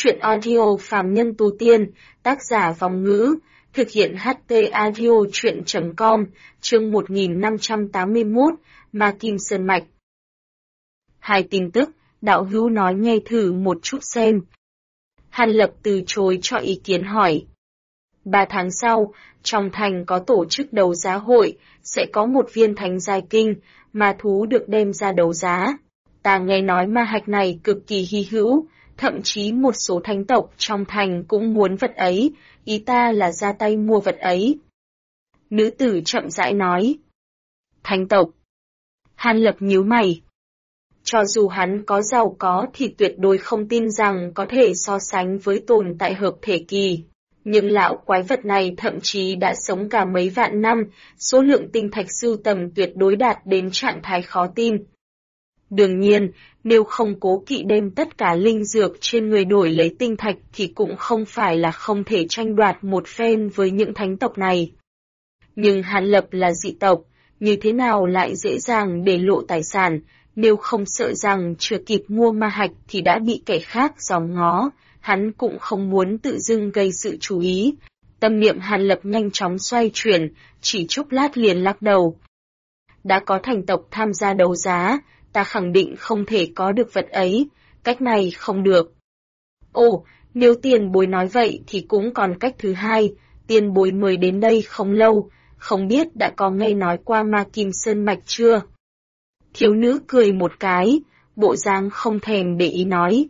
Truyện audio Phàm Nhân Tu Tiên, tác giả Vong Ngữ, thực hiện HT Audio Truyện.com, chương 1581, Ma Kim Sơn Mạch. Hai tin tức, đạo hữu nói nghe thử một chút xem. Hàn Lập từ chối cho ý kiến hỏi. 3 tháng sau, trong thành có tổ chức đấu giá hội, sẽ có một viên thánh giai kinh, ma thú được đem ra đấu giá. Ta nghe nói ma hạch này cực kỳ hy hữu, thậm chí một số thánh tộc trong thành cũng muốn vật ấy, ý ta là ra tay mua vật ấy. Nữ tử chậm rãi nói. Thánh tộc. Hàn Lập nhíu mày. Cho dù hắn có giàu có thì tuyệt đối không tin rằng có thể so sánh với tồn tại hợp thể kỳ. Nhưng lão quái vật này thậm chí đã sống cả mấy vạn năm, số lượng tinh thạch sưu tầm tuyệt đối đạt đến trạng thái khó tin. Đương nhiên, nếu không cố kỵ đem tất cả linh dược trên người đổi lấy tinh thạch thì cũng không phải là không thể tranh đoạt một phen với những thánh tộc này. Nhưng Hàn Lập là dị tộc, như thế nào lại dễ dàng để lộ tài sản, nếu không sợ rằng chưa kịp mua ma hạch thì đã bị kẻ khác giòm ngó, hắn cũng không muốn tự dưng gây sự chú ý. Tâm niệm Hàn Lập nhanh chóng xoay chuyển, chỉ chốc lát liền lắc đầu. Đã có thành tộc tham gia đấu giá, ta khẳng định không thể có được vật ấy, cách này không được. Ồ, nếu tiền bối nói vậy thì cũng còn cách thứ hai, tiền bối mới đến đây không lâu, không biết đã có nghe nói qua Ma Kim Sơn Mạch chưa? Thiếu nữ cười một cái, bộ dáng không thèm để ý nói.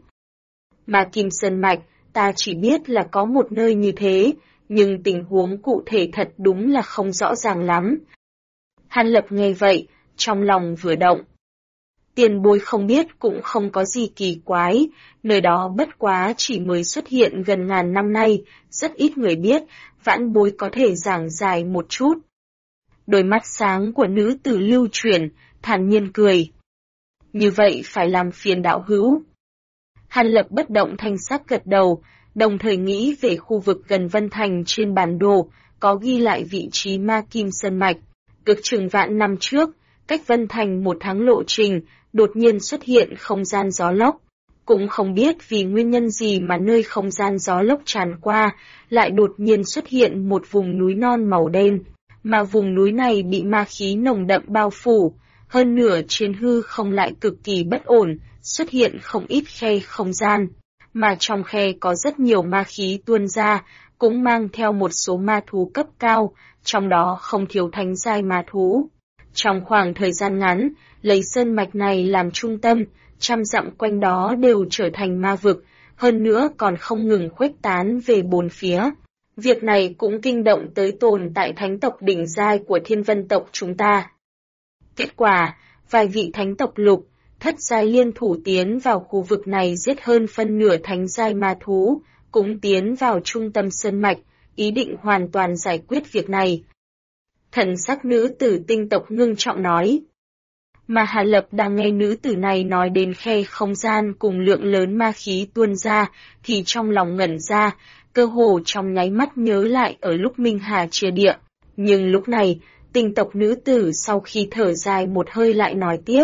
Ma Kim Sơn Mạch, ta chỉ biết là có một nơi như thế, nhưng tình huống cụ thể thật đúng là không rõ ràng lắm. Hàn Lập nghe vậy, trong lòng vừa động. Tiền bối không biết cũng không có gì kỳ quái, nơi đó bất quá chỉ mới xuất hiện gần ngàn năm nay, rất ít người biết, vãn bối có thể giảng dài một chút. Đôi mắt sáng của nữ tử lưu chuyển, thản nhiên cười. Như vậy phải làm phiền đạo hữu. Hàn Lập bất động thanh sắc gật đầu, đồng thời nghĩ về khu vực gần Vân Thành trên bản đồ, có ghi lại vị trí Ma Kim Sơn Mạch. Cực chừng vạn năm trước, cách Vân Thành 1 tháng lộ trình, đột nhiên xuất hiện không gian gió lốc. Cũng không biết vì nguyên nhân gì mà nơi không gian gió lốc tràn qua, lại đột nhiên xuất hiện một vùng núi non màu đen, mà vùng núi này bị ma khí nồng đậm bao phủ, hơn nửa trên hư không lại cực kỳ bất ổn, xuất hiện không ít khe không gian, mà trong khe có rất nhiều ma khí tuôn ra, cũng mang theo một số ma thú cấp cao, trong đó không thiếu thánh giai ma thú. Trong khoảng thời gian ngắn, lấy sơn mạch này làm trung tâm, trăm dặm quanh đó đều trở thành ma vực, hơn nữa còn không ngừng khuếch tán về bốn phía. Việc này cũng kinh động tới tồn tại thánh tộc đỉnh giai của Thiên Vân tộc chúng ta. Kết quả, vài vị thánh tộc lục, thất giai liên thủ tiến vào khu vực này giết hơn phân nửa thánh giai ma thú, cũng tiến vào trung tâm sơn mạch, ý định hoàn toàn giải quyết việc này. Thần sắc nữ tử tinh tộc ngưng trọng nói. Mà Hàn Lập đang nghe nữ tử này nói đến khe không gian cùng lượng lớn ma khí tuôn ra, thì trong lòng ngẩn ra, cơ hồ trong nháy mắt nhớ lại ở lúc Minh Hà chia địa. Nhưng lúc này, tinh tộc nữ tử sau khi thở dài một hơi lại nói tiếp.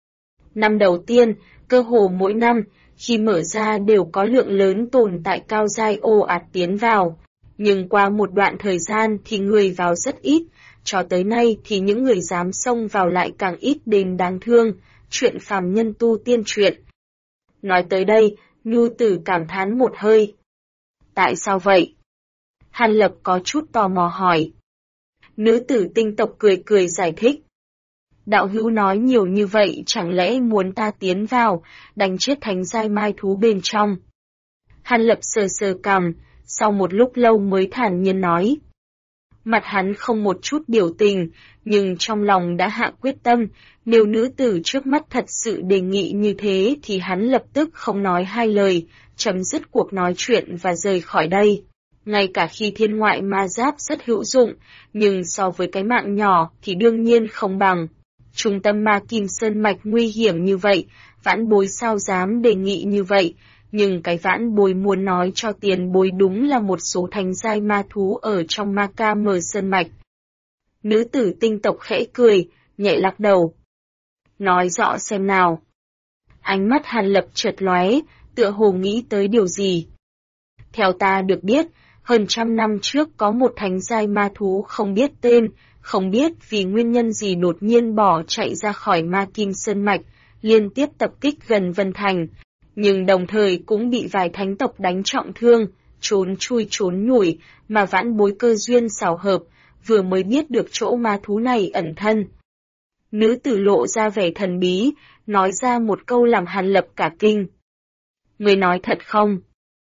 Năm đầu tiên, cơ hồ mỗi năm, khi mở ra đều có lượng lớn tồn tại cao giai ồ ạt tiến vào. Nhưng qua một đoạn thời gian thì người vào rất ít, cho tới nay thì những người dám xông vào lại càng ít đến đáng thương, chuyện phàm nhân tu tiên truyện. Nói tới đây, nhu tử cảm thán một hơi. Tại sao vậy? Hàn Lập có chút tò mò hỏi. Nữ tử tinh tộc cười cười giải thích. Đạo hữu nói nhiều như vậy chẳng lẽ muốn ta tiến vào, đánh chết thánh giai mai thú bên trong. Hàn Lập sờ sờ cằm, sau một lúc lâu mới thản nhiên nói. Mặt hắn không một chút biểu tình, nhưng trong lòng đã hạ quyết tâm, nếu nữ tử trước mắt thật sự đề nghị như thế thì hắn lập tức không nói hai lời, chấm dứt cuộc nói chuyện và rời khỏi đây. Ngay cả khi thiên ngoại ma giáp rất hữu dụng, nhưng so với cái mạng nhỏ thì đương nhiên không bằng. Trung tâm Ma Kim Sơn Mạch nguy hiểm như vậy, vãn bối sao dám đề nghị như vậy, nhưng cái vãn bối muốn nói cho tiền bối đúng là một số thánh giai ma thú ở trong Ma Ca Mờ Sơn Mạch. Nữ tử tinh tộc khẽ cười, nhẹ lắc đầu. Nói rõ xem nào. Ánh mắt Hàn Lập chợt lóe, tựa hồ nghĩ tới điều gì, Theo ta được biết, hơn 100 năm trước có một thánh giai ma thú không biết tên, không biết vì nguyên nhân gì đột nhiên bỏ chạy ra khỏi Ma Kim Sơn Mạch, liên tiếp tập kích gần Vân Thành, nhưng đồng thời cũng bị vài thánh tộc đánh trọng thương, trốn chui trốn nhủi, mà vãn bối cơ duyên xảo hợp, vừa mới biết được chỗ ma thú này ẩn thân. Nữ tử lộ ra vẻ thần bí, nói ra một câu làm Hàn Lập cả kinh. Người nói thật không?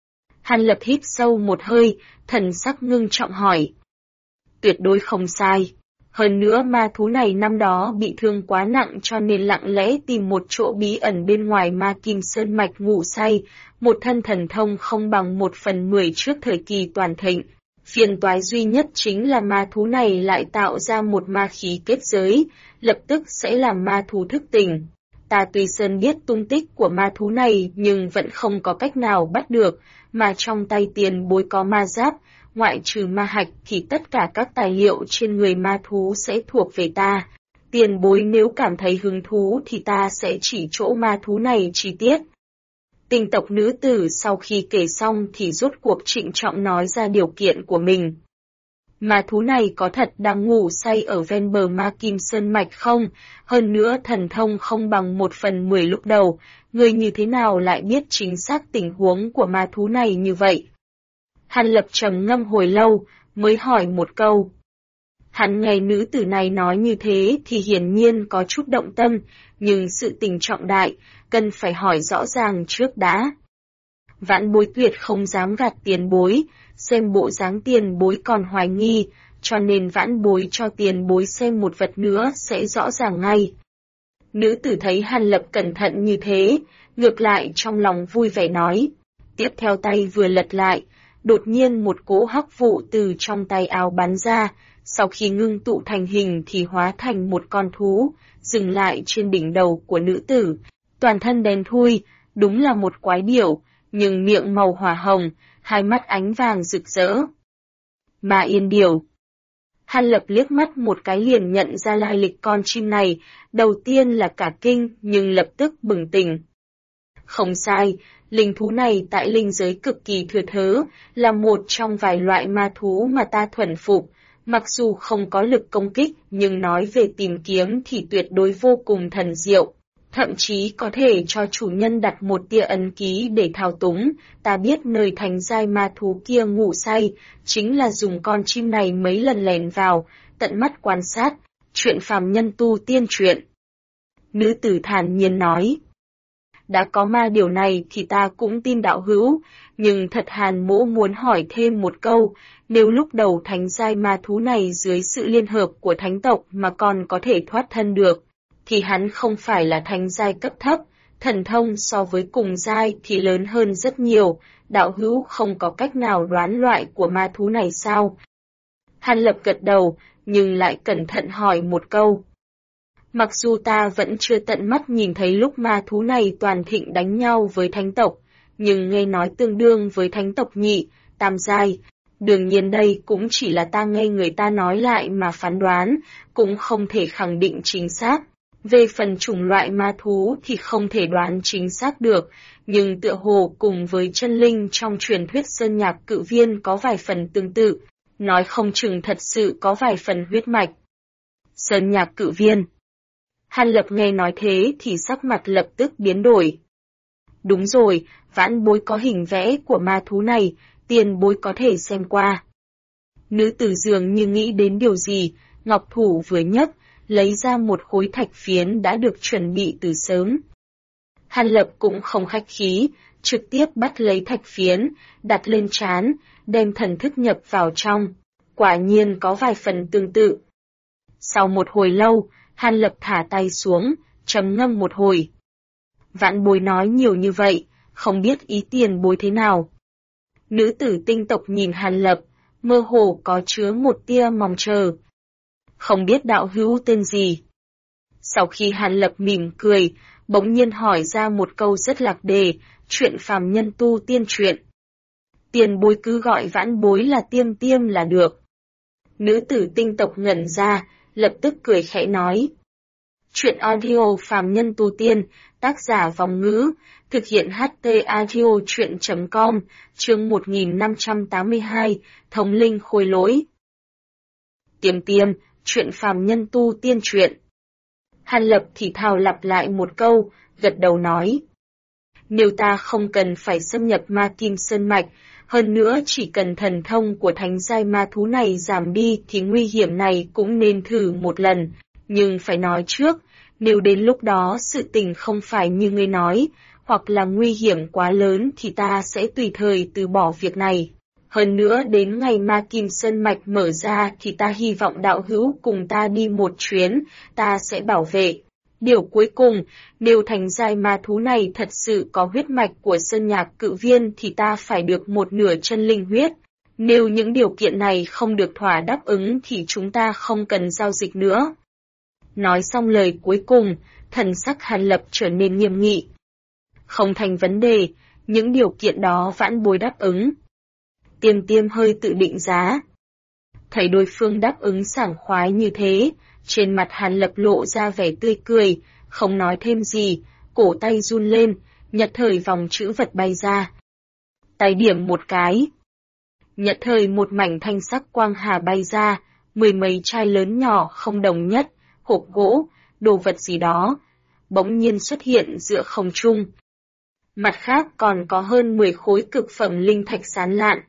Hàn Lập hít sâu một hơi, thần sắc ngưng trọng hỏi. Tuyệt đối không sai. Hơn nữa ma thú này năm đó bị thương quá nặng cho nên lặng lẽ tìm một chỗ bí ẩn bên ngoài Ma Kim Sơn Mạch ngủ say, một thân thần thông không bằng 1/10 trước thời kỳ toàn thịnh. Phiền toái duy nhất chính là ma thú này lại tạo ra một ma khí kết giới, lập tức sẽ làm ma thú thức tỉnh. Ta tuy sơn biết tung tích của ma thú này nhưng vẫn không có cách nào bắt được, mà trong tay tiền bối có ma giáp, ngoại trừ ma hạch thì tất cả các tài liệu trên người ma thú sẽ thuộc về ta. Tiền bối nếu cảm thấy hứng thú thì ta sẽ chỉ chỗ ma thú này chi tiết. Tinh tộc nữ tử sau khi kể xong thì rốt cuộc trịnh trọng nói ra điều kiện của mình. Ma thú này có thật đang ngủ say ở ven bờ Ma Kim Sơn Mạch không? Hơn nữa thần thông không bằng 1/10 lúc đầu, người như thế nào lại biết chính xác tình huống của ma thú này như vậy? Hàn Lập trầm ngâm hồi lâu, mới hỏi một câu. Hắn nghe nữ tử này nói như thế thì hiển nhiên có chút động tâm, nhưng sự tình trọng đại, cần phải hỏi rõ ràng trước đã. Vãn bối tuyệt không dám gạt tiền bối, xem bộ dáng tiền bối còn hoài nghi, cho nên vãn bối cho tiền bối xem một vật nữa sẽ rõ ràng ngay. Nữ tử thấy Hàn Lập cẩn thận như thế, ngược lại trong lòng vui vẻ nói. Tiếp theo tay vừa lật lại, đột nhiên một cỗ hắc vụ từ trong tay áo bắn ra, sau khi ngưng tụ thành hình thì hóa thành một con thú, dừng lại trên đỉnh đầu của nữ tử. Toàn thân đen thui, đúng là một quái điểu, nhưng miệng màu hỏa hồng, hai mắt ánh vàng rực rỡ. Ma Yên Điểu. Hàn Lập liếc mắt một cái liền nhận ra lai lịch con chim này, đầu tiên là cả kinh nhưng lập tức bừng tỉnh. Không sai, linh thú này tại linh giới cực kỳ thừa thớ, là một trong vài loại ma thú mà ta thuần phục, mặc dù không có lực công kích nhưng nói về tìm kiếm thì tuyệt đối vô cùng thần diệu. Thậm chí có thể cho chủ nhân đặt một tia ấn ký để thao túng, ta biết nơi thành giai ma thú kia ngủ say, chính là dùng con chim này mấy lần lèn vào, tận mắt quan sát, chuyện phàm nhân tu tiên truyện. Nữ tử thản nhiên nói. Đã có ma điều này thì ta cũng tin đạo hữu, nhưng thật Hàn mỗ muốn hỏi thêm một câu, nếu lúc đầu thánh giai ma thú này dưới sự liên hợp của thánh tộc mà còn có thể thoát thân được, thì hắn không phải là thánh giai cấp thấp, thần thông so với cùng giai thì lớn hơn rất nhiều, đạo hữu không có cách nào đoán loại của ma thú này sao? Hàn Lập gật đầu, nhưng lại cẩn thận hỏi một câu. Mặc dù ta vẫn chưa tận mắt nhìn thấy lúc ma thú này toàn thịnh đánh nhau với thánh tộc, nhưng nghe nói tương đương với thánh tộc nhị, tam giai. Đương nhiên đây cũng chỉ là ta nghe người ta nói lại mà phán đoán, cũng không thể khẳng định chính xác. Về phần chủng loại ma thú thì không thể đoán chính xác được, nhưng tựa hồ cùng với chân linh trong truyền thuyết Sơn Nhạc Cự Viên có vài phần tương tự, nói không chừng thật sự có vài phần huyết mạch. Sơn Nhạc Cự Viên. Hàn Lập nghe nói thế thì sắc mặt lập tức biến đổi. Đúng rồi, vãn bối có hình vẽ của ma thú này, tiền bối có thể xem qua. Nữ tử dường như nghĩ đến điều gì, ngọc thủ vừa nhấc, lấy ra một khối thạch phiến đã được chuẩn bị từ sớm. Hàn Lập cũng không khách khí, trực tiếp bắt lấy thạch phiến, đặt lên trán, đem thần thức nhập vào trong. Quả nhiên có vài phần tương tự. Sau một hồi lâu, Hàn Lập thả tay xuống, trầm ngâm một hồi. Vãn bối nói nhiều như vậy, không biết ý tiền bối thế nào. Nữ tử tinh tộc nhìn Hàn Lập, mơ hồ có chứa một tia mong chờ. Không biết đạo hữu tên gì. Sau khi Hàn Lập mỉm cười, bỗng nhiên hỏi ra một câu rất lạc đề, chuyện phàm nhân tu tiên truyện. Tiền bối cứ gọi vãn bối là Tiêm Tiêm là được. Nữ tử tinh tộc ngẩn ra, lập tức cười khẽ nói. Truyện audio phàm nhân tu tiên, tác giả Vòng Ngữ, thực hiện HT Audio Truyện.com, chương 1582, Thống linh khôi lỗi. Tiềm, truyện phàm nhân tu tiên truyện. Hàn Lập thì thào lặp lại một câu, gật đầu nói. Nếu ta không cần phải xâm nhập ma kim sơn mạch, hơn nữa chỉ cần thần thông của thánh giai ma thú này giảm đi thì nguy hiểm này cũng nên thử một lần. Nhưng phải nói trước, nếu đến lúc đó sự tình không phải như ngươi nói, hoặc là nguy hiểm quá lớn thì ta sẽ tùy thời từ bỏ việc này. Hơn nữa đến ngày ma kim sơn mạch mở ra thì ta hy vọng đạo hữu cùng ta đi một chuyến, ta sẽ bảo vệ. Điều cuối cùng, nếu thành giai ma thú này thật sự có huyết mạch của sơn nhạc cự viên thì ta phải được một nửa chân linh huyết. Nếu những điều kiện này không được thỏa đáp ứng thì chúng ta không cần giao dịch nữa. Nói xong lời cuối cùng, thần sắc Hàn Lập trở nên nghiêm nghị. Không thành vấn đề, những điều kiện đó vãn bối đáp ứng. Tiêm hơi tự định giá. Thấy đối phương đáp ứng sảng khoái như thế, trên mặt Hàn Lập lộ ra vẻ tươi cười, không nói thêm gì, cổ tay run lên, nhất thời vòng chữ vật bay ra. Tay điểm một cái. Nhất thời một mảnh thanh sắc quang hà bay ra, mười mấy chai lớn nhỏ không đồng nhất, hộp gỗ, đồ vật gì đó, bỗng nhiên xuất hiện giữa không trung. Mặt khác còn có hơn 10 khối cực phẩm linh thạch sáng lạn.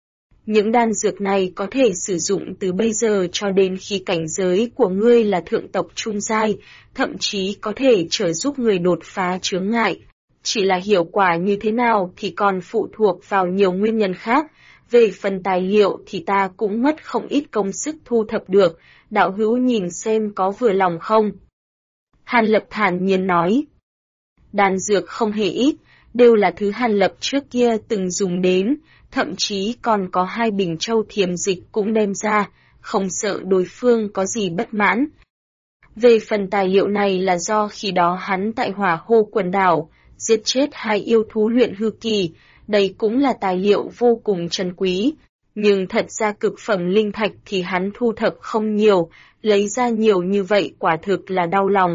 Những đan dược này có thể sử dụng từ bây giờ cho đến khi cảnh giới của ngươi là thượng tộc trung giai, thậm chí có thể trợ giúp người đột phá chướng ngại. Chỉ là hiệu quả như thế nào thì còn phụ thuộc vào nhiều nguyên nhân khác. Về phần tài liệu thì ta cũng mất không ít công sức thu thập được, đạo hữu nhìn xem có vừa lòng không? Hàn Lập thản nhiên nói. Đan dược không hề ít, đều là thứ Hàn Lập trước kia từng dùng đến, thậm chí còn có 2 bình châu thiềm dịch cũng đem ra, không sợ đối phương có gì bất mãn. Về phần tài liệu này là do khi đó hắn tại Hỏa Hô quần đảo, giết chết 2 yêu thú luyện hư kỳ, đây cũng là tài liệu vô cùng trân quý. Nhưng thật ra cực phẩm linh thạch thì hắn thu thập không nhiều, lấy ra nhiều như vậy quả thực là đau lòng.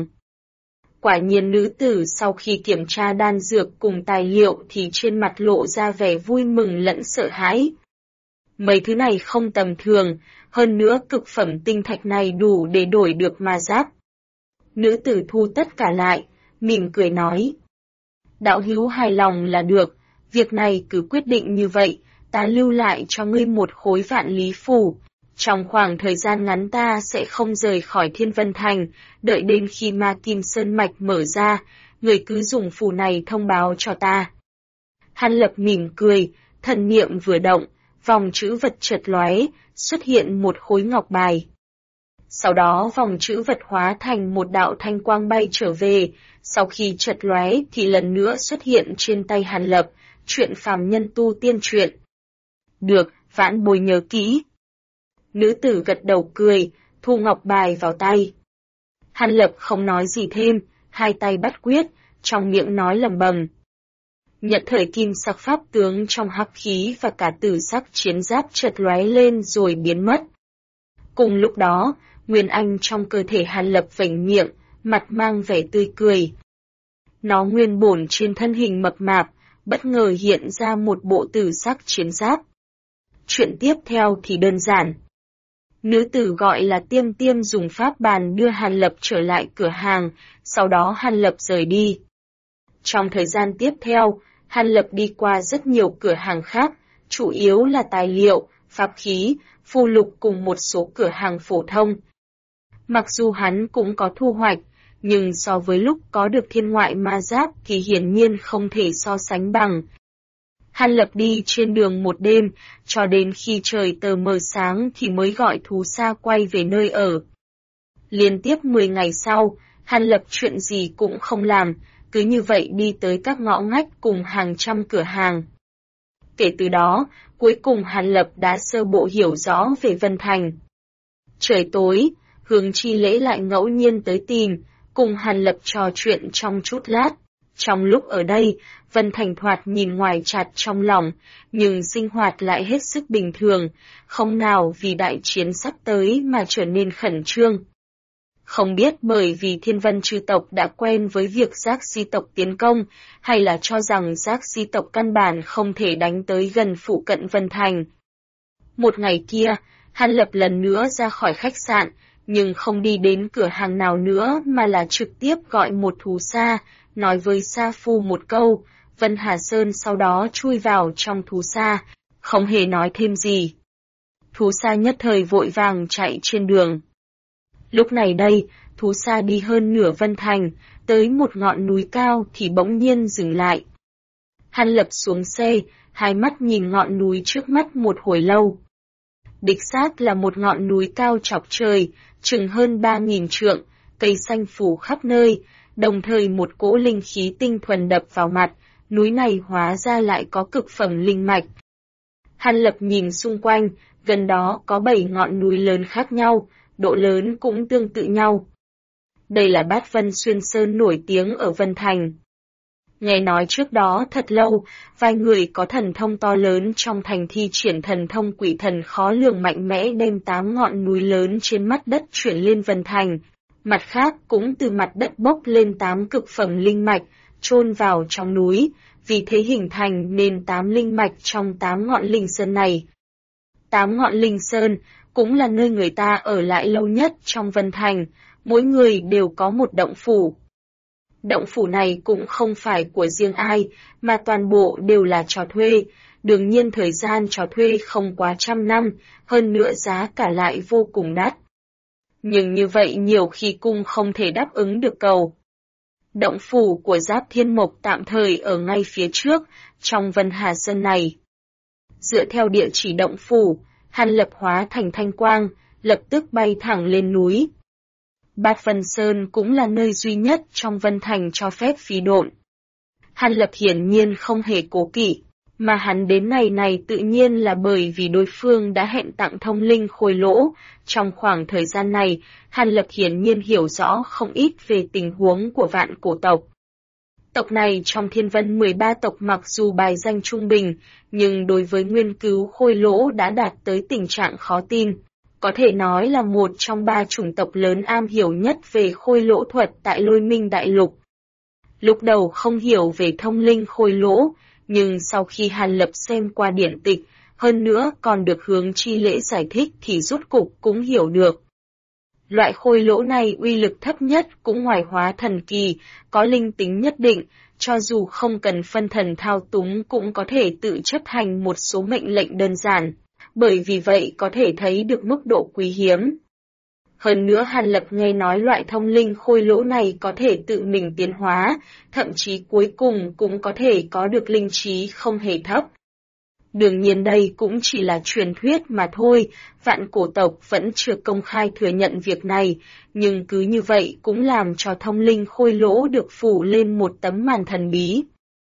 Quả nhiên nữ tử sau khi kiểm tra đan dược cùng tài liệu thì trên mặt lộ ra vẻ vui mừng lẫn sợ hãi. Mấy thứ này không tầm thường, hơn nữa cực phẩm tinh thạch này đủ để đổi được ma giáp. Nữ tử thu tất cả lại, mỉm cười nói. Đạo hữu hài lòng là được, việc này cứ quyết định như vậy, ta lưu lại cho ngươi một khối vạn lý phù. Trong khoảng thời gian ngắn ta sẽ không rời khỏi Thiên Vân Thành, đợi đến khi ma kim sơn mạch mở ra, người cứ dùng phù này thông báo cho ta. Hàn Lập mỉm cười, thần niệm vừa động, vòng chữ vật chợt lóe, xuất hiện một khối ngọc bài. Sau đó vòng chữ vật hóa thành một đạo thanh quang bay trở về, sau khi chợt lóe thì lần nữa xuất hiện trên tay Hàn Lập, truyện phàm nhân tu tiên truyện. Được, vãn bối nhớ kỹ. Nữ tử gật đầu cười, thu ngọc bài vào tay. Hàn Lập không nói gì thêm, 2 tay bắt quyết, trong miệng nói lẩm bẩm. Nhận thời kim sắc pháp tướng trong hắc khí và cả tử sắc chiến giáp chợt lóe lên rồi biến mất. Cùng lúc đó, nguyên anh trong cơ thể Hàn Lập vểnh miệng, mặt mang vẻ tươi cười. Nó nguyên bổn trên thân hình mập mạp, bất ngờ hiện ra một bộ tử sắc chiến giáp. Chuyện tiếp theo thì đơn giản. Nữ tử gọi là Tiêm dùng pháp bàn đưa Hàn Lập trở lại cửa hàng, sau đó Hàn Lập rời đi. Trong thời gian tiếp theo, Hàn Lập đi qua rất nhiều cửa hàng khác, chủ yếu là tài liệu, pháp khí, phù lục cùng một số cửa hàng phổ thông. Mặc dù hắn cũng có thu hoạch, nhưng so với lúc có được thiên ngoại ma giáp thì hiển nhiên không thể so sánh bằng. Hàn Lập đi trên đường một đêm, cho đến khi trời tờ mờ sáng thì mới gọi thú xa quay về nơi ở. Liên tiếp 10 ngày sau, Hàn Lập chuyện gì cũng không làm, cứ như vậy đi tới các ngõ ngách cùng hàng trăm cửa hàng. Kể từ đó, cuối cùng Hàn Lập đã sơ bộ hiểu rõ về Vân Thành. Trời tối, Hướng Chi Lễ lại ngẫu nhiên tới tìm, cùng Hàn Lập trò chuyện trong chút lát. Trong lúc ở đây, Vân Thành thoạt nhìn ngoài chặt trong lòng, nhưng sinh hoạt lại hết sức bình thường, không nào vì đại chiến sắp tới mà trở nên khẩn trương. Không biết bởi vì Thiên Vân chư tộc đã quen với việc Giác Di tộc tiến công, hay là cho rằng Giác Di tộc căn bản không thể đánh tới gần phụ cận Vân Thành. Một ngày kia, Hàn Lập lần nữa ra khỏi khách sạn, nhưng không đi đến cửa hàng nào nữa mà là trực tiếp gọi một thú xa, nói với Sa Phu một câu, Vân Hà Sơn sau đó chui vào trong thú xa, không hề nói thêm gì. Thú xa nhất thời vội vàng chạy trên đường. Lúc này đây, thú xa đi hơn nửa Vân Thành, tới một ngọn núi cao thì bỗng nhiên dừng lại. Hàn Lập xuống xe, hai mắt nhìn ngọn núi trước mắt một hồi lâu. Đích xác là một ngọn núi cao chọc trời, chừng hơn 3.000 trượng, cây xanh phủ khắp nơi, đồng thời một cỗ linh khí tinh thuần đập vào mặt, núi này hóa ra lại có cực phẩm linh mạch. Hàn Lập nhìn xung quanh, gần đó có 7 ngọn núi lớn khác nhau, độ lớn cũng tương tự nhau. Đây là Bát Vân Xuyên Sơn nổi tiếng ở Vân Thành. Nghe nói trước đó thật lâu, vài người có thần thông to lớn trong thành thi triển thần thông quỷ thần khó lường mạnh mẽ đem 8 ngọn núi lớn trên mặt đất chuyển lên Vân Thành. Mặt khác cũng từ mặt đất bốc lên 8 cực phẩm linh mạch, chôn vào trong núi, vì thế hình thành nên 8 linh mạch trong 8 ngọn linh sơn này. 8 ngọn linh sơn cũng là nơi người ta ở lại lâu nhất trong Vân Thành, mỗi người đều có một động phủ. Động phủ này cũng không phải của riêng ai, mà toàn bộ đều là trò thuê, đương nhiên thời gian trò thuê không quá 100 năm, hơn nữa giá cả lại vô cùng đắt. Nhưng như vậy nhiều khi cung không thể đáp ứng được cầu. Động phủ của Giáp Thiên Mộc tạm thời ở ngay phía trước, trong Vân Hà Sơn này. Dựa theo địa chỉ động phủ, Hàn Lập hóa thành thanh quang, lập tức bay thẳng lên núi. Bát Vân Sơn cũng là nơi duy nhất trong Vân Thành cho phép phi độn. Hàn Lập hiển nhiên không hề cố kỵ, mà hắn đến này tự nhiên là bởi vì đối phương đã hẹn tặng thông linh khôi lỗ. Trong khoảng thời gian này, Hàn Lập hiển nhiên hiểu rõ không ít về tình huống của Vạn Cổ tộc. Tộc này trong Thiên Vân 13 tộc mặc dù bài danh trung bình, nhưng đối với nguyên cứu khôi lỗ đã đạt tới tình trạng khó tin. Có thể nói là một trong 3 chủng tộc lớn am hiểu nhất về khôi lỗ thuật tại Lôi Minh Đại Lục. Lúc đầu không hiểu về thông linh khôi lỗ, nhưng sau khi Hàn Lập xem qua điển tịch, hơn nữa còn được Hướng Chi Lễ giải thích thì rốt cục cũng hiểu được. Loại khôi lỗ này uy lực thấp nhất cũng ngoài hóa thần kỳ, có linh tính nhất định, cho dù không cần phân thần thao túng cũng có thể tự chấp hành một số mệnh lệnh đơn giản, bởi vì vậy có thể thấy được mức độ quý hiếm. Hơn nữa Hàn Lập nghe nói loại thông linh khôi lỗ này có thể tự mình tiến hóa, thậm chí cuối cùng cũng có thể có được linh trí không hề thấp. Đương nhiên đây cũng chỉ là truyền thuyết mà thôi, Vạn Cổ tộc vẫn chưa công khai thừa nhận việc này, nhưng cứ như vậy cũng làm cho thông linh khôi lỗ được phủ lên một tấm màn thần bí.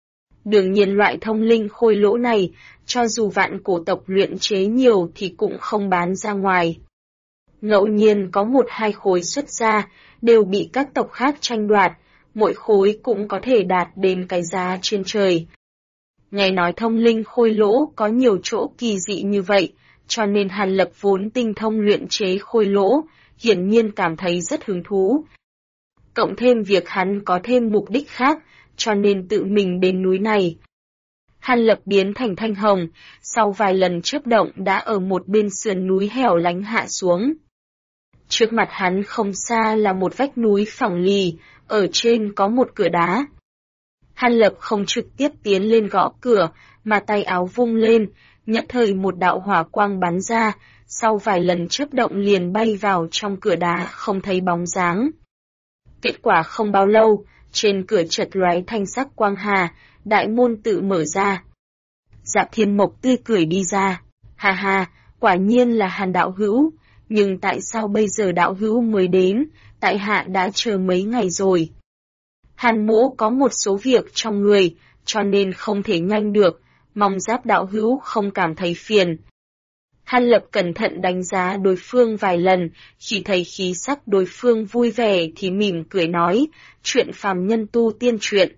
Đương nhiên loại thông linh khôi lỗ này, cho dù Vạn Cổ tộc luyện chế nhiều thì cũng không bán ra ngoài. Ngẫu nhiên có 1-2 khối xuất ra, đều bị các tộc khác tranh đoạt, mỗi khối cũng có thể đạt đến cái giá trên trời. Nghe nói thông linh khôi lỗ có nhiều chỗ kỳ dị như vậy, cho nên Hàn Lập vốn tinh thông luyện chế khôi lỗ, hiển nhiên cảm thấy rất hứng thú. Cộng thêm việc hắn có thêm mục đích khác, cho nên tự mình đến núi này. Hàn Lập biến thành thanh hồng, sau vài lần chớp động đã ở một bên sườn núi hẻo lánh hạ xuống. Trước mặt hắn không xa là một vách núi phẳng lì, ở trên có một cửa đá. Hàn Lập không trực tiếp tiến lên gõ cửa, mà tay áo vung lên, nhất thời một đạo hỏa quang bắn ra, sau vài lần chớp động liền bay vào trong cửa đá không thấy bóng dáng. Kết quả không bao lâu, trên cửa chợt lóe thanh sắc quang hà, đại môn tự mở ra. Dạp Thiên Mộc tươi cười đi ra, ha ha, quả nhiên là Hàn đạo hữu, nhưng tại sao bây giờ đạo hữu mới đến, tại hạ đã chờ mấy ngày rồi. Hàn mỗ có một số việc trong người, cho nên không thể nhanh được, mong Giáp đạo hữu không cảm thấy phiền. Hàn Lập cẩn thận đánh giá đối phương vài lần, khi thấy khí sắc đối phương vui vẻ thì mỉm cười nói, chuyện phàm nhân tu tiên chuyện.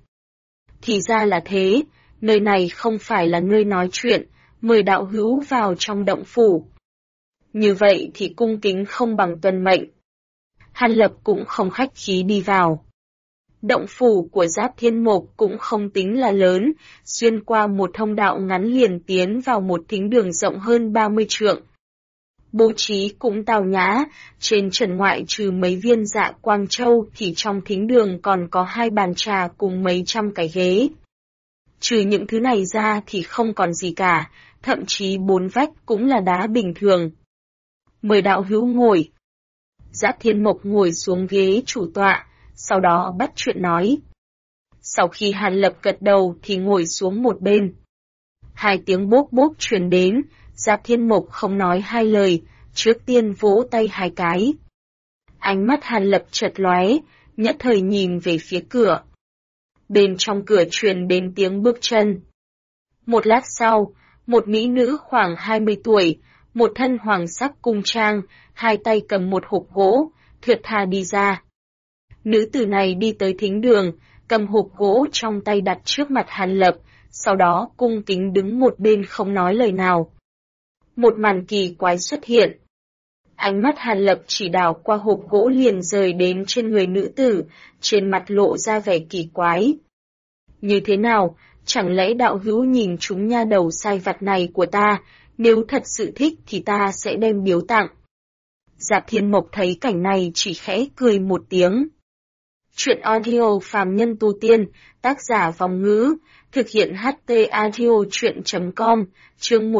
Thì ra là thế, nơi này không phải là nơi nói chuyện, mời đạo hữu vào trong động phủ. Như vậy thì cung kính không bằng tuân mệnh. Hàn Lập cũng không khách khí đi vào. Động phủ của Giáp Thiên Mộc cũng không tính là lớn, xuyên qua một thông đạo ngắn liền tiến vào một thính đường rộng hơn 30 trượng. Bố trí cũng tào nhã, trên trần ngoại trừ mấy viên dạ quang châu thì trong thính đường còn có 2 bàn trà cùng mấy trăm cái ghế. Trừ những thứ này ra thì không còn gì cả, thậm chí 4 vách cũng là đá bình thường. Mời đạo hữu ngồi. Giáp Thiên Mộc ngồi xuống ghế chủ tọa, sau đó bắt chuyện nói. Sau khi Hàn Lập gật đầu thì ngồi xuống một bên. 2 tiếng bốp bốp truyền đến, Giáp Thiên Mộc không nói 2 lời, trước tiên vỗ tay 2 cái. Ánh mắt Hàn Lập chợt lóe, nhất thời nhìn về phía cửa. Bên trong cửa truyền đến tiếng bước chân. Một lát sau, một mỹ nữ khoảng 20 tuổi, một thân hoàng sắc cung trang, 2 tay cầm một hộp gỗ, thượt tha đi ra. Nữ tử này đi tới thính đường, cầm hộp gỗ trong tay đặt trước mặt Hàn Lập, sau đó cung kính đứng một bên không nói lời nào. Một màn kỳ quái xuất hiện. Ánh mắt Hàn Lập chỉ đảo qua hộp gỗ liền rời đến trên người nữ tử, trên mặt lộ ra vẻ kỳ quái. Như thế nào, chẳng lẽ đạo hữu nhìn chúng nha đầu sai vặt này của ta, nếu thật sự thích thì ta sẽ đem biếu tặng. Giáp Thiên Mộc thấy cảnh này chỉ khẽ cười một tiếng. Chuyện audio phàm nhân tu tiên, tác giả Vòng Ngữ, thực hiện HT audio chuyện.com, chương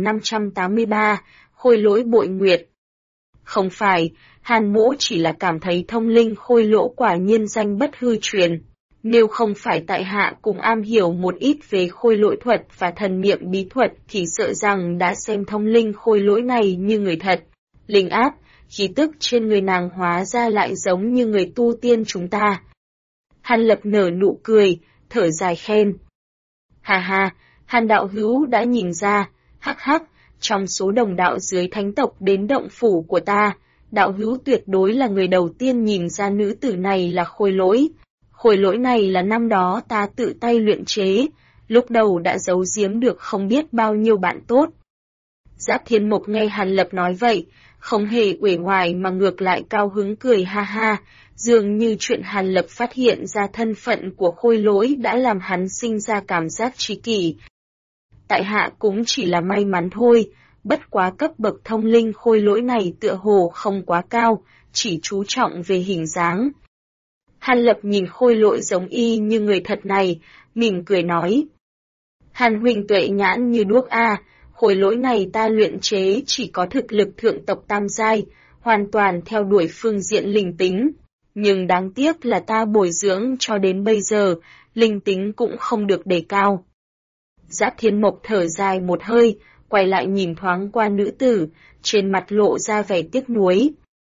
1583, Khôi Lỗi Bội Nguyệt. Không phải, Hàn Mỗ chỉ là cảm thấy thông linh khôi lỗ quả nhiên danh bất hư truyền. Nếu không phải tại hạ cùng am hiểu một ít về khôi lỗi thuật và thần niệm bí thuật thì sợ rằng đã xem thông linh khôi lỗi này như người thật. Linh áp, khí tức trên người nàng hóa ra lại giống như người tu tiên chúng ta. Hàn Lập nở nụ cười, thở dài khen. Hà hà, Hàn đạo hữu đã nhìn ra, hắc hắc, trong số đồng đạo dưới thánh tộc đến động phủ của ta, đạo hữu tuyệt đối là người đầu tiên nhìn ra nữ tử này là khôi lỗi. Khôi lỗi này là năm đó ta tự tay luyện chế, lúc đầu đã giấu giếm được không biết bao nhiêu bạn tốt. Giáp Thiên Mộc nghe Hàn Lập nói vậy, không hề uể oải mà ngược lại cao hứng cười ha ha, dường như chuyện Hàn Lập phát hiện ra thân phận của khôi lỗi đã làm hắn sinh ra cảm giác tri kỷ. Tại hạ cũng chỉ là may mắn thôi, bất quá cấp bậc thông linh khôi lỗi này tựa hồ không quá cao, chỉ chú trọng về hình dáng. Hàn Lập nhìn khôi lỗi giống y như người thật này, mỉm cười nói. Hàn huynh tuệ nhãn như đuốc a, khôi lỗi này ta luyện chế chỉ có thực lực thượng tộc tam giai, hoàn toàn theo đuổi phương diện linh tính. Nhưng đáng tiếc là ta bồi dưỡng cho đến bây giờ, linh tính cũng không được đề cao. Giáp Thiên Mộc thở dài một hơi, quay lại nhìn thoáng qua nữ tử, trên mặt lộ ra vẻ tiếc nuối.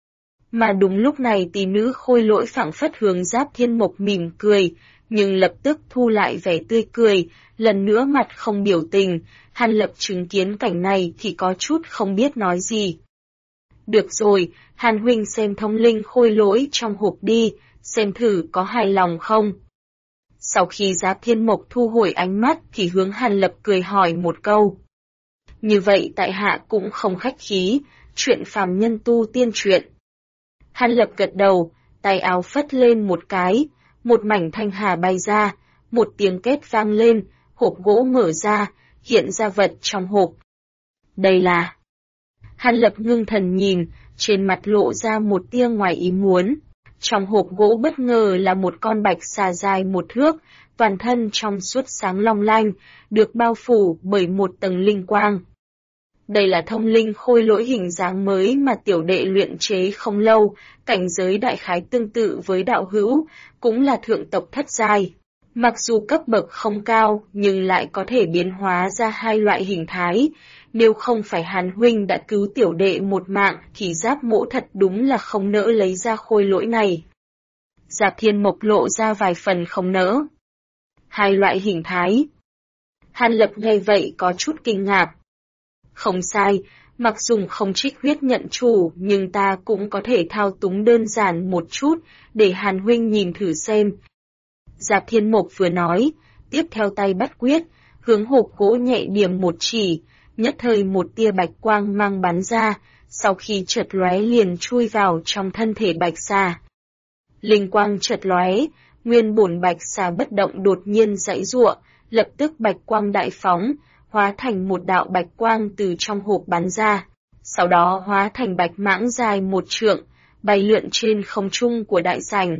Mà đúng lúc này tỷ nữ khôi lỗi phảng phất hướng Giáp Thiên Mộc mỉm cười, nhưng lập tức thu lại vẻ tươi cười, lần nữa mặt không biểu tình, Hàn Lập chứng kiến cảnh này thì có chút không biết nói gì. Được rồi, Hàn huynh xem thông linh khôi lỗi trong hộp đi, xem thử có hài lòng không. Sau khi Giáp Thiên Mộc thu hồi ánh mắt thì hướng Hàn Lập cười hỏi một câu. Như vậy tại hạ cũng không khách khí, chuyện phàm nhân tu tiên chuyện. Hàn Lập gật đầu, tay áo phất lên một cái, một mảnh thanh hà bay ra, một tiếng két vang lên, hộp gỗ mở ra, hiện ra vật trong hộp. Đây là... Hàn Lập ngưng thần nhìn, trên mặt lộ ra một tia ngoài ý muốn. Trong hộp gỗ bất ngờ là một con bạch xà dài 1 thước, toàn thân trong suốt sáng long lanh, được bao phủ bởi một tầng linh quang. Đây là thông linh khôi lỗi hình dáng mới mà tiểu đệ luyện chế không lâu, cảnh giới đại khái tương tự với đạo hữu, cũng là thượng tộc thất giai. Mặc dù cấp bậc không cao, nhưng lại có thể biến hóa ra 2 loại hình thái. Nếu không phải Hàn huynh đã cứu tiểu đệ một mạng thì Giáp mỗ thật đúng là không nỡ lấy ra khôi lỗi này. Giáp Thiên Mộc lộ ra vài phần không nỡ. 2 loại hình thái. Hàn Lập nghe vậy có chút kinh ngạc. Không sai, mặc dù không trích huyết nhận chủ nhưng ta cũng có thể thao túng đơn giản một chút để Hàn huynh nhìn thử xem. Giáp Thiên Mộc vừa nói, tiếp theo tay bắt quyết, hướng hộp gỗ nhẹ điểm một chỉ, nhất thời một tia bạch quang mang bắn ra, sau khi chợt lóe liền chui vào trong thân thể bạch xà. Linh quang chợt lóe, nguyên bổn bạch xà bất động đột nhiên giãy giụa, lập tức bạch quang đại phóng, hóa thành một đạo bạch quang từ trong hộp bắn ra, sau đó hóa thành bạch mãng dài 1 trượng, bay lượn trên không trung của đại sảnh.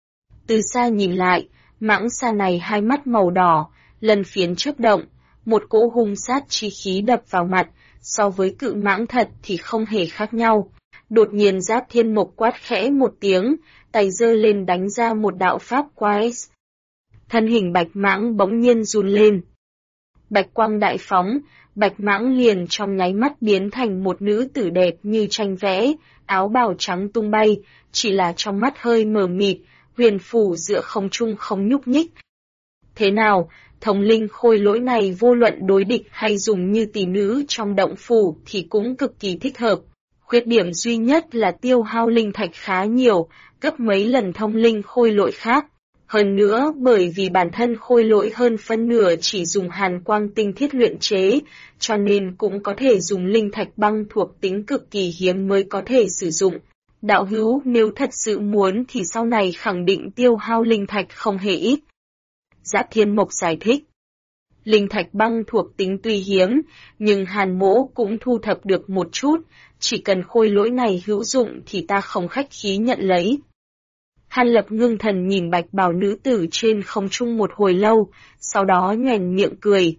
Từ xa nhìn lại, mãng xà này hai mắt màu đỏ, lân phiến chớp động, một cỗ hung sát chi khí đập vào mặt, so với cự mãng thật thì không hề khác nhau. Đột nhiên Giáp Thiên Mộc quát khẽ một tiếng, tay giơ lên đánh ra một đạo pháp quái. Thân hình bạch mãng bỗng nhiên run lên. Bạch quang đại phóng, bạch mãng liền trong nháy mắt biến thành một nữ tử đẹp như tranh vẽ, áo bào trắng tung bay, chỉ là trong mắt hơi mờ mịt, huyền phù giữa không trung không nhúc nhích. Thế nào, thống linh khôi lỗi này vô luận đối địch hay dùng như tỷ nữ trong động phủ thì cũng cực kỳ thích hợp. Khuyết điểm duy nhất là tiêu hao linh thạch khá nhiều, gấp mấy lần thông linh khôi lỗi khác. Hơn nữa bởi vì bản thân khôi lỗi hơn phân nửa chỉ dùng hàn quang tinh thiết luyện chế, cho nên cũng có thể dùng linh thạch băng thuộc tính cực kỳ hiếm mới có thể sử dụng. Đạo hữu nếu thật sự muốn thì sau này khẳng định tiêu hao linh thạch không hề ít. Giáp Thiên Mộc giải thích. Linh thạch băng thuộc tính tuy hiếm, nhưng Hàn Mỗ cũng thu thập được một chút, chỉ cần khôi lỗi này hữu dụng thì ta không khách khí nhận lấy. Hàn Lập ngưng thần nhìn bạch bào nữ tử trên không trung một hồi lâu, sau đó nhoẻn miệng cười.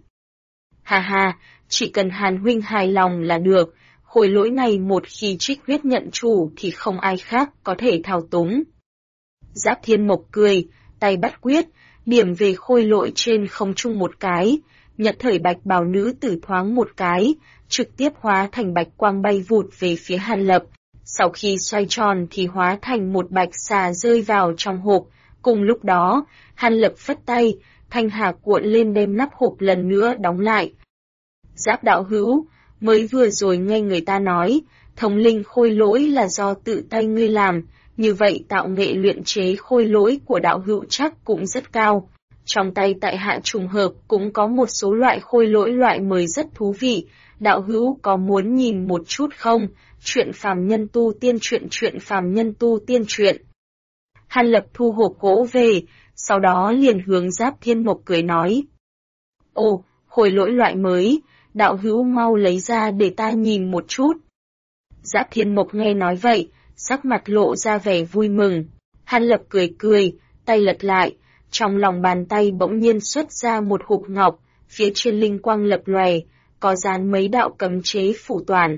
Ha ha, chỉ cần Hàn huynh hài lòng là được, khôi lỗi này một khi trích huyết nhận chủ thì không ai khác có thể thao túng. Giáp Thiên Mộc cười, tay bắt quyết, điểm về khôi lỗi trên không trung một cái, nhật thời bạch bào nữ tử thoáng một cái, trực tiếp hóa thành bạch quang bay vụt về phía Hàn Lập. Sau khi xoay tròn thì hóa thành một bạch xà rơi vào trong hộp, cùng lúc đó, Hàn Lập phất tay, thanh hà cuộn lên đem nắp hộp lần nữa đóng lại. Giáp đạo hữu, mới vừa rồi nghe người ta nói, thống linh khôi lỗi là do tự tay ngươi làm, như vậy tạo nghệ luyện chế khôi lỗi của đạo hữu chắc cũng rất cao. Trong tay tại hạ trùng hợp cũng có một số loại khôi lỗi loại mới rất thú vị, đạo hữu có muốn nhìn một chút không? Chuyện phàm nhân tu tiên chuyện phàm nhân tu tiên chuyện. Hàn Lập thu hộp gỗ về, sau đó liền hướng Giáp Thiên Mộc cười nói. Ồ, khôi lỗi loại mới, đạo hữu mau lấy ra để ta nhìn một chút. Giáp Thiên Mộc nghe nói vậy, sắc mặt lộ ra vẻ vui mừng. Hàn Lập cười cười, tay lật lại, trong lòng bàn tay bỗng nhiên xuất ra một hộp ngọc, phía trên linh quang lập lòe, có dán mấy đạo cấm chế phù toàn.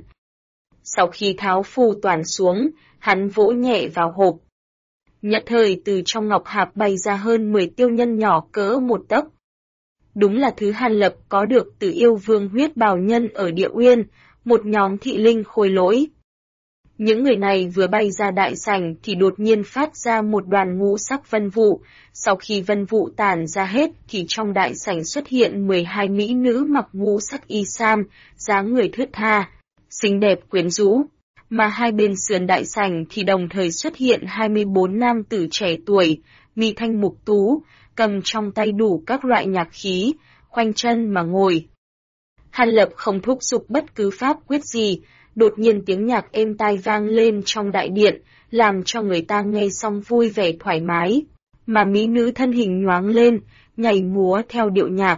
Sau khi tháo phù toàn xuống, hắn vỗ nhẹ vào hộp. Nhất thời từ trong ngọc hạp bay ra hơn 10 tiêu nhân nhỏ cỡ một tấc. Đúng là thứ Hàn Lập có được từ yêu vương huyết bào nhân ở địa uyên, một nhóm thị linh khôi lỗi. Những người này vừa bay ra đại sảnh thì đột nhiên phát ra một đoàn ngũ sắc vân vụ, sau khi vân vụ tản ra hết thì trong đại sảnh xuất hiện 12 mỹ nữ mặc ngũ sắc y sam, dáng người thướt tha, xinh đẹp quyến rũ, mà hai bên sườn đại sảnh thì đồng thời xuất hiện 24 nam tử trẻ tuổi, mi thanh mục tú, cầm trong tay đủ các loại nhạc khí, khoanh chân mà ngồi. Hàn Lập không thúc giục bất cứ pháp quyết gì, đột nhiên tiếng nhạc êm tai vang lên trong đại điện, làm cho người ta nghe xong vui vẻ thoải mái, mà mỹ nữ thân hình nhoáng lên, nhảy múa theo điệu nhạc.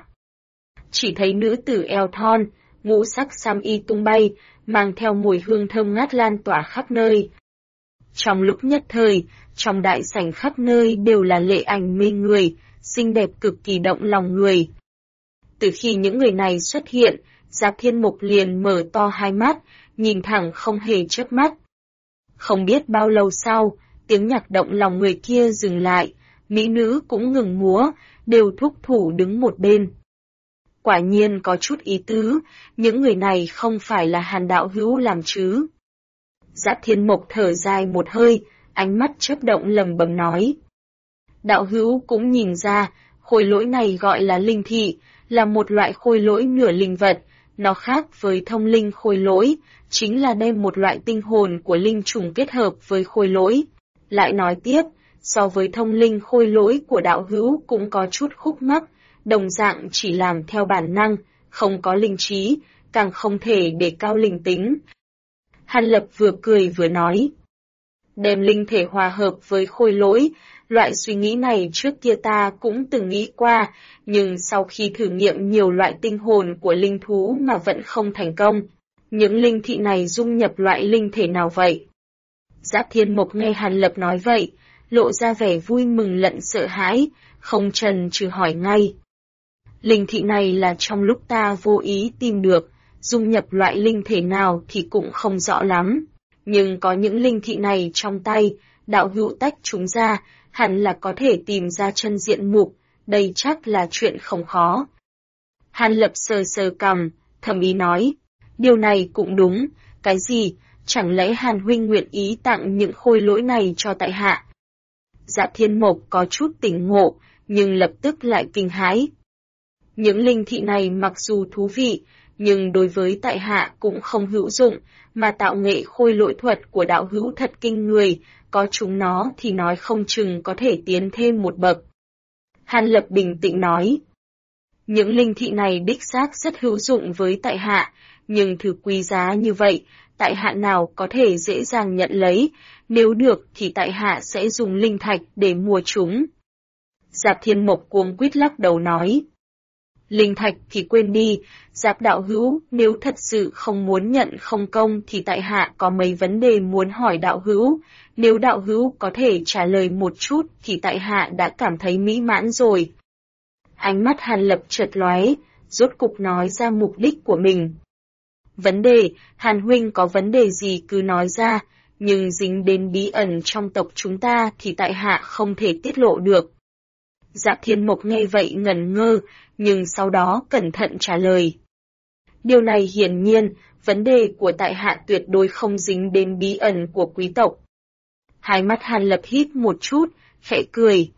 Chỉ thấy nữ tử eo thon, ngũ sắc sam y tung bay, mang theo mùi hương thơm ngát lan tỏa khắp nơi. Trong lúc nhất thời, trong đại sảnh khắp nơi đều là lệ ảnh mê người, xinh đẹp cực kỳ động lòng người. Từ khi những người này xuất hiện, Giáp Thiên Mộc liền mở to hai mắt, nhìn thẳng không hề chớp mắt. Không biết bao lâu sau, tiếng nhạc động lòng người kia dừng lại, mỹ nữ cũng ngừng múa, đều thúc thủ đứng một bên. Quả nhiên có chút ý tứ, những người này không phải là Hàn đạo hữu làm chứ. Giáp Thiên Mộc thở dài một hơi, ánh mắt chớp động lẩm bẩm nói. Đạo hữu cũng nhìn ra, khôi lỗi này gọi là linh thị, là một loại khôi lỗi nửa linh vật, nó khác với thông linh khôi lỗi, chính là đem một loại tinh hồn của linh trùng kết hợp với khôi lỗi. Lại nói tiếp, so với thông linh khôi lỗi của đạo hữu cũng có chút khúc mắc, đồng dạng chỉ làm theo bản năng, không có linh trí, càng không thể để cao linh tính. Hàn Lập vừa cười vừa nói. Đem linh thể hòa hợp với khôi lỗi, loại suy nghĩ này trước kia ta cũng từng nghĩ qua, nhưng sau khi thử nghiệm nhiều loại tinh hồn của linh thú mà vẫn không thành công. Những linh thị này dung nhập loại linh thể nào vậy? Giáp Thiên Mộc nghe Hàn Lập nói vậy, lộ ra vẻ vui mừng lẫn sợ hãi, không chần chừ hỏi ngay. Linh thị này là trong lúc ta vô ý tìm được, dung nhập loại linh thể nào thì cũng không rõ lắm. Nhưng có những linh thị này trong tay, đạo hữu tách chúng ra, hẳn là có thể tìm ra chân diện mục, đây chắc là chuyện không khó. Hàn Lập sờ sờ cằm, thầm ý nói, điều này cũng đúng, cái gì, chẳng lẽ Hàn huynh nguyện ý tặng những khôi lỗi này cho tại hạ? Dạ Thiên Mộc có chút tỉnh ngộ, nhưng lập tức lại kinh hãi. Những linh thị này mặc dù thú vị, nhưng đối với tại hạ cũng không hữu dụng, mà tạo nghệ khôi lỗi thuật của đạo hữu thật kinh người, có chúng nó thì nói không chừng có thể tiến thêm một bậc. Hàn Lập bình tĩnh nói. Những linh thị này đích xác rất hữu dụng với tại hạ, nhưng thứ quý giá như vậy, tại hạ nào có thể dễ dàng nhận lấy, nếu được thì tại hạ sẽ dùng linh thạch để mua chúng. Giáp Thiên Mộc cuống quýt lắc đầu nói. Linh thạch thì quên đi, Giáp đạo hữu, nếu thật sự không muốn nhận không công thì tại hạ có mấy vấn đề muốn hỏi đạo hữu, nếu đạo hữu có thể trả lời một chút thì tại hạ đã cảm thấy mỹ mãn rồi. Ánh mắt Hàn Lập chợt lóe, rốt cục nói ra mục đích của mình. Vấn đề, Hàn huynh có vấn đề gì cứ nói ra, nhưng dính đến bí ẩn trong tộc chúng ta thì tại hạ không thể tiết lộ được. Giáp Thiên Mộc nghe vậy ngẩn ngơ, nhưng sau đó cẩn thận trả lời. Điều này hiển nhiên, vấn đề của tại hạ tuyệt đối không dính đến bí ẩn của quý tộc. Hai mắt Hàn Lập hít một chút, khẽ cười.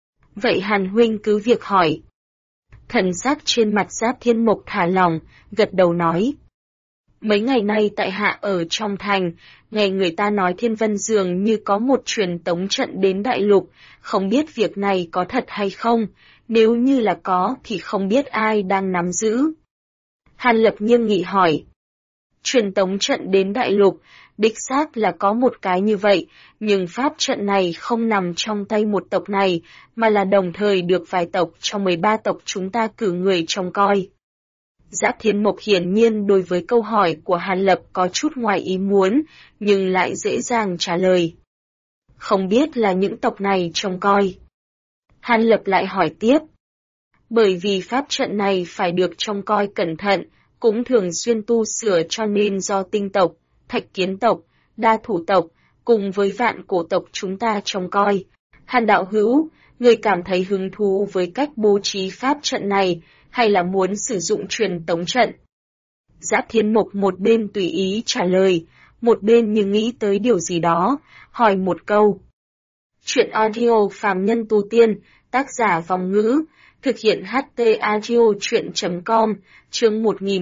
Vậy Hàn huynh cứ việc hỏi. Thần sắc trên mặt Giáp Thiên Mộc thả lỏng, gật đầu nói. Mấy ngày nay tại hạ ở trong thành, nghe người ta nói Thiên Vân dường như có một truyền tống trận đến đại lục, không biết việc này có thật hay không, nếu như là có thì không biết ai đang nắm giữ. Hàn Lập nghiêm nghị hỏi. Truyền tống trận đến đại lục, đích xác là có một cái như vậy, nhưng pháp trận này không nằm trong tay một tộc này, mà là đồng thời được vài tộc trong 13 tộc chúng ta cử người trông coi. Giáp Thiên Mộc hiển nhiên đối với câu hỏi của Hàn Lập có chút ngoài ý muốn, nhưng lại dễ dàng trả lời. Không biết là những tộc này trông coi. Hàn Lập lại hỏi tiếp. Bởi vì pháp trận này phải được trông coi cẩn thận, cũng thường xuyên tu sửa cho nên do tinh tộc, thạch kiến tộc, đa thủ tộc, cùng với vạn cổ tộc chúng ta trông coi. Hàn đạo hữu, người cảm thấy hứng thú với cách bố trí pháp trận này, hay là muốn sử dụng truyền tống trận? Giáp Thiên Mộc một bên tùy ý trả lời, một bên như nghĩ tới điều gì đó, hỏi một câu. Chuyện audio phàm nhân tu tiên, tác giả Vòng Ngữ, thực hiện HT audio chuyện.com, chương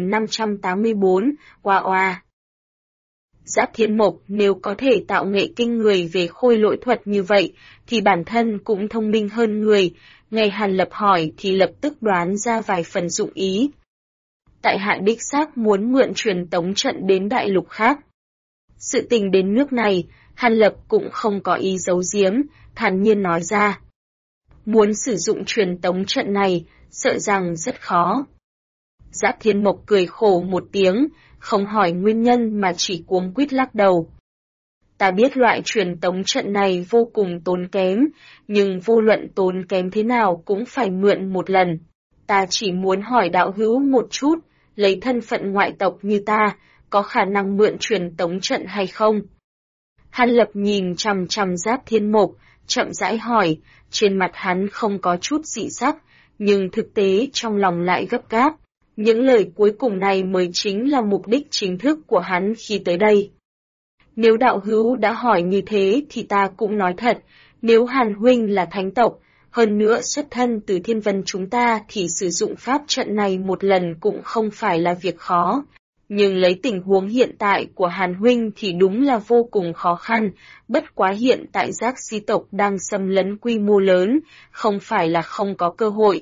1584, oa oa. Giáp Thiên Mộc nếu có thể tạo nghệ kinh người về khôi lỗi thuật như vậy, thì bản thân cũng thông minh hơn người, nghe Hàn Lập hỏi thì lập tức đoán ra vài phần dụng ý. Tại hạ đích xác muốn mượn truyền tống trận đến đại lục khác. Sự tình đến nước này, Hàn Lập cũng không có ý giấu giếm, thản nhiên nói ra. Muốn sử dụng truyền tống trận này, sợ rằng rất khó. Giáp Thiên Mộc cười khổ một tiếng, không hỏi nguyên nhân mà chỉ cuống quýt lắc đầu. Ta biết loại truyền tống trận này vô cùng tốn kém, nhưng vô luận tốn kém thế nào cũng phải mượn một lần. Ta chỉ muốn hỏi đạo hữu một chút, lấy thân phận ngoại tộc như ta, có khả năng mượn truyền tống trận hay không? Hàn Lập nhìn chằm chằm Giáp Thiên Mộc, chậm rãi hỏi, trên mặt hắn không có chút dị sắc, nhưng thực tế trong lòng lại gấp gáp. Những lời cuối cùng này mới chính là mục đích chính thức của hắn khi tới đây. Nếu đạo hữu đã hỏi như thế thì ta cũng nói thật, nếu Hàn huynh là thánh tộc, hơn nữa xuất thân từ Thiên Vân chúng ta thì sử dụng pháp trận này một lần cũng không phải là việc khó. Nhưng lấy tình huống hiện tại của Hàn huynh thì đúng là vô cùng khó khăn, bất quá hiện tại Giác Si tộc đang xâm lấn quy mô lớn, không phải là không có cơ hội.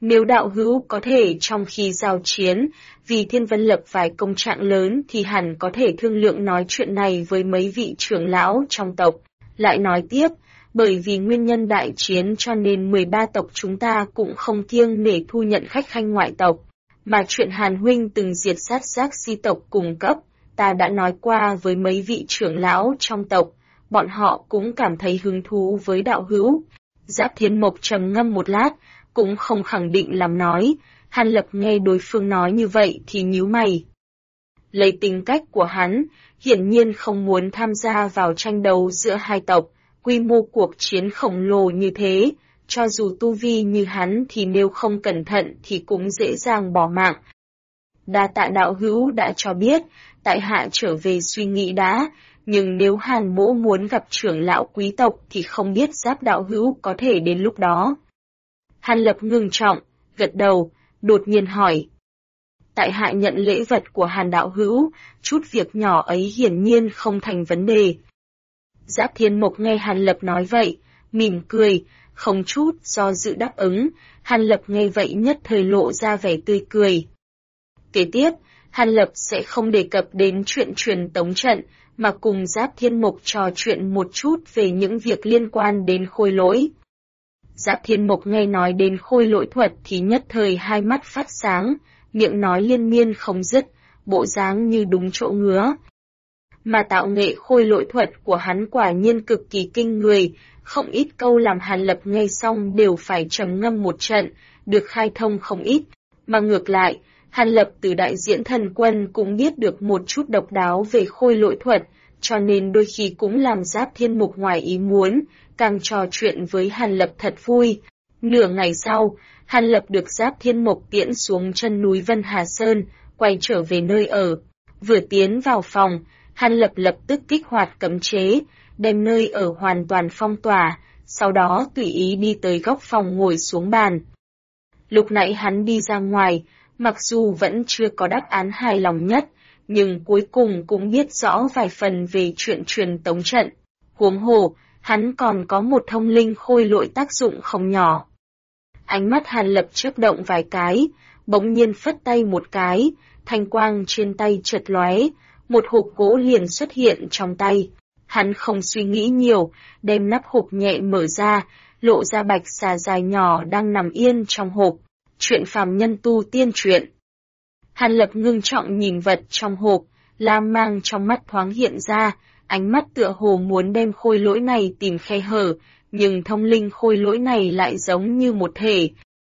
Nếu đạo hữu có thể trong khi giao chiến, vì Thiên Vân lập vài công trạng lớn thì hẳn có thể thương lượng nói chuyện này với mấy vị trưởng lão trong tộc. Lại nói tiếp, bởi vì nguyên nhân đại chiến cho nên 13 tộc chúng ta cũng không kiêng nể thu nhận khách khanh ngoại tộc. Mà chuyện Hàn huynh từng diệt sát giác si tộc cùng cấp, ta đã nói qua với mấy vị trưởng lão trong tộc, bọn họ cũng cảm thấy hứng thú với đạo hữu. Giáp Thiên Mộc trầm ngâm một lát, cũng không khẳng định làm nói. Hàn Lập nghe đối phương nói như vậy thì nhíu mày. Lấy tính cách của hắn, hiển nhiên không muốn tham gia vào tranh đấu giữa hai tộc, quy mô cuộc chiến khổng lồ như thế, cho dù tu vi như hắn thì nếu không cẩn thận thì cũng dễ dàng bỏ mạng. Đa tạ đạo hữu đã cho biết, tại hạ trở về suy nghĩ đã, nhưng nếu Hàn mỗ muốn gặp trưởng lão quý tộc thì không biết Giáp đạo hữu có thể đến lúc đó. Hàn Lập ngưng trọng, gật đầu, đột nhiên hỏi. Tại hạ nhận lễ vật của Hàn đạo hữu, chút việc nhỏ ấy hiển nhiên không thành vấn đề. Giáp Thiên Mộc nghe Hàn Lập nói vậy, mỉm cười, không chút do dự đáp ứng. Hàn Lập nghe vậy nhất thời lộ ra vẻ tươi cười. Kế tiếp, Hàn Lập sẽ không đề cập đến chuyện truyền tống trận, mà cùng Giáp Thiên Mộc trò chuyện một chút về những việc liên quan đến khôi lỗi. Giáp Thiên Mộc nghe nói đến khôi lỗi thuật thì nhất thời hai mắt phát sáng, miệng nói liên miên không dứt, bộ dáng như đúng chỗ ngứa. Mà tạo nghệ khôi lỗi thuật của hắn quả nhiên cực kỳ kinh người, không ít câu làm Hàn Lập nghe xong đều phải trầm ngâm một trận, được khai thông không ít. Mà ngược lại, Hàn Lập từ đại diễn thần quân cũng biết được một chút độc đáo về khôi lỗi thuật, cho nên đôi khi cũng làm Giáp Thiên Mộc ngoài ý muốn, càng trò chuyện với Hàn Lập thật vui. Nửa ngày sau, Hàn Lập được Giáp Thiên Mộc tiễn xuống chân núi Vân Hà Sơn, quay trở về nơi ở. Vừa tiến vào phòng, Hàn Lập lập tức kích hoạt cấm chế, đem nơi ở hoàn toàn phong tỏa, sau đó tùy ý đi tới góc phòng ngồi xuống bàn. Lúc nãy hắn đi ra ngoài, mặc dù vẫn chưa có đáp án hài lòng nhất, nhưng cuối cùng cũng biết rõ vài phần về chuyện truyền tống trận. Huống hồ, hắn còn có một thông linh khôi lỗi tác dụng không nhỏ. Ánh mắt Hàn Lập chớp động vài cái, bỗng nhiên phất tay một cái, thanh quang trên tay chợt lóe, một hộp gỗ liền xuất hiện trong tay. Hắn không suy nghĩ nhiều, đem nắp hộp nhẹ mở ra, lộ ra bạch xà dài nhỏ đang nằm yên trong hộp. Chuyện phàm nhân tu tiên truyện. Hàn Lập ngưng trọng nhìn vật trong hộp, lam mang trong mắt thoáng hiện ra, ánh mắt tựa hồ muốn đem khôi lỗi này tìm khe hở, nhưng thông linh khôi lỗi này lại giống như một thể.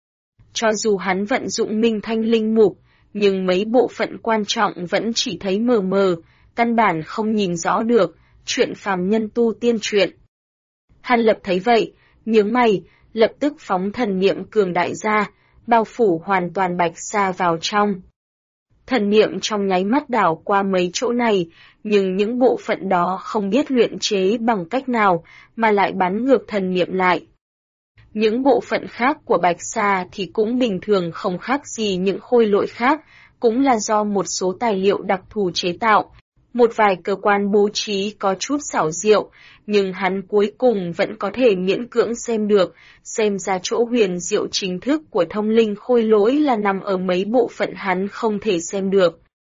Cho dù hắn vận dụng minh thanh linh mục, nhưng mấy bộ phận quan trọng vẫn chỉ thấy mờ mờ, căn bản không nhìn rõ được, chuyện phàm nhân tu tiên truyện. Hàn Lập thấy vậy, nhướng mày, lập tức phóng thần niệm cường đại ra, bao phủ hoàn toàn bạch sa vào trong. Thần niệm trong nháy mắt đảo qua mấy chỗ này, nhưng những bộ phận đó không biết luyện chế bằng cách nào, mà lại bắn ngược thần niệm lại. Những bộ phận khác của bạch sa thì cũng bình thường không khác gì những khôi lỗi khác, cũng là do một số tài liệu đặc thù chế tạo. Một vài cơ quan bố trí có chút xảo diệu, nhưng hắn cuối cùng vẫn có thể miễn cưỡng xem được, xem ra chỗ huyền diệu chính thức của thông linh khôi lỗi là nằm ở mấy bộ phận hắn không thể xem được.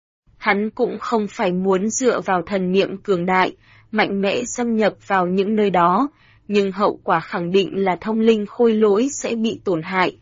Hắn cũng không phải muốn dựa vào thần niệm cường đại, mạnh mẽ xâm nhập vào những nơi đó, nhưng hậu quả khẳng định là thông linh khôi lỗi sẽ bị tổn hại.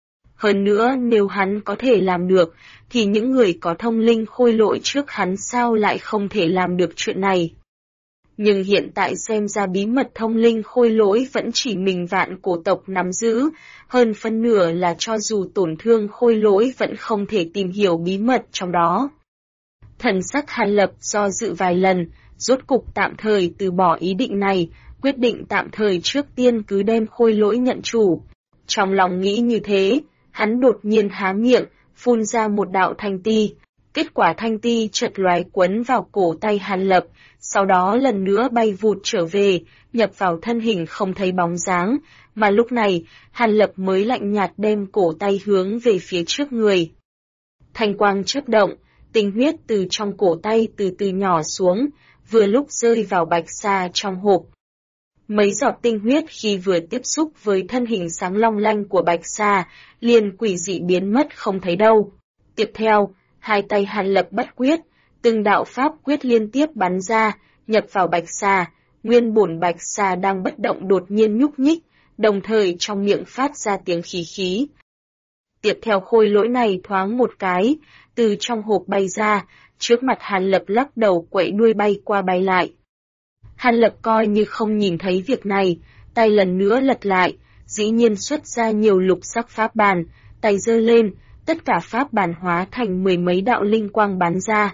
Hơn nữa nếu hắn có thể làm được, thì những người có thông linh khôi lỗi trước hắn sao lại không thể làm được chuyện này. Nhưng hiện tại xem ra bí mật thông linh khôi lỗi vẫn chỉ mình Vạn Cổ tộc nắm giữ, hơn phân nửa là cho dù tổn thương khôi lỗi vẫn không thể tìm hiểu bí mật trong đó. Thần sắc Hàn Lập do dự vài lần, rốt cục tạm thời từ bỏ ý định này, quyết định tạm thời trước tiên cứ đem khôi lỗi nhận chủ. Trong lòng nghĩ như thế, hắn đột nhiên há miệng, phun ra một đạo thanh ti. Kết quả thanh ti chợt lóe quấn vào cổ tay Hàn Lập, sau đó lần nữa bay vụt trở về, nhập vào thân hình không thấy bóng dáng, mà lúc này, Hàn Lập mới lạnh nhạt đem cổ tay hướng về phía trước người. Thanh quang chớp động, tinh huyết từ trong cổ tay từ từ nhỏ xuống, vừa lúc rơi vào bạch sa trong hộp. Mấy giọt tinh huyết khi vừa tiếp xúc với thân hình sáng long lanh của Bạch Sa, liền quỷ dị biến mất không thấy đâu. Tiếp theo, hai tay Hàn Lập bắt quyết, từng đạo pháp quyết liên tiếp bắn ra, nhập vào Bạch Sa. Nguyên bổn Bạch Sa đang bất động đột nhiên nhúc nhích, đồng thời trong miệng phát ra tiếng khí khí. Tiếp theo khôi lỗi này thoáng một cái, từ trong hộp bay ra, trước mặt Hàn Lập lắc đầu quậy đuôi bay qua bay lại. Hàn Lập coi như không nhìn thấy việc này, tay lần nữa lật lại, dĩ nhiên xuất ra nhiều lục sắc pháp bàn, tay giơ lên, tất cả pháp bàn hóa thành mười mấy đạo linh quang bắn ra.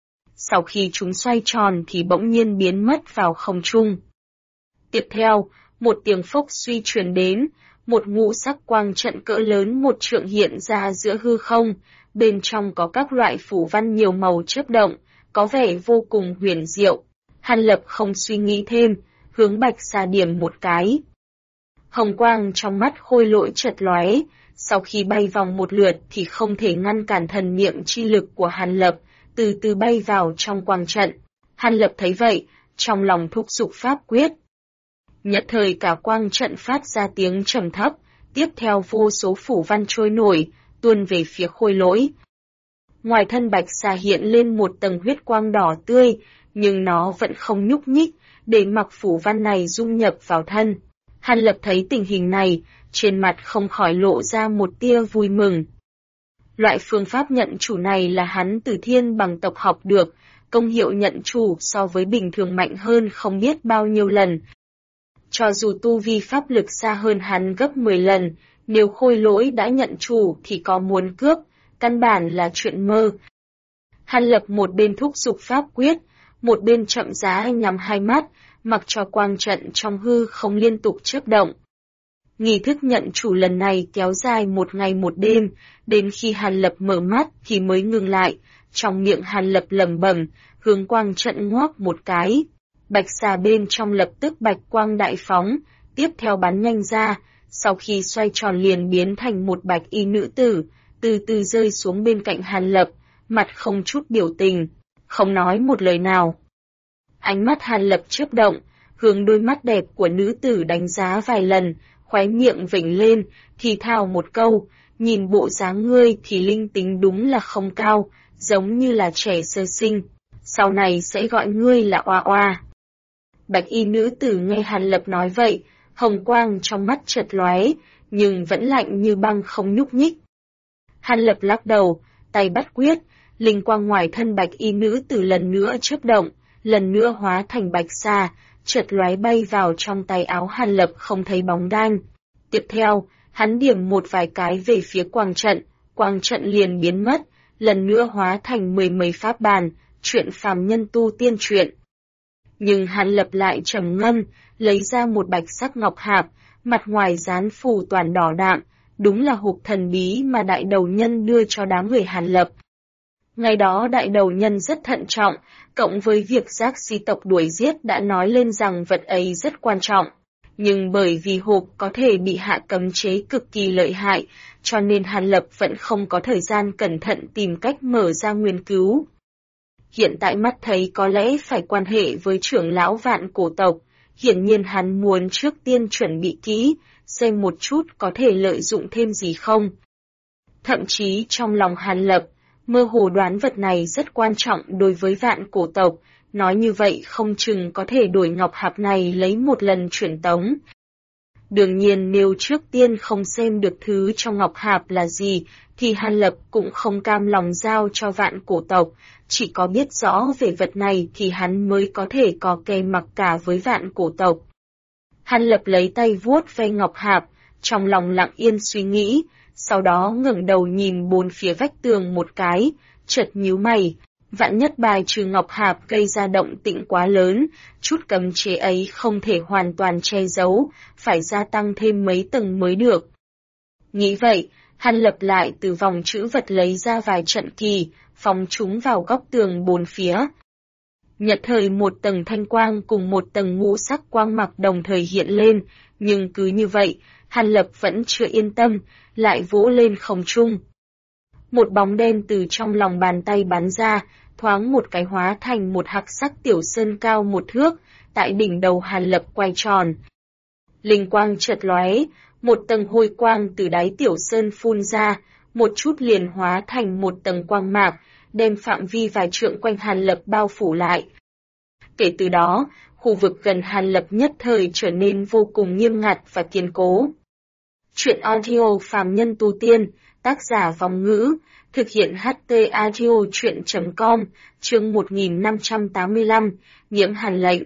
Sau khi chúng xoay tròn thì bỗng nhiên biến mất vào không trung. Tiếp theo, một tiếng phốc suy truyền đến, một ngũ sắc quang trận cỡ lớn một trượng hiện ra giữa hư không, bên trong có các loại phủ văn nhiều màu chớp động, có vẻ vô cùng huyền diệu. Hàn Lập không suy nghĩ thêm, hướng Bạch Sa điểm một cái. Hồng quang trong mắt khôi lỗi chợt lóe, sau khi bay vòng một lượt thì không thể ngăn cản thần niệm chi lực của Hàn Lập, từ từ bay vào trong quang trận. Hàn Lập thấy vậy, trong lòng thúc giục pháp quyết. Nhất thời cả quang trận phát ra tiếng trầm thấp, tiếp theo vô số phủ văn trôi nổi, tuôn về phía khôi lỗi. Ngoài thân Bạch Sa hiện lên một tầng huyết quang đỏ tươi, nhưng nó vẫn không nhúc nhích, để mặc phủ văn này dung nhập vào thân. Hàn Lập thấy tình hình này, trên mặt không khỏi lộ ra một tia vui mừng. Loại phương pháp nhận chủ này là hắn từ Thiên Bằng tộc học được, công hiệu nhận chủ so với bình thường mạnh hơn không biết bao nhiêu lần. Cho dù tu vi pháp lực xa hơn hắn gấp 10 lần, nếu khôi lỗi đã nhận chủ thì có muốn cướp, căn bản là chuyện mơ. Hàn Lập một bên thúc giục pháp quyết, một bên chậm rãi nhắm hai mắt, mặc cho quang trận trong hư không liên tục chớp động. Nghi thức nhận chủ lần này kéo dài một ngày một đêm, đến khi Hàn Lập mở mắt thì mới ngừng lại, trong miệng Hàn Lập lẩm bẩm, hướng quang trận ngoác một cái. Bạch Sa bên trong lập tức bạch quang đại phóng, tiếp theo bắn nhanh ra, sau khi xoay tròn liền biến thành một bạch y nữ tử, từ từ rơi xuống bên cạnh Hàn Lập, mặt không chút biểu tình, không nói một lời nào. Ánh mắt Hàn Lập chớp động, hướng đôi mắt đẹp của nữ tử đánh giá vài lần, khóe miệng vểnh lên, thì thào một câu, nhìn bộ dáng ngươi thì linh tính đúng là không cao, giống như là trẻ sơ sinh, sau này sẽ gọi ngươi là Oa Oa. Bạch y nữ tử nghe Hàn Lập nói vậy, hồng quang trong mắt chợt lóe, nhưng vẫn lạnh như băng không nhúc nhích. Hàn Lập lắc đầu, tay bắt quyết, linh quang ngoài thân bạch y nữ tử lần nữa chớp động, lần nữa hóa thành Bạch Sa, chợt lóe bay vào trong tay áo Hàn Lập không thấy bóng đan. Tiếp theo, hắn điểm một vài cái về phía quang trận liền biến mất, lần nữa hóa thành mười mấy pháp bàn, chuyện phàm nhân tu tiên truyện. Nhưng Hàn Lập lại trầm ngâm, lấy ra một bạch sắc ngọc hạp, mặt ngoài dán phù toàn đỏ đạm, đúng là hộp thần bí mà đại đầu nhân đưa cho đám người Hàn Lập. Ngày đó đại đầu nhân rất thận trọng, cộng với việc giác si tộc đuổi giết đã nói lên rằng vật ấy rất quan trọng. Nhưng bởi vì hộp có thể bị hạ cấm chế cực kỳ lợi hại, cho nên Hàn Lập vẫn không có thời gian cẩn thận tìm cách mở ra nghiên cứu. Hiện tại mắt thấy có lẽ phải quan hệ với trưởng lão Vạn Cổ tộc, hiển nhiên hắn muốn trước tiên chuẩn bị kỹ, xem một chút có thể lợi dụng thêm gì không. Thậm chí trong lòng Hàn Lập, mơ hồ đoán vật này rất quan trọng đối với Vạn Cổ tộc, nói như vậy không chừng có thể đổi ngọc hạp này lấy một lần truyền tống. Đương nhiên nếu trước tiên không xem được thứ trong ngọc hạp là gì, thì Hàn Lập cũng không cam lòng giao cho Vạn Cổ tộc, chỉ có biết rõ về vật này thì hắn mới có thể có kè mặc cả với Vạn Cổ tộc. Hàn Lập lấy tay vuốt ve ngọc hạp, trong lòng lặng yên suy nghĩ, sau đó ngẩng đầu nhìn bốn phía vách tường một cái, chợt nhíu mày. Vạn nhất bài trừ ngọc hạp gây ra động tĩnh quá lớn, chút cấm chế ấy không thể hoàn toàn che giấu, phải gia tăng thêm mấy tầng mới được. Nghĩ vậy, Hàn Lập lại từ vòng trữ vật lấy ra vài trận kỳ, phóng chúng vào góc tường bốn phía. Nhật thời một tầng thanh quang cùng một tầng ngũ sắc quang mặc đồng thời hiện lên, nhưng cứ như vậy, Hàn Lập vẫn chưa yên tâm, lại vỗ lên không trung. Một bóng đen từ trong lòng bàn tay bắn ra, thoáng một cái hóa thành một hắc sắc tiểu sơn cao 1 thước, tại đỉnh đầu Hàn Lập quay tròn. Linh quang chợt lóe, một tầng hôi quang từ đáy tiểu sơn phun ra, một chút liền hóa thành một tầng quang mạc, đem phạm vi vài trượng quanh Hàn Lập bao phủ lại. Kể từ đó, khu vực gần Hàn Lập nhất thời trở nên vô cùng nghiêm ngặt và kiên cố. Truyện audio phàm nhân tu tiên, tác giả Vong Ngữ, thực hiện HT audio truyện.com, chương 1585, nhiễm hàn lệnh.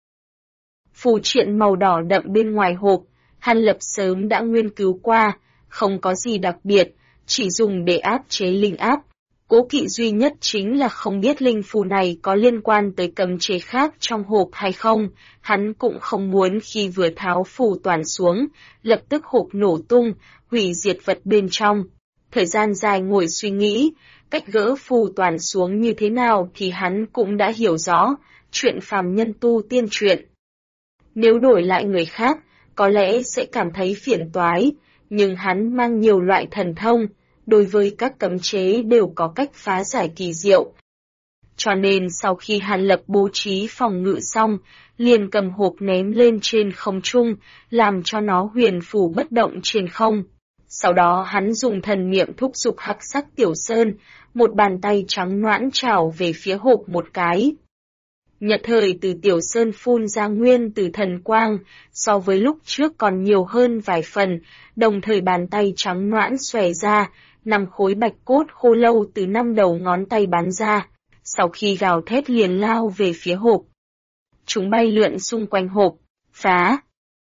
Phù triện màu đỏ đậm bên ngoài hộp, Hàn Lập sớm đã nghiên cứu qua, không có gì đặc biệt, chỉ dùng để áp chế linh áp. Cố kỵ duy nhất chính là không biết linh phù này có liên quan tới cấm chế khác trong hộp hay không, hắn cũng không muốn khi vừa tháo phù toàn xuống, lập tức hộp nổ tung, hủy diệt vật bên trong. Thời gian dài ngồi suy nghĩ, cách gỡ phù toàn xuống như thế nào thì hắn cũng đã hiểu rõ, chuyện phàm nhân tu tiên truyện. Nếu đổi lại người khác, có lẽ sẽ cảm thấy phiền toái, nhưng hắn mang nhiều loại thần thông, đối với các cấm chế đều có cách phá giải kỳ diệu. Cho nên sau khi Hàn Lập bố trí phòng ngự xong, liền cầm hộp ném lên trên không trung, làm cho nó huyền phù bất động trên không. Sau đó hắn dùng thần niệm thúc giục hắc sắc tiểu sơn, một bàn tay trắng nõn chảo về phía hộp một cái. Nhật thời từ tiểu sơn phun ra nguyên từ thần quang, so với lúc trước còn nhiều hơn vài phần, đồng thời bàn tay trắng nõn xòe ra, 5 khối bạch cốt khô lâu từ 5 đầu ngón tay bắn ra, sau khi gào thét liền lao về phía hộp. Chúng bay lượn xung quanh hộp, phá.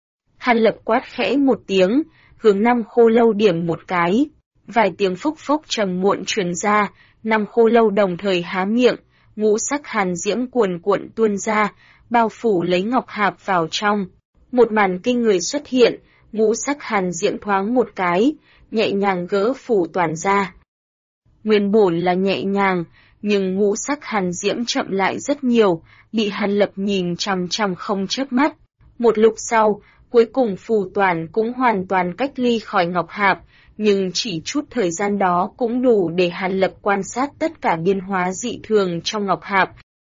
Hàn Lập quát khẽ một tiếng, hướng 5 khô lâu điểm một cái, vài tiếng phốc phốc trầm muộn truyền ra, 5 khô lâu đồng thời há miệng, ngũ sắc hàn diễm cuồn cuộn tuôn ra, bao phủ lấy ngọc hạp vào trong. Một màn kinh người xuất hiện, ngũ sắc hàn diễm thoáng một cái, nhẹ nhàng gỡ phủ toàn ra. Nguyên bổn là nhẹ nhàng, nhưng ngũ sắc hàn diễm chậm lại rất nhiều, bị Hàn Lập nhìn chằm chằm không chớp mắt. Một lúc sau, cuối cùng phù toàn cũng hoàn toàn cách ly khỏi ngọc hạp, nhưng chỉ chút thời gian đó cũng đủ để Hàn Lập quan sát tất cả biến hóa dị thường trong ngọc hạp.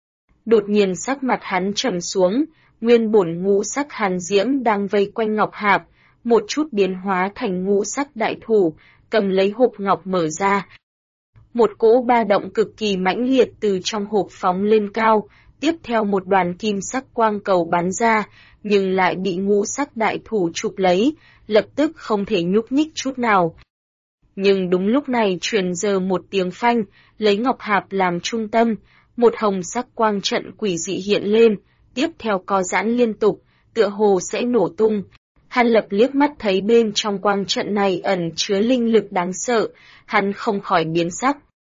Đột nhiên sắc mặt hắn trầm xuống, nguyên bổn ngũ sắc hàn diễm đang vây quanh ngọc hạp, một chút biến hóa thành ngũ sắc đại thủ, cầm lấy hộp ngọc mở ra. Một cỗ ba động cực kỳ mãnh liệt từ trong hộp phóng lên cao, tiếp theo một đoàn kim sắc quang cầu bắn ra, nhưng lại bị ngũ sắc đại thủ chụp lấy, lập tức không thể nhúc nhích chút nào. Nhưng đúng lúc này truyền giờ một tiếng phanh, lấy ngọc hạp làm trung tâm, một hồng sắc quang trận quỷ dị hiện lên, tiếp theo co giãn liên tục, tựa hồ sẽ nổ tung. Hàn Lập liếc mắt thấy bên trong quang trận này ẩn chứa linh lực đáng sợ, hắn không khỏi biến sắc.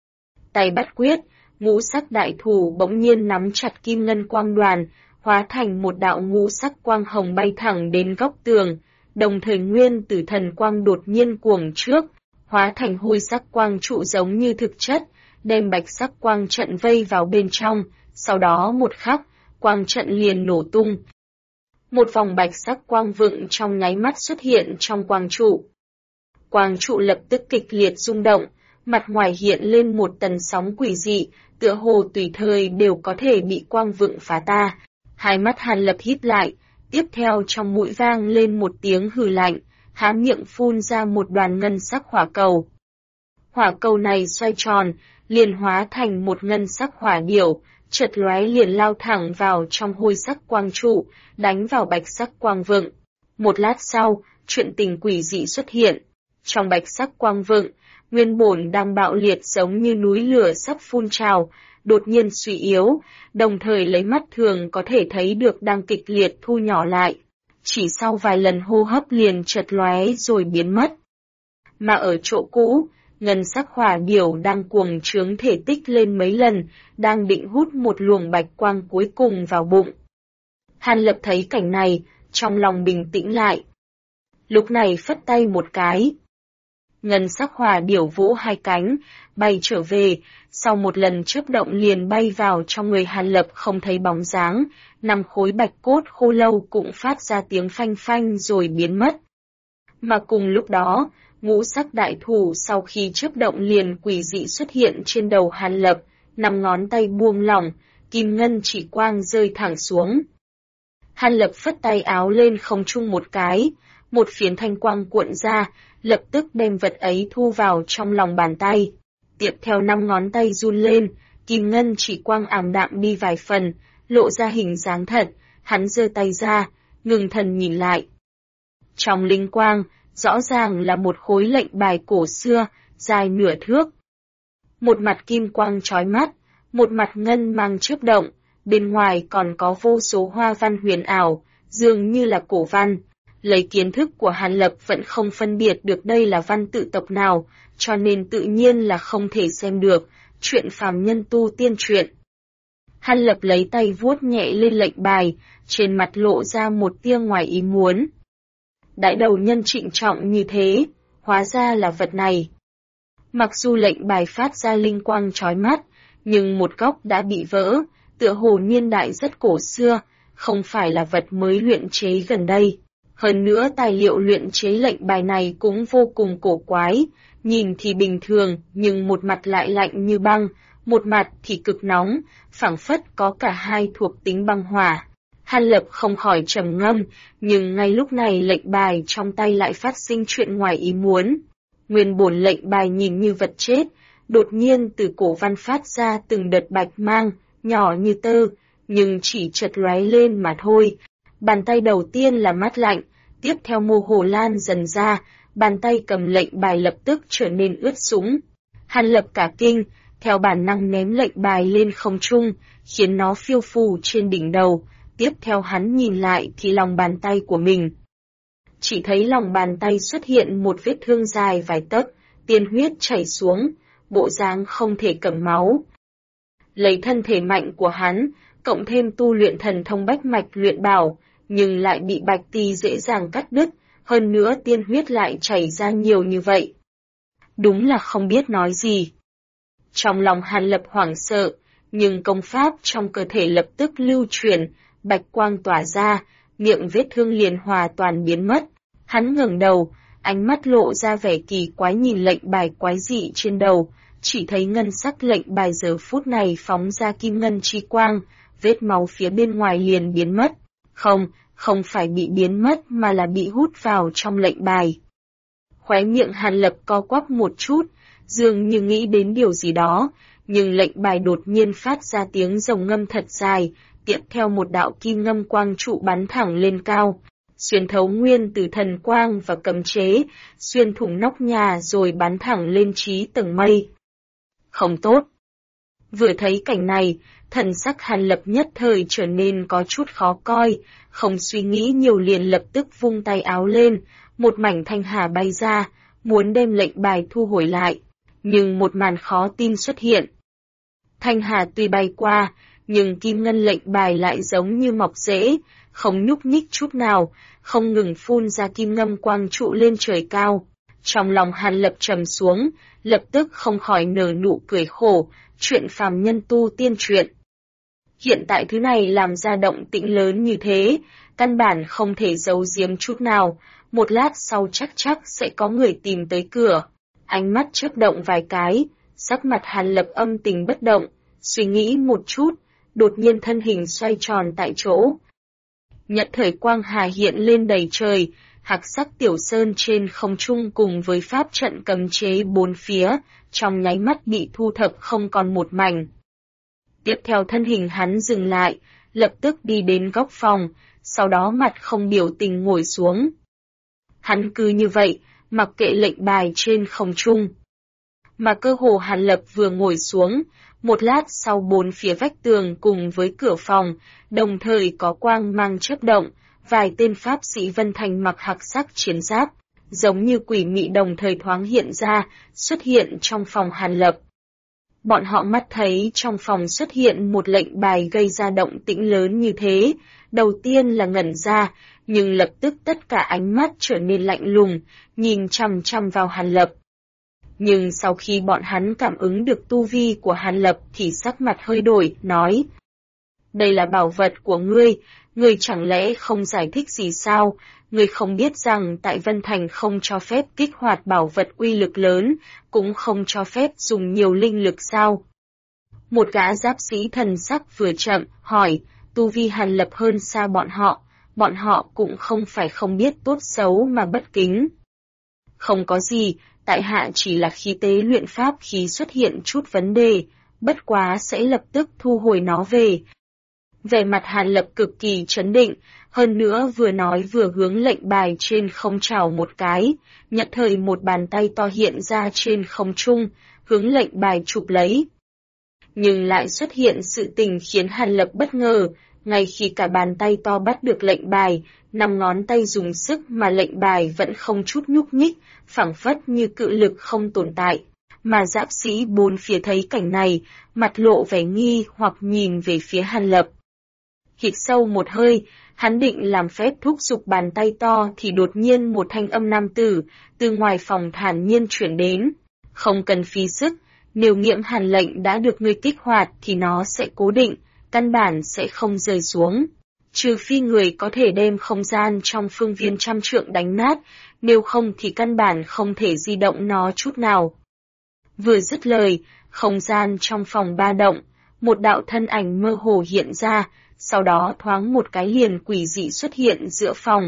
Tay bắt quyết, ngũ sắc đại thủ bỗng nhiên nắm chặt kim ngân quang đoàn, hóa thành một đạo ngũ sắc quang hồng bay thẳng đến góc tường, đồng thời nguyên tử thần quang đột nhiên cuồng trước, hóa thành hôi sắc quang trụ giống như thực chất, đem bạch sắc quang trận vây vào bên trong, sau đó một khắc, quang trận liền nổ tung. Một vòng bạch sắc quang vựng trong nháy mắt xuất hiện trong quang trụ. Quang trụ lập tức kịch liệt rung động, mặt ngoài hiện lên một tần sóng quỷ dị, tựa hồ tùy thời đều có thể bị quang vựng phá ta. Hai mắt Hàn Lập híp lại, tiếp theo trong mũi vang lên một tiếng hừ lạnh, há miệng phun ra một đoàn ngân sắc hỏa cầu. Hỏa cầu này xoay tròn, liền hóa thành một ngân sắc hỏa điểu, chợt lóe liền lao thẳng vào trong hôi sắc quang trụ, đánh vào bạch sắc quang vựng. Một lát sau, chuyện tình quỷ dị xuất hiện. Trong bạch sắc quang vựng, nguyên bổn đang bạo liệt giống như núi lửa sắp phun trào, đột nhiên suy yếu, đồng thời lấy mắt thường có thể thấy được đang kịch liệt thu nhỏ lại. Chỉ sau vài lần hô hấp liền chợt lóe rồi biến mất. Mà ở chỗ cũ, ngân sắc hỏa điểu đang cuồng trướng thể tích lên mấy lần, đang định hút một luồng bạch quang cuối cùng vào bụng. Hàn Lập thấy cảnh này, trong lòng bình tĩnh lại. Lúc này phất tay một cái. Ngân sắc hỏa điểu vỗ hai cánh, bay trở về, sau một lần chớp động liền bay vào trong người Hàn Lập không thấy bóng dáng, 5 khối bạch cốt khô lâu cũng phát ra tiếng phanh phanh rồi biến mất. Mà cùng lúc đó, ngũ sắc đại thủ sau khi chớp động liền quỷ dị xuất hiện trên đầu Hàn Lập, 5 ngón tay buông lỏng, kim ngân chỉ quang rơi thẳng xuống. Hàn Lập phất tay áo lên không trung một cái, một phiến thanh quang cuộn ra, lập tức đem vật ấy thu vào trong lòng bàn tay. Tiếp theo 5 ngón tay run lên, kim ngân chỉ quang ảm đạm đi vài phần, lộ ra hình dáng thật, hắn giơ tay ra, ngừng thần nhìn lại. Trong linh quang, rõ ràng là một khối lệnh bài cổ xưa, dài nửa thước. Một mặt kim quang chói mắt, một mặt ngân mang chớp động, bên ngoài còn có vô số hoa văn huyền ảo, dường như là cổ văn. Lấy kiến thức của Hàn Lập vẫn không phân biệt được đây là văn tự tộc nào, cho nên tự nhiên là không thể xem được, chuyện phàm nhân tu tiên truyện. Hàn Lập lấy tay vuốt nhẹ lên lệnh bài, trên mặt lộ ra một tia ngoài ý muốn. Đại đầu nhân trịnh trọng như thế, hóa ra là vật này. Mặc dù lệnh bài phát ra linh quang chói mắt, nhưng một góc đã bị vỡ, tựa hồ niên đại rất cổ xưa, không phải là vật mới luyện chế gần đây. Hơn nữa tài liệu luyện chế lệnh bài này cũng vô cùng cổ quái, nhìn thì bình thường nhưng một mặt lại lạnh như băng, một mặt thì cực nóng, phảng phất có cả hai thuộc tính băng hỏa. Hàn Lập không khỏi trầm ngâm, nhưng ngay lúc này lệnh bài trong tay lại phát sinh chuyện ngoài ý muốn. Nguyên bổn lệnh bài nhìn như vật chết, đột nhiên từ cổ văn phát ra từng đợt bạch mang, nhỏ như tơ, nhưng chỉ chợt lóe lên mà thôi. Bàn tay đầu tiên là mát lạnh, tiếp theo mồ hôi lan dần ra, bàn tay cầm lệnh bài lập tức trở nên ướt sũng. Hàn Lập cả kinh, theo bản năng ném lệnh bài lên không trung, khiến nó phiêu phù trên đỉnh đầu. Tiếp theo hắn nhìn lại thì lòng bàn tay của mình. Chỉ thấy lòng bàn tay xuất hiện một vết thương dài vài tấc, tiên huyết chảy xuống, bộ dáng không thể cầm máu. Lấy thân thể mạnh của hắn, cộng thêm tu luyện thần thông bách mạch luyện bảo, nhưng lại bị bạch ti dễ dàng cắt đứt, hơn nữa tiên huyết lại chảy ra nhiều như vậy. Đúng là không biết nói gì. Trong lòng Hàn Lập hoảng sợ, nhưng công pháp trong cơ thể lập tức lưu chuyển, bạch quang tỏa ra, miệng vết thương liền hoàn toàn biến mất. Hắn ngẩng đầu, ánh mắt lộ ra vẻ kỳ quái nhìn lệnh bài quái dị trên đầu, chỉ thấy ngân sắc lệnh bài giờ phút này phóng ra kim ngân chi quang, vết máu phía bên ngoài liền biến mất. Không phải bị biến mất mà là bị hút vào trong lệnh bài. Khóe miệng Hàn Lập co quắp một chút, dường như nghĩ đến điều gì đó, nhưng lệnh bài đột nhiên phát ra tiếng rồng ngâm thật dài, tiếp theo một đạo kim ngâm quang trụ bắn thẳng lên cao, xuyên thấu nguyên từ thần quang và cấm chế, xuyên thủng nóc nhà rồi bắn thẳng lên trí tầng mây. Không tốt. Vừa thấy cảnh này, thần sắc Hàn Lập nhất thời trở nên có chút khó coi, không suy nghĩ nhiều liền lập tức vung tay áo lên, một mảnh thanh hà bay ra, muốn đem lệnh bài thu hồi lại, nhưng một màn khó tin xuất hiện. Thanh hà tuy bay qua, nhưng kim ngân lệnh bài lại giống như mọc rễ, không nhúc nhích chút nào, không ngừng phun ra kim ngâm quang trụ lên trời cao. Trong lòng Hàn Lập trầm xuống, lập tức không khỏi nở nụ cười khổ, chuyện phàm nhân tu tiên truyện. Hiện tại thứ này làm ra động tĩnh lớn như thế, căn bản không thể giấu giếm chút nào, một lát sau chắc sẽ có người tìm tới cửa. Ánh mắt chớp động vài cái, sắc mặt Hàn Lập âm tình bất động, suy nghĩ một chút, đột nhiên thân hình xoay tròn tại chỗ. Nhật thời quang hà hiện lên đầy trời, hạc sắc tiểu sơn trên không trung cùng với pháp trận cấm chế bốn phía, trong nháy mắt bị thu thập không còn một mảnh. Tiếp theo thân hình hắn dừng lại, lập tức đi đến góc phòng, sau đó mặt không biểu tình ngồi xuống. Hắn cứ như vậy, mặc kệ lệnh bài trên không trung. Mà cơ hồ Hàn Lập vừa ngồi xuống, một lát sau bốn phía vách tường cùng với cửa phòng, đồng thời có quang mang chớp động, vài tên pháp sĩ vân thành mặc hạc sắc chiến giáp, giống như quỷ mị đồng thời thoáng hiện ra, xuất hiện trong phòng Hàn Lập. Bọn họ mắt thấy trong phòng xuất hiện một lệnh bài gây ra động tĩnh lớn như thế, đầu tiên là ngẩn ra, nhưng lập tức tất cả ánh mắt trở nên lạnh lùng, nhìn chằm chằm vào Hàn Lập. Nhưng sau khi bọn hắn cảm ứng được tu vi của Hàn Lập thì sắc mặt hơi đổi, nói: Đây là bảo vật của ngươi, Người chẳng lẽ không giải thích gì sao? Người không biết rằng tại Vân Thành không cho phép kích hoạt bảo vật uy lực lớn, cũng không cho phép dùng nhiều linh lực sao? Một gã giáp sĩ thần sắc vừa chậm, hỏi, tu vi Hàn Lập hơn xa bọn họ cũng không phải không biết tốt xấu mà bất kính. Không có gì, tại hạ chỉ là khí tế luyện pháp khí xuất hiện chút vấn đề, bất quá sẽ lập tức thu hồi nó về. Vẻ mặt Hàn Lập cực kỳ trấn định, hơn nữa vừa nói vừa hướng lệnh bài trên không chảo một cái, nhận thời một bàn tay to hiện ra trên không trung, hướng lệnh bài chụp lấy. Nhưng lại xuất hiện sự tình khiến Hàn Lập bất ngờ, ngay khi cả bàn tay to bắt được lệnh bài, 5 ngón tay dùng sức mà lệnh bài vẫn không chút nhúc nhích, phảng phất như cự lực không tồn tại. Mà giáp sĩ bốn phía thấy cảnh này, mặt lộ vẻ nghi hoặc nhìn về phía Hàn Lập. Hít sâu một hơi, hắn định làm phép thúc giục bàn tay to thì đột nhiên một thanh âm nam tử, từ ngoài phòng thản nhiên chuyển đến. Không cần phí sức, nếu nghiễm hàn lệnh đã được ngươi kích hoạt thì nó sẽ cố định, căn bản sẽ không rơi xuống. Trừ phi người có thể đem không gian trong phương viên 100 trượng đánh nát, nếu không thì căn bản không thể di động nó chút nào. Vừa dứt lời, không gian trong phòng ba động, một đạo thân ảnh mơ hồ hiện ra, sau đó thoáng một cái liền quỷ dị xuất hiện giữa phòng.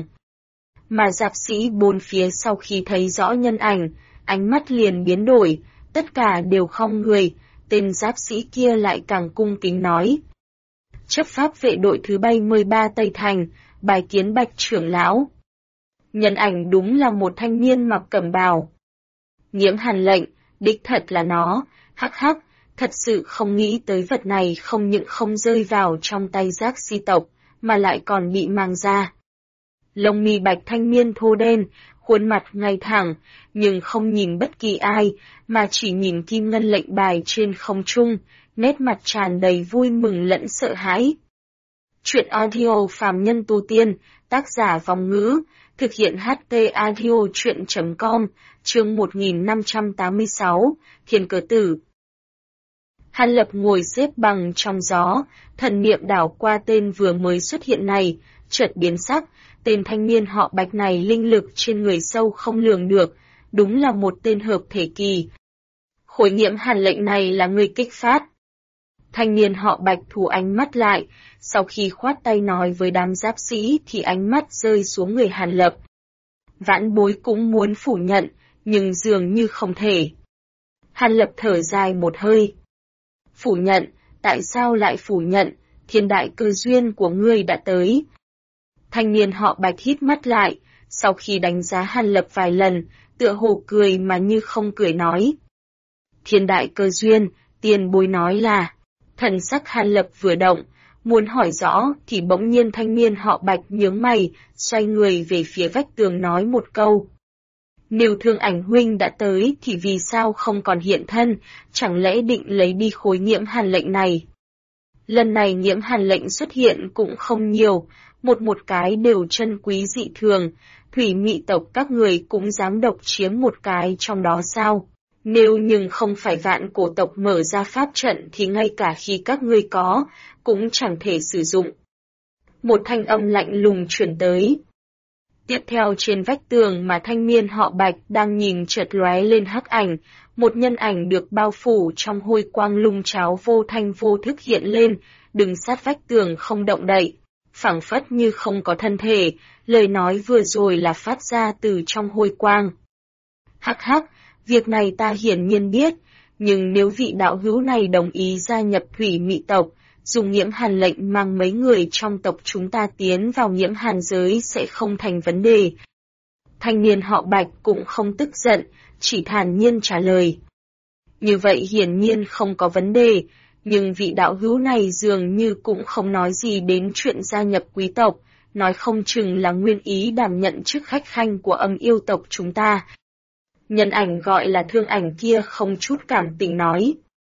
Mà giáp sĩ bốn phía sau khi thấy rõ nhân ảnh, ánh mắt liền biến đổi, tất cả đều khom người, tên giáp sĩ kia lại càng cung kính nói. Chấp pháp vệ đội thứ 73 Tây Thành, bài kiến Bạch trưởng lão. Nhân ảnh đúng là một thanh niên mặc cẩm bào. Nghiễm hàn lệnh, đích thật là nó, hắc hắc, thật sự không nghĩ tới vật này không những không rơi vào trong tay giác si tộc, mà lại còn bị mang ra. Lông mi bạch thanh niên thô đen, khuôn mặt ngay thẳng, nhưng không nhìn bất kỳ ai, mà chỉ nhìn kim ngân lệnh bài trên không trung, nét mặt tràn đầy vui mừng lẫn sợ hãi. Chuyện audio phàm nhân tu tiên, tác giả Vong Ngữ, thực hiện HT audio chuyện.com, chương 1586, Thiên Cờ Tử. Hàn Lập ngồi xếp bằng trong gió, thần niệm đảo qua tên vừa mới xuất hiện này, chợt biến sắc, tên thanh niên họ Bạch này linh lực trên người sâu không lường được, đúng là một tên hợp thể kỳ. Khối nghiễm hàn lệnh này là người kích phát. Thanh niên họ Bạch thu ánh mắt lại, sau khi khoát tay nói với đám giáp sĩ thì ánh mắt rơi xuống người Hàn Lập. Vãn bối cũng muốn phủ nhận, nhưng dường như không thể. Hàn Lập thở dài một hơi. Phủ nhận, tại sao lại phủ nhận, thiên đại cơ duyên của ngươi đã tới. Thanh niên họ Bạch hít mắt lại, sau khi đánh giá Hàn Lập vài lần, tựa hồ cười mà như không cười nói. Thiên đại cơ duyên, tiền bối nói là, thần sắc Hàn Lập vừa động, muốn hỏi rõ thì bỗng nhiên thanh niên họ Bạch nhướng mày, xoay người về phía vách tường nói một câu. Nếu Thương Ảnh huynh đã tới thì vì sao không còn hiện thân, chẳng lẽ định lấy đi khối nghiễm hàn lệnh này? Lần này nghiễm hàn lệnh xuất hiện cũng không nhiều, một cái đều chân quý dị thường, thủy mị tộc các người cũng dám độc chiếm một cái trong đó sao? Nếu nhưng không phải vạn cổ tộc mở ra pháp trận thì ngay cả khi các ngươi có, cũng chẳng thể sử dụng. Một thanh âm lạnh lùng chuyển tới. Tiếp theo trên vách tường mà thanh niên họ Bạch đang nhìn chợt lóe lên hắc ảnh, một nhân ảnh được bao phủ trong hôi quang lung cháo vô thanh vô thức hiện lên, đứng sát vách tường không động đậy, phảng phất như không có thân thể, lời nói vừa rồi là phát ra từ trong hôi quang. Hắc hắc, việc này ta hiển nhiên biết, nhưng nếu vị đạo hữu này đồng ý gia nhập thủy mị tộc, dùng nghiễm hàn lệnh mang mấy người trong tộc chúng ta tiến vào nghiễm hàn giới sẽ không thành vấn đề. Thanh niên họ Bạch cũng không tức giận, chỉ thản nhiên trả lời. Như vậy hiển nhiên không có vấn đề, nhưng vị đạo hữu này dường như cũng không nói gì đến chuyện gia nhập quý tộc, nói không chừng là nguyên ý đảm nhận chức khách khanh của Âm Yêu tộc chúng ta. Nhân ảnh gọi là Thương Ảnh kia không chút cảm tình nói.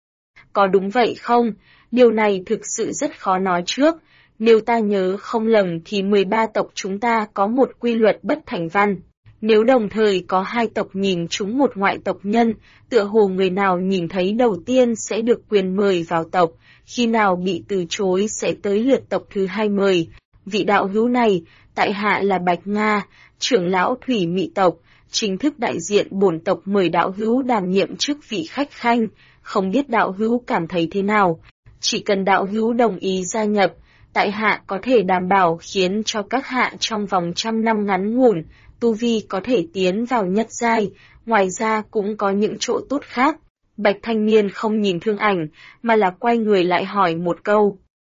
Có đúng vậy không? Điều này thực sự rất khó nói trước, nếu ta nhớ không lầm thì 13 tộc chúng ta có một quy luật bất thành văn. Nếu đồng thời có 2 tộc nhìn chúng một ngoại tộc nhân, tựa hồ người nào nhìn thấy đầu tiên sẽ được quyền mời vào tộc, khi nào bị từ chối sẽ tới lượt tộc thứ 2 mời. Vị đạo hữu này, tại hạ là Bạch Nga, trưởng lão Thủy Mị tộc, chính thức đại diện bổn tộc mời đạo hữu đảm nhiệm chức vị khách khanh, không biết đạo hữu cảm thấy thế nào. Chỉ cần đạo hữu đồng ý gia nhập, tại hạ có thể đảm bảo khiến cho các hạ trong vòng 100 năm ngắn ngủn, tu vi có thể tiến vào nhất giai, ngoài ra cũng có những chỗ tốt khác. Bạch thanh niên không nhìn Thương Ảnh, mà là quay người lại hỏi một câu.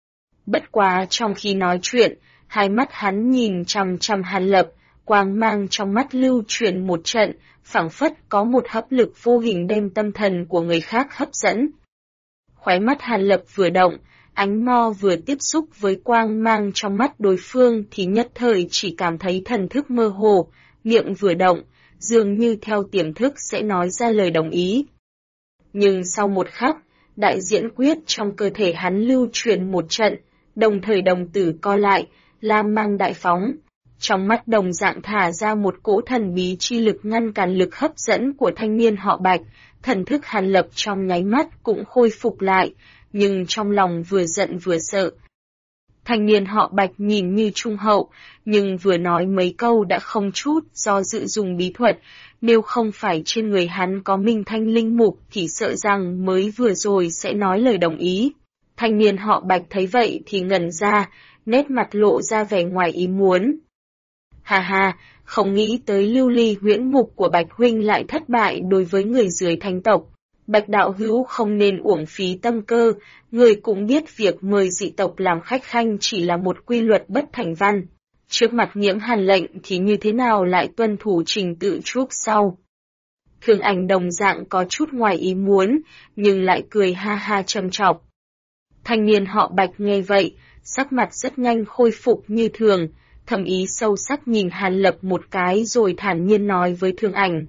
Bất quá trong khi nói chuyện, hai mắt hắn nhìn chằm chằm Hàn Lập, quang mang trong mắt lưu chuyển một trận, phảng phất có một hấp lực vô hình đem tâm thần của người khác hấp dẫn. Khóe mắt Hàn Lập vừa động, ánh mo vừa tiếp xúc với quang mang trong mắt đối phương thì nhất thời chỉ cảm thấy thần thức mơ hồ, miệng vừa động, dường như theo tiềm thức sẽ nói ra lời đồng ý. Nhưng sau một khắc, đại diễn quyết trong cơ thể hắn lưu truyền một trận, đồng thời đồng tử co lại, lam mang đại phóng. Trong mắt đồng dạng thả ra một cỗ thần bí chi lực ngăn cản lực hấp dẫn của thanh niên họ Bạch, thần thức Hàn Lập trong nháy mắt cũng khôi phục lại, nhưng trong lòng vừa giận vừa sợ. Thanh niên họ Bạch nhìn như trung hậu, nhưng vừa nói mấy câu đã không chút do dự dùng bí thuật, nếu không phải trên người hắn có minh thanh linh mục thì sợ rằng mới vừa rồi sẽ nói lời đồng ý. Thanh niên họ Bạch thấy vậy thì ngẩn ra, nét mặt lộ ra vẻ ngoài ý muốn. Hà hà, không nghĩ tới lưu ly huyễn mục của Bạch huynh lại thất bại đối với người dưới thánh tộc. Bạch đạo hữu không nên uổng phí tâm cơ, người cũng biết việc mời dị tộc làm khách khanh chỉ là một quy luật bất thành văn. Trước mặt Nhiễm Hàn lệnh thì như thế nào lại tuân thủ trình tự trước sau. Thương Ảnh đồng dạng có chút ngoài ý muốn, nhưng lại cười ha ha châm chọc. Thanh niên họ Bạch nghe vậy, sắc mặt rất nhanh khôi phục như thường, thầm ý sâu sắc nhìn Hàn Lập một cái rồi thản nhiên nói với Thương Ảnh.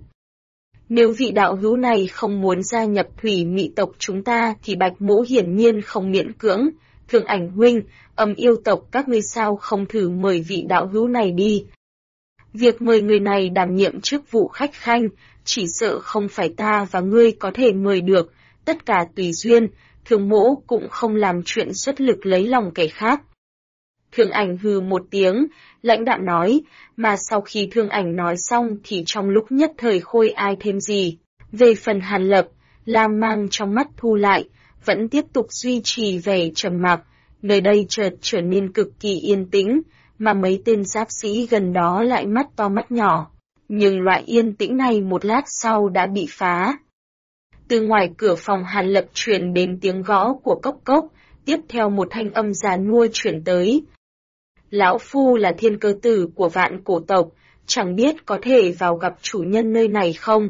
Nếu vị đạo hữu này không muốn gia nhập Thủy Mị tộc chúng ta thì Bạch mỗ hiển nhiên không miễn cưỡng. Thương Ảnh huynh, Âm Yêu tộc các ngươi sao không thử mời vị đạo hữu này đi. Việc mời người này đảm nhiệm chức vụ khách khanh, chỉ sợ không phải ta và ngươi có thể mời được, tất cả tùy duyên, Thương mỗ cũng không làm chuyện xuất lực lấy lòng kẻ khác. Thương Ảnh hừ một tiếng, lãnh đạm nói, mà sau khi Thương Ảnh nói xong thì trong lúc nhất thời khôi ai thêm gì. Về phần Hàn Lập, lam mang trong mắt thu lại, vẫn tiếp tục duy trì vẻ trầm mặc, nơi đây chợt trở nên cực kỳ yên tĩnh, mà mấy tên giáp sĩ gần đó lại mắt to mắt nhỏ. Nhưng loại yên tĩnh này một lát sau đã bị phá. Từ ngoài cửa phòng Hàn Lập truyền đến tiếng gõ của cốc cốc, tiếp theo một thanh âm già nua chuyển tới. Lão Phu là thiên cơ tử của Vạn Cổ tộc, chẳng biết có thể vào gặp chủ nhân nơi này không?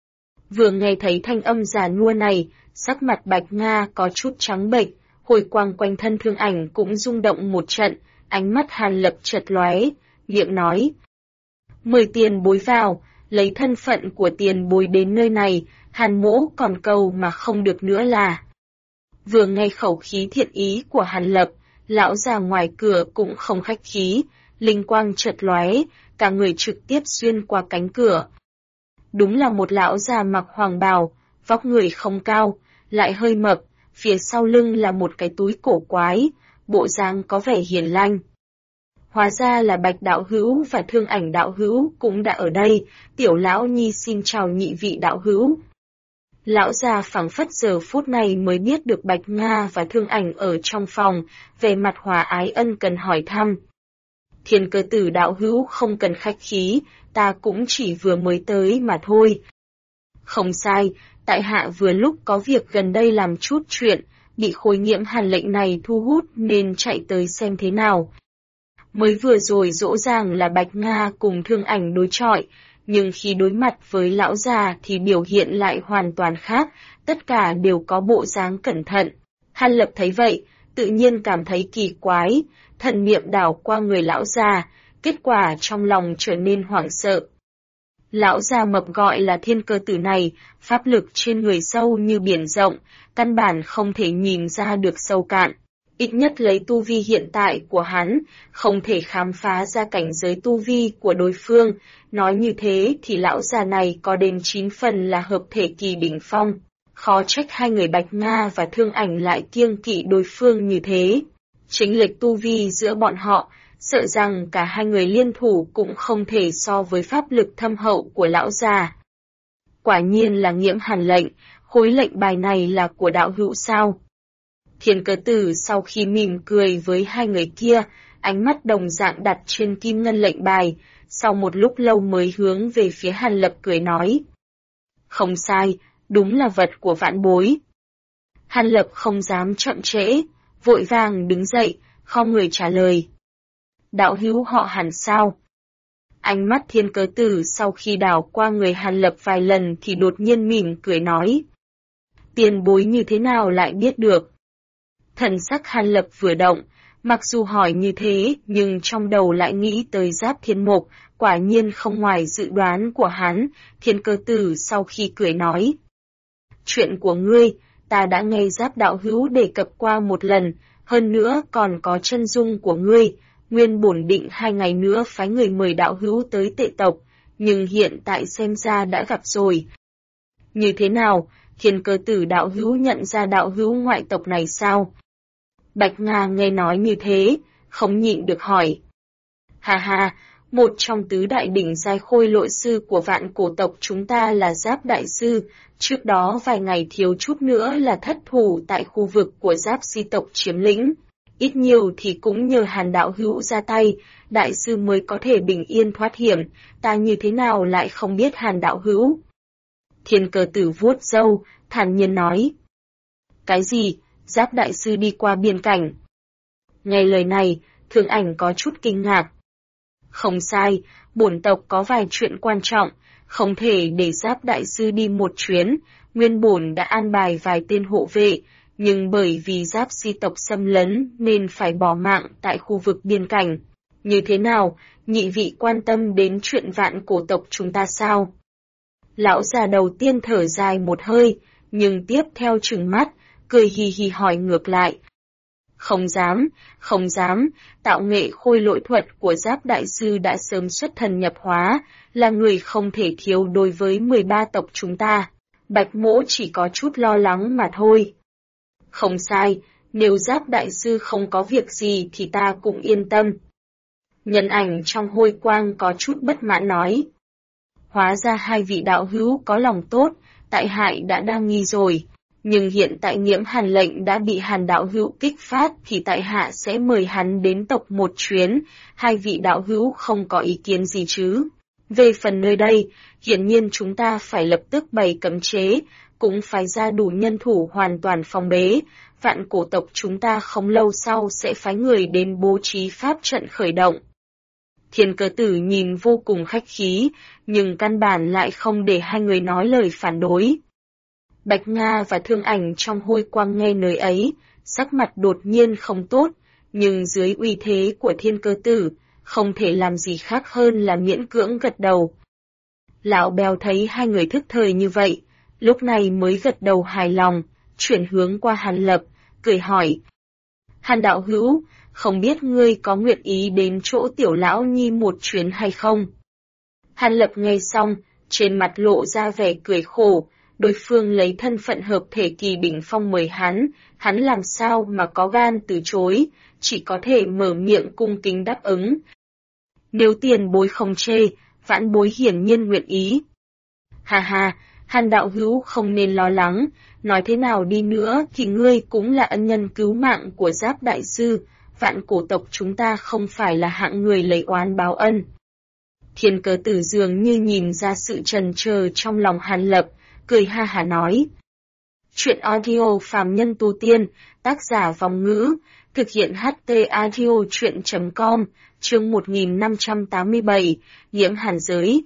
Vừa nghe thấy thanh âm già nua này, sắc mặt Bạch Nga có chút trắng bệch, hồi quang quanh thân Thương Ảnh cũng rung động một trận, ánh mắt Hàn Lập chợt lóe, miệng nói. Mời tiền bối vào, lấy thân phận của tiền bối đến nơi này, Hàn mỗ còn cầu mà không được nữa là. Vừa nghe khẩu khí thiện ý của Hàn Lập, lão già ngoài cửa cũng không khách khí, linh quang chợt lóe, cả người trực tiếp xuyên qua cánh cửa. Đúng là một lão già mặc hoàng bào, vóc người không cao, lại hơi mập, phía sau lưng là một cái túi cổ quái, bộ dáng có vẻ hiền lành. Hóa ra là Bạch đạo hữu và Thương Ảnh đạo hữu cũng đã ở đây, tiểu lão nhi xin chào nhị vị đạo hữu. Lão già phảng phất giờ phút này mới biết được Bạch Nga và Thương Ảnh ở trong phòng, về mặt hòa ái ân cần hỏi thăm. Thiên cơ tử đạo hữu không cần khách khí, ta cũng chỉ vừa mới tới mà thôi. Không sai, tại hạ vừa lúc có việc gần đây làm chút chuyện, bị khối Nhiễm Hàn lệnh này thu hút nên chạy tới xem thế nào. Mới vừa rồi rõ ràng là Bạch Nga cùng Thương Ảnh đối chọi, nhưng khi đối mặt với lão già thì biểu hiện lại hoàn toàn khác, tất cả đều có bộ dáng cẩn thận. Hàn Lập thấy vậy, tự nhiên cảm thấy kỳ quái, thần niệm đảo qua người lão già, kết quả trong lòng trở nên hoảng sợ. Lão già mập gọi là thiên cơ tử này, pháp lực trên người sâu như biển rộng, căn bản không thể nhìn ra được sâu cạn. Ít nhất lấy tu vi hiện tại của hắn, không thể khám phá ra cảnh giới tu vi của đối phương, nói như thế thì lão già này có đến 9 phần là hợp thể kỳ đỉnh phong. Khó trách hai người Bạch Nga và Thương Ảnh lại kiêng kỵ đối phương như thế. Chênh lệch tu vi giữa bọn họ, sợ rằng cả hai người liên thủ cũng không thể so với pháp lực thâm hậu của lão già. Quả nhiên là Nghiễm Hàn lệnh, khối lệnh bài này là của đạo hữu sao? Thiên Cơ Tử sau khi mỉm cười với hai người kia, ánh mắt đồng dạng đặt trên kim ngân lệnh bài, sau một lúc lâu mới hướng về phía Hàn Lập cười nói. Không sai, đúng là vật của vãn bối. Hàn Lập không dám chậm trễ, vội vàng đứng dậy, khom người trả lời. Đạo hữu họ Hàn sao? Ánh mắt Thiên Cơ Tử sau khi đảo qua người Hàn Lập vài lần thì đột nhiên mỉm cười nói. Tiền bối như thế nào lại biết được? Thần sắc Hàn Lập vừa động, mặc dù hỏi như thế nhưng trong đầu lại nghĩ tới Giáp Thiên Mục, quả nhiên không ngoài dự đoán của hắn. Thiên Cơ Tử sau khi cười nói. Chuyện của ngươi, ta đã nghe Giáp đạo hữu đề cập qua một lần, hơn nữa còn có chân dung của ngươi. Nguyên bổn định 2 ngày nữa phái người mời đạo hữu tới Tệ tộc, nhưng hiện tại xem ra đã gặp rồi. Như thế nào, Thiên Cơ Tử đạo hữu nhận ra đạo hữu ngoại tộc này sao? Bạch Nga nghe nói như thế, không nhịn được hỏi. Ha ha, một trong tứ đại đỉnh giai khôi lỗi sư của vạn cổ tộc chúng ta là Giáp đại sư, trước đó vài ngày thiếu chút nữa là thất thủ tại khu vực của Giáp di tộc chiếm lĩnh. Ít nhiều thì cũng nhờ Hàn đạo hữu ra tay, đại sư mới có thể bình yên thoát hiểm, ta như thế nào lại không biết Hàn đạo hữu. Thiên Cơ Tử vuốt râu, thản nhiên nói. Cái gì, Giáp đại sư đi qua biên cảnh? Nghe lời này, Thương Ảnh có chút kinh ngạc. Không sai, bổn tộc có vài chuyện quan trọng, không thể để Giáp đại sư đi một chuyến, nguyên bổn đã an bài vài tên hộ vệ, nhưng bởi vì Giáp di tộc xâm lấn nên phải bỏ mạng tại khu vực biên cảnh. Như thế nào, nhị vị quan tâm đến chuyện vạn cổ tộc chúng ta sao? Lão già đầu tiên thở dài một hơi, nhưng tiếp theo trừng mắt, cười hì hì hỏi ngược lại. Không dám, tạo nghệ khôi lỗi thuật của Giáp đại sư đã sớm xuất thần nhập hóa, là người không thể thiếu đối với 13 tộc chúng ta. Bạch Mỗ chỉ có chút lo lắng mà thôi. Không sai, nếu Giáp đại sư không có việc gì thì ta cũng yên tâm. Nhân ảnh trong hôi quang có chút bất mãn nói. Hóa ra hai vị đạo hữu có lòng tốt, tại hại đã đa nghi rồi. Nhưng hiện tại Nghiễm Hàn lệnh đã bị Hàn đạo hữu kích phát thì tại hạ sẽ mời hắn đến tộc một chuyến, hai vị đạo hữu không có ý kiến gì chứ. Về phần nơi đây, hiển nhiên chúng ta phải lập tức bày cấm chế, cũng phải ra đủ nhân thủ hoàn toàn phòng bế, vạn cổ tộc chúng ta không lâu sau sẽ phái người đến bố trí pháp trận khởi động. Thiên Cơ Tử nhìn vô cùng khách khí, nhưng căn bản lại không để hai người nói lời phản đối. Bạch Nga và Thương Ảnh trong hôi quang nghe nơi ấy, sắc mặt đột nhiên không tốt, nhưng dưới uy thế của Thiên Cơ Tử, không thể làm gì khác hơn là miễn cưỡng gật đầu. Lão Bèo thấy hai người thức thời như vậy, lúc này mới gật đầu hài lòng, chuyển hướng qua Hàn Lập, cười hỏi. Hàn đạo hữu, không biết ngươi có nguyện ý đến chỗ tiểu lão nhi một chuyến hay không? Hàn Lập nghe xong, trên mặt lộ ra vẻ cười khổ, đối phương lấy thân phận hợp thể kỳ đỉnh phong mời hắn làm sao mà có gan từ chối, chỉ có thể mở miệng cung kính đáp ứng. Nếu tiền bối không chê, vãn bối hiển nhiên nguyện ý. Ha ha, Hàn đạo hữu không nên lo lắng, nói thế nào đi nữa thì ngươi cũng là ân nhân cứu mạng của Giáp đại sư, vạn cổ tộc chúng ta không phải là hạng người lấy oán báo ân. Thiên Cơ Tử dường như nhìn ra sự trần chờ trong lòng Hàn Lập, cười ha hả nói. Chuyện audio phàm nhân tu tiên, tác giả Vòng Ngữ, thực hiện HT audio chuyện.com, chương 1587, Nghiễm Hàn giới.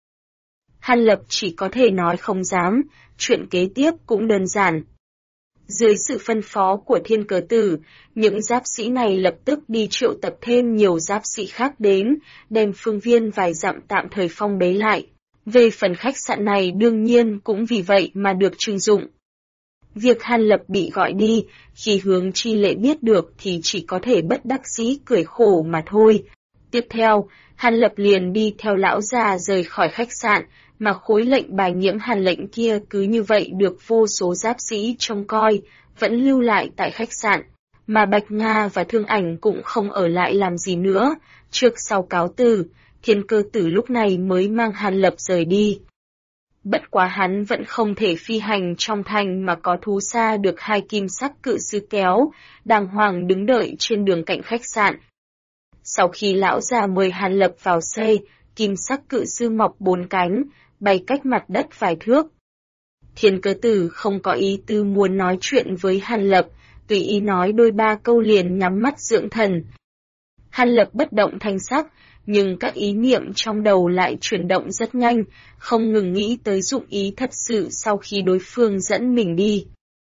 Hàn Lập chỉ có thể nói không dám, chuyện kế tiếp cũng đơn giản. Dưới sự phân phó của Thiên Cơ Tử, những giáp sĩ này lập tức đi triệu tập thêm nhiều giáp sĩ khác đến, đem phương viên vài dặm tạm thời phong bế lại. Về phần khách sạn này đương nhiên cũng vì vậy mà được trưng dụng. Việc Hàn Lập bị gọi đi, khi Hướng Chi Lệ biết được thì chỉ có thể bất đắc dĩ cười khổ mà thôi. Tiếp theo, Hàn Lập liền đi theo lão già rời khỏi khách sạn, mà khối lệnh bài Nghiễm Hàn lệnh kia cứ như vậy được vô số giáp sĩ trông coi, vẫn lưu lại tại khách sạn. mà Bạch Nga và Thương Ảnh cũng không ở lại làm gì nữa, trước sau cáo từ, Thiên Cơ Tử lúc này mới mang Hàn Lập rời đi. Bất quá hắn vẫn không thể phi hành trong thành mà có thú xa được hai kim sắc cự sư kéo, đàng hoàng đứng đợi trên đường cạnh khách sạn. Sau khi lão già mời Hàn Lập vào xe, kim sắc cự sư mọc 4 cánh, bay cách mặt đất vài thước. Thiên Cơ Tử không có ý tư muốn nói chuyện với Hàn Lập, tùy ý nói đôi ba câu liền nhắm mắt dưỡng thần. Hàn Lập bất động thanh sắc, nhưng các ý niệm trong đầu lại chuyển động rất nhanh, không ngừng nghĩ tới dụng ý thật sự sau khi đối phương dẫn mình đi.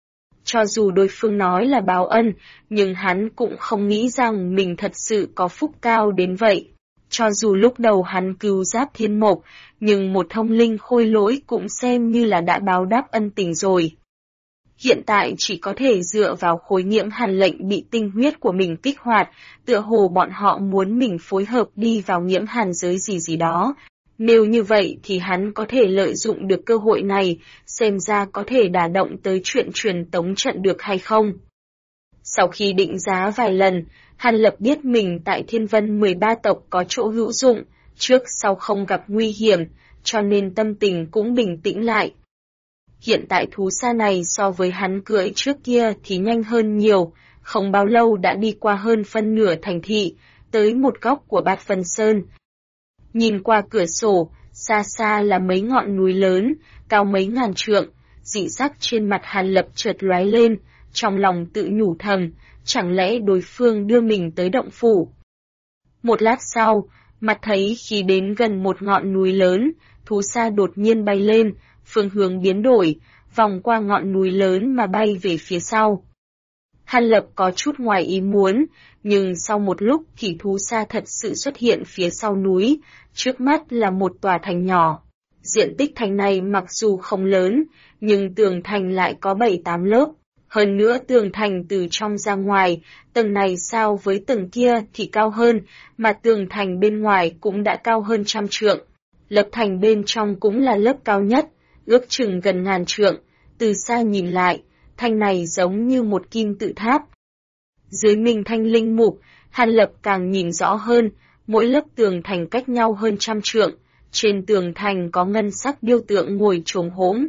Cho dù đối phương nói là báo ân, nhưng hắn cũng không nghĩ rằng mình thật sự có phúc cao đến vậy. Cho dù lúc đầu hắn cứu Giáp Thiên Mộc, nhưng một thông linh khôi lỗi cũng xem như là đã báo đáp ân tình rồi. Hiện tại chỉ có thể dựa vào khối nhiễm hàn lệnh bị tinh huyết của mình kích hoạt, tựa hồ bọn họ muốn mình phối hợp đi vào nhiễm hàn giới gì đó. Nếu như vậy thì hắn có thể lợi dụng được cơ hội này, xem ra có thể đả động tới chuyện truyền tống trận được hay không. Sau khi định giá vài lần, Hàn Lập biết mình tại Thiên Vân 13 tộc có chỗ hữu dụng, trước sau không gặp nguy hiểm, cho nên tâm tình cũng bình tĩnh lại. Hiện tại thú xa này so với hắn cưỡi trước kia thì nhanh hơn nhiều, không bao lâu đã đi qua hơn phân nửa thành thị, tới một góc của Bát Vân Sơn. Nhìn qua cửa sổ, xa xa là mấy ngọn núi lớn, cao mấy ngàn trượng, dị sắc trên mặt Hàn Lập chợt lóe lên, trong lòng tự nhủ thầm, chẳng lẽ đối phương đưa mình tới động phủ. Một lát sau, mặt thấy khi đến gần một ngọn núi lớn, thú xa đột nhiên bay lên, phương hướng biến đổi, vòng qua ngọn núi lớn mà bay về phía sau. Hàn Lập có chút ngoài ý muốn, nhưng sau một lúc thì thú xa thật sự xuất hiện phía sau núi, trước mắt là một tòa thành nhỏ. Diện tích thành này mặc dù không lớn, nhưng tường thành lại có 7-8 lớp. Hơn nữa tường thành từ trong ra ngoài, tầng này so với tầng kia thì cao hơn, mà tường thành bên ngoài cũng đã cao hơn 100 trượng. Lớp thành bên trong cũng là lớp cao nhất, ước chừng gần 1000 trượng, từ xa nhìn lại, thành này giống như một kim tự tháp. Dưới minh thanh linh mục, Hàn Lập càng nhìn rõ hơn, mỗi lớp tường thành cách nhau hơn 100 trượng, trên tường thành có ngân sắc điêu tượng ngồi chồm hổm.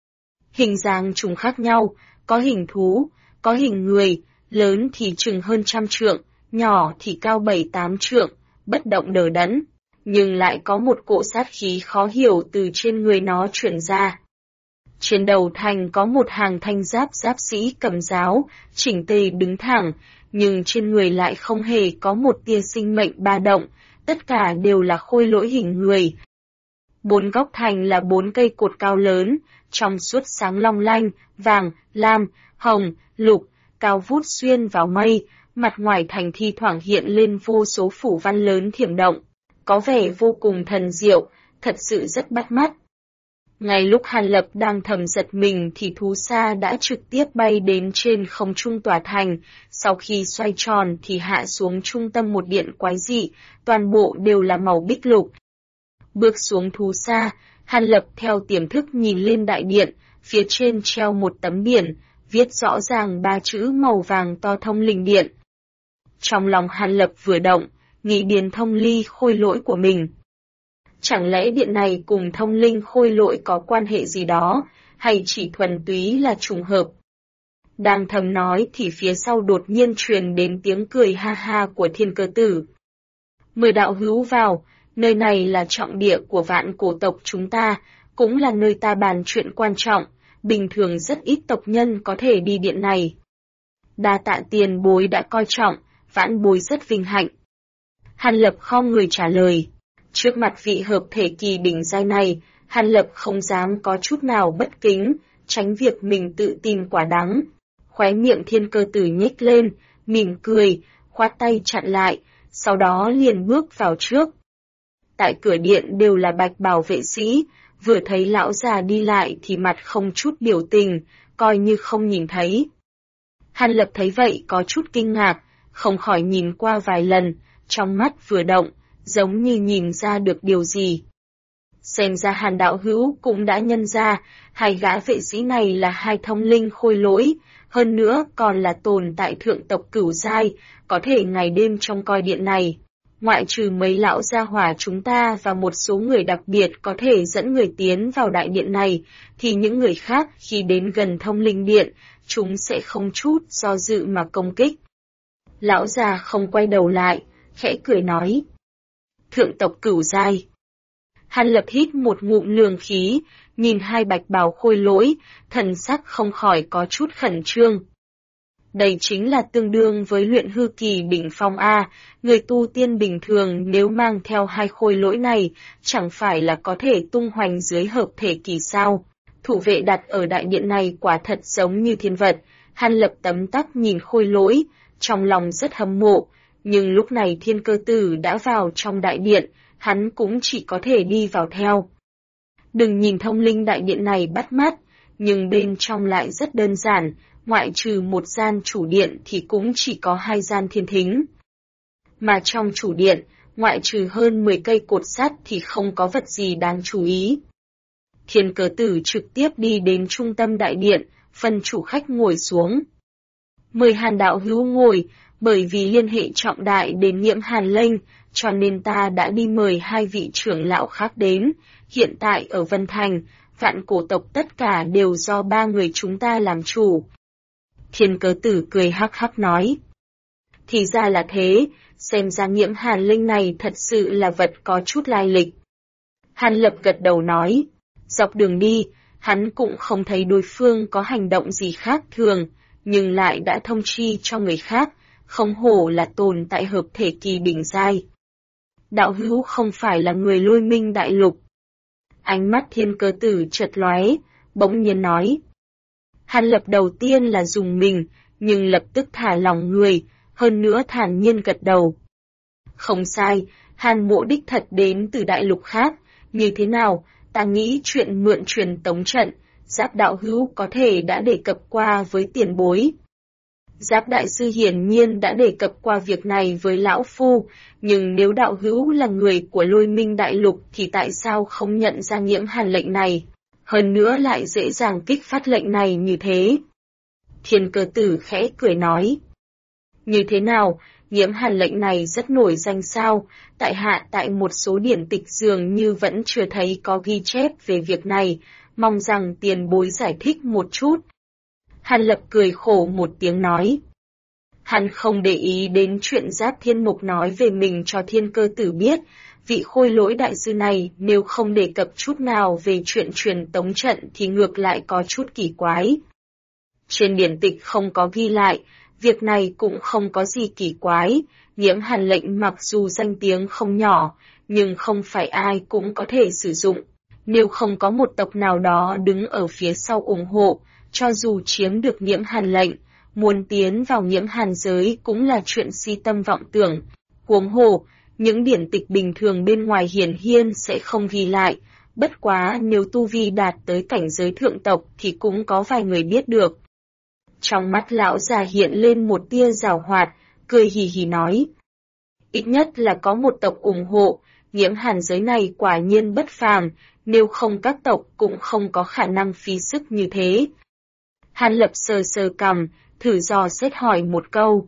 Hình dáng chúng khác nhau, có hình thú, có hình người, lớn thì chừng hơn 100 trượng, nhỏ thì cao 7-8 trượng, bất động đờ đẫn, nhưng lại có một cỗ sát khí khó hiểu từ trên người nó truyền ra. Trên đầu thành có một hàng thanh giáp sĩ cầm giáo, chỉnh tề đứng thẳng, nhưng trên người lại không hề có một tia sinh mệnh ba động, tất cả đều là khôi lỗi hình người. 4 góc thành là 4 cây cột cao lớn, trong suốt sáng long lanh, vàng, lam, hồng, lục, cao vút xuyên vào mây, mặt ngoài thành thi thoảng hiện lên vô số phủ văn lớn thiểm động, có vẻ vô cùng thần diệu, thật sự rất bắt mắt. Ngay lúc Hàn Lập đang thầm giật mình thì thú xa đã trực tiếp bay đến trên không trung tòa thành, sau khi xoay tròn thì hạ xuống trung tâm một điện quái dị, toàn bộ đều là màu bích lục. Bước xuống thú xa, Hàn Lập theo tiềm thức nhìn lên đại điện, phía trên treo một tấm biển, viết rõ ràng 3 chữ màu vàng to thông linh điện. Trong lòng Hàn Lập vừa động, nghĩ đến thông ly khôi lỗi của mình. Chẳng lẽ điện này cùng thông linh khôi lỗi có quan hệ gì đó, hay chỉ thuần túy là trùng hợp? Đang thầm nói thì phía sau đột nhiên truyền đến tiếng cười ha ha của Thiên Cơ Tử. 10 đạo hữu vào, nơi này là trọng địa của vạn cổ tộc chúng ta, cũng là nơi ta bàn chuyện quan trọng, bình thường rất ít tộc nhân có thể đi điện này. Đa tạ tiền bối đã coi trọng, vãn bối rất vinh hạnh. Hàn Lập khom người trả lời. Trước mặt vị hợp thể kỳ đỉnh giai này, Hàn Lập không dám có chút nào bất kính, tránh việc mình tự tìm quả đắng. Khóe miệng Thiên Cơ Tử nhếch lên, mỉm cười, khoát tay chặn lại, sau đó liền bước vào trước. Tại cửa điện đều là bạch bào vệ sĩ, vừa thấy lão già đi lại thì mặt không chút biểu tình, coi như không nhìn thấy. Hàn Lập thấy vậy có chút kinh ngạc, không khỏi nhìn qua vài lần, trong mắt vừa động, giống như nhìn ra được điều gì. Xem ra Hàn đạo hữu cũng đã nhân ra, hai gã vệ sĩ này là hai thông linh khôi lỗi, hơn nữa còn là tồn tại thượng tộc cửu giai, có thể ngày đêm trông coi điện này. Ngoại trừ mấy lão gia hỏa chúng ta và một số người đặc biệt có thể dẫn người tiến vào đại điện này, thì những người khác khi đến gần thông linh điện, chúng sẽ không chút do dự mà công kích. Lão già không quay đầu lại, khẽ cười nói. Thượng tộc cửu giai. Hàn Lập hít một ngụm lương khí, nhìn hai bạch bào khôi lỗi, thần sắc không khỏi có chút khẩn trương. Đây chính là tương đương với luyện hư kỳ đỉnh phong A, người tu tiên bình thường nếu mang theo hai khôi lỗi này, chẳng phải là có thể tung hoành dưới hợp thể kỳ sao. Thủ vệ đặt ở đại điện này quả thật giống như thiên vật, Hàn Lập tấm tắc nhìn khôi lỗi, trong lòng rất hâm mộ, nhưng lúc này Thiên Cơ Tử đã vào trong đại điện, hắn cũng chỉ có thể đi vào theo. Đừng nhìn thông linh đại điện này bắt mắt, nhưng bên trong lại rất đơn giản, ngoại trừ một gian chủ điện thì cũng chỉ có 2 gian thiên thính. Mà trong chủ điện, ngoại trừ hơn 10 cây cột sắt thì không có vật gì đáng chú ý. Thiên Cơ Tử trực tiếp đi đến trung tâm đại điện, phân chủ khách ngồi xuống. Mời Hàn đạo hữu ngồi, bởi vì liên hệ trọng đại đến Nhiễm Hàn Lệnh, cho nên ta đã đi mời 2 vị trưởng lão khác đến. Hiện tại ở Vân Thành, vạn cổ tộc tất cả đều do 3 người chúng ta làm chủ. Thiên Cơ Tử cười hắc hắc nói. Thì ra là thế, xem ra Nhiễm Hàn Lệnh này thật sự là vật có chút lai lịch. Hàn Lập gật đầu nói. Dọc đường đi, hắn cũng không thấy đối phương có hành động gì khác thường, nhưng lại đã thông chi cho người khác, không hổ là tồn tại hợp thể kỳ đỉnh giai. Đạo hữu không phải là người Lôi Minh đại lục. Ánh mắt Thiên Cơ Tử chợt lóe, bỗng nhiên nói. Hàn Lập đầu tiên là dùng mình, nhưng lập tức thả lòng người, hơn nữa thản nhiên gật đầu. Không sai, Hàn Mộ đích thật đến từ đại lục khác, như thế nào, ta nghĩ chuyện mượn truyền tống trận, Giáp đạo hữu có thể đã đề cập qua với tiền bối. Giáp đại sư hiển nhiên đã đề cập qua việc này với lão phu, nhưng nếu đạo hữu là người của Lôi Minh đại lục thì tại sao không nhận ra Nhiễm Hàn lệnh này, hơn nữa lại dễ dàng kích phát lệnh này như thế? Thiên Cơ Tử khẽ cười nói. Như thế nào, Nhiễm Hàn lệnh này rất nổi danh sao, tại hạ tại một số điển tịch dường như vẫn chưa thấy có ghi chép về việc này, mong rằng tiền bối giải thích một chút. Hàn Lập cười khổ một tiếng nói. Hắn không để ý đến chuyện Giáp Thiên Mục nói về mình cho Thiên Cơ Tử biết, vị khôi lỗi đại sư này nếu không đề cập chút nào về chuyện truyền tống trận thì ngược lại có chút kỳ quái. Trên điển tịch không có ghi lại, việc này cũng không có gì kỳ quái, Nhiễm Hàn lệnh mặc dù danh tiếng không nhỏ, nhưng không phải ai cũng có thể sử dụng. Nếu không có một tộc nào đó đứng ở phía sau ủng hộ, cho dù chiếm được Nhiễm Hàn lệnh, muốn tiến vào Nhiễm Hàn giới cũng là chuyện si tâm vọng tưởng. Huống hồ, những điển tịch bình thường bên ngoài hiển hiên sẽ không ghi lại, bất quá nếu tu vi đạt tới cảnh giới thượng tộc thì cũng có vài người biết được. Trong mắt lão già hiện lên một tia giảo hoạt, cười hì hì nói. Ít nhất là có một tộc ủng hộ, Nhiễm Hàn giới này quả nhiên bất phàm, nếu không các tộc cũng không có khả năng phí sức như thế. Hàn Lập sờ sờ cằm, thử dò xét hỏi một câu.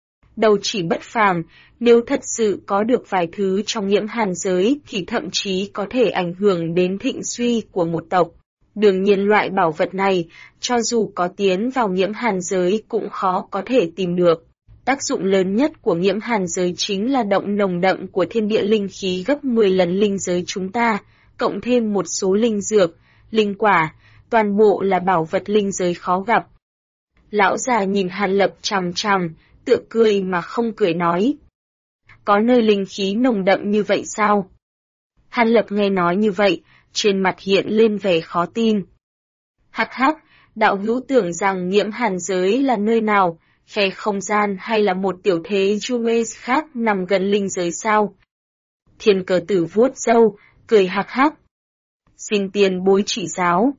Đâu chỉ bất phàm, nếu thật sự có được vài thứ trong Nhiễm Hàn giới thì thậm chí có thể ảnh hưởng đến thịnh suy của một tộc. Đương nhiên loại bảo vật này, cho dù có tiến vào Nhiễm Hàn giới cũng khó có thể tìm được. Tác dụng lớn nhất của Nhiễm Hàn giới chính là động nồng đậm của thiên địa linh khí gấp 10 lần linh giới chúng ta, cộng thêm một số linh dược, linh quả, toàn bộ là bảo vật linh giới khó gặp. Lão già nhìn Hàn Lập chằm chằm, tựa cười mà không cười nói. Có nơi linh khí nồng đậm như vậy sao? Hàn Lập nghe nói như vậy, trên mặt hiện lên vẻ khó tin. Hắc hắc, đạo hữu tưởng rằng Nhiễm Hàn giới là nơi nào, khe không gian hay là một tiểu thế Jumes khác nằm gần linh giới sao? Thiên Cơ Tử vuốt râu, cười hắc hắc. Xin tiền bối chỉ giáo.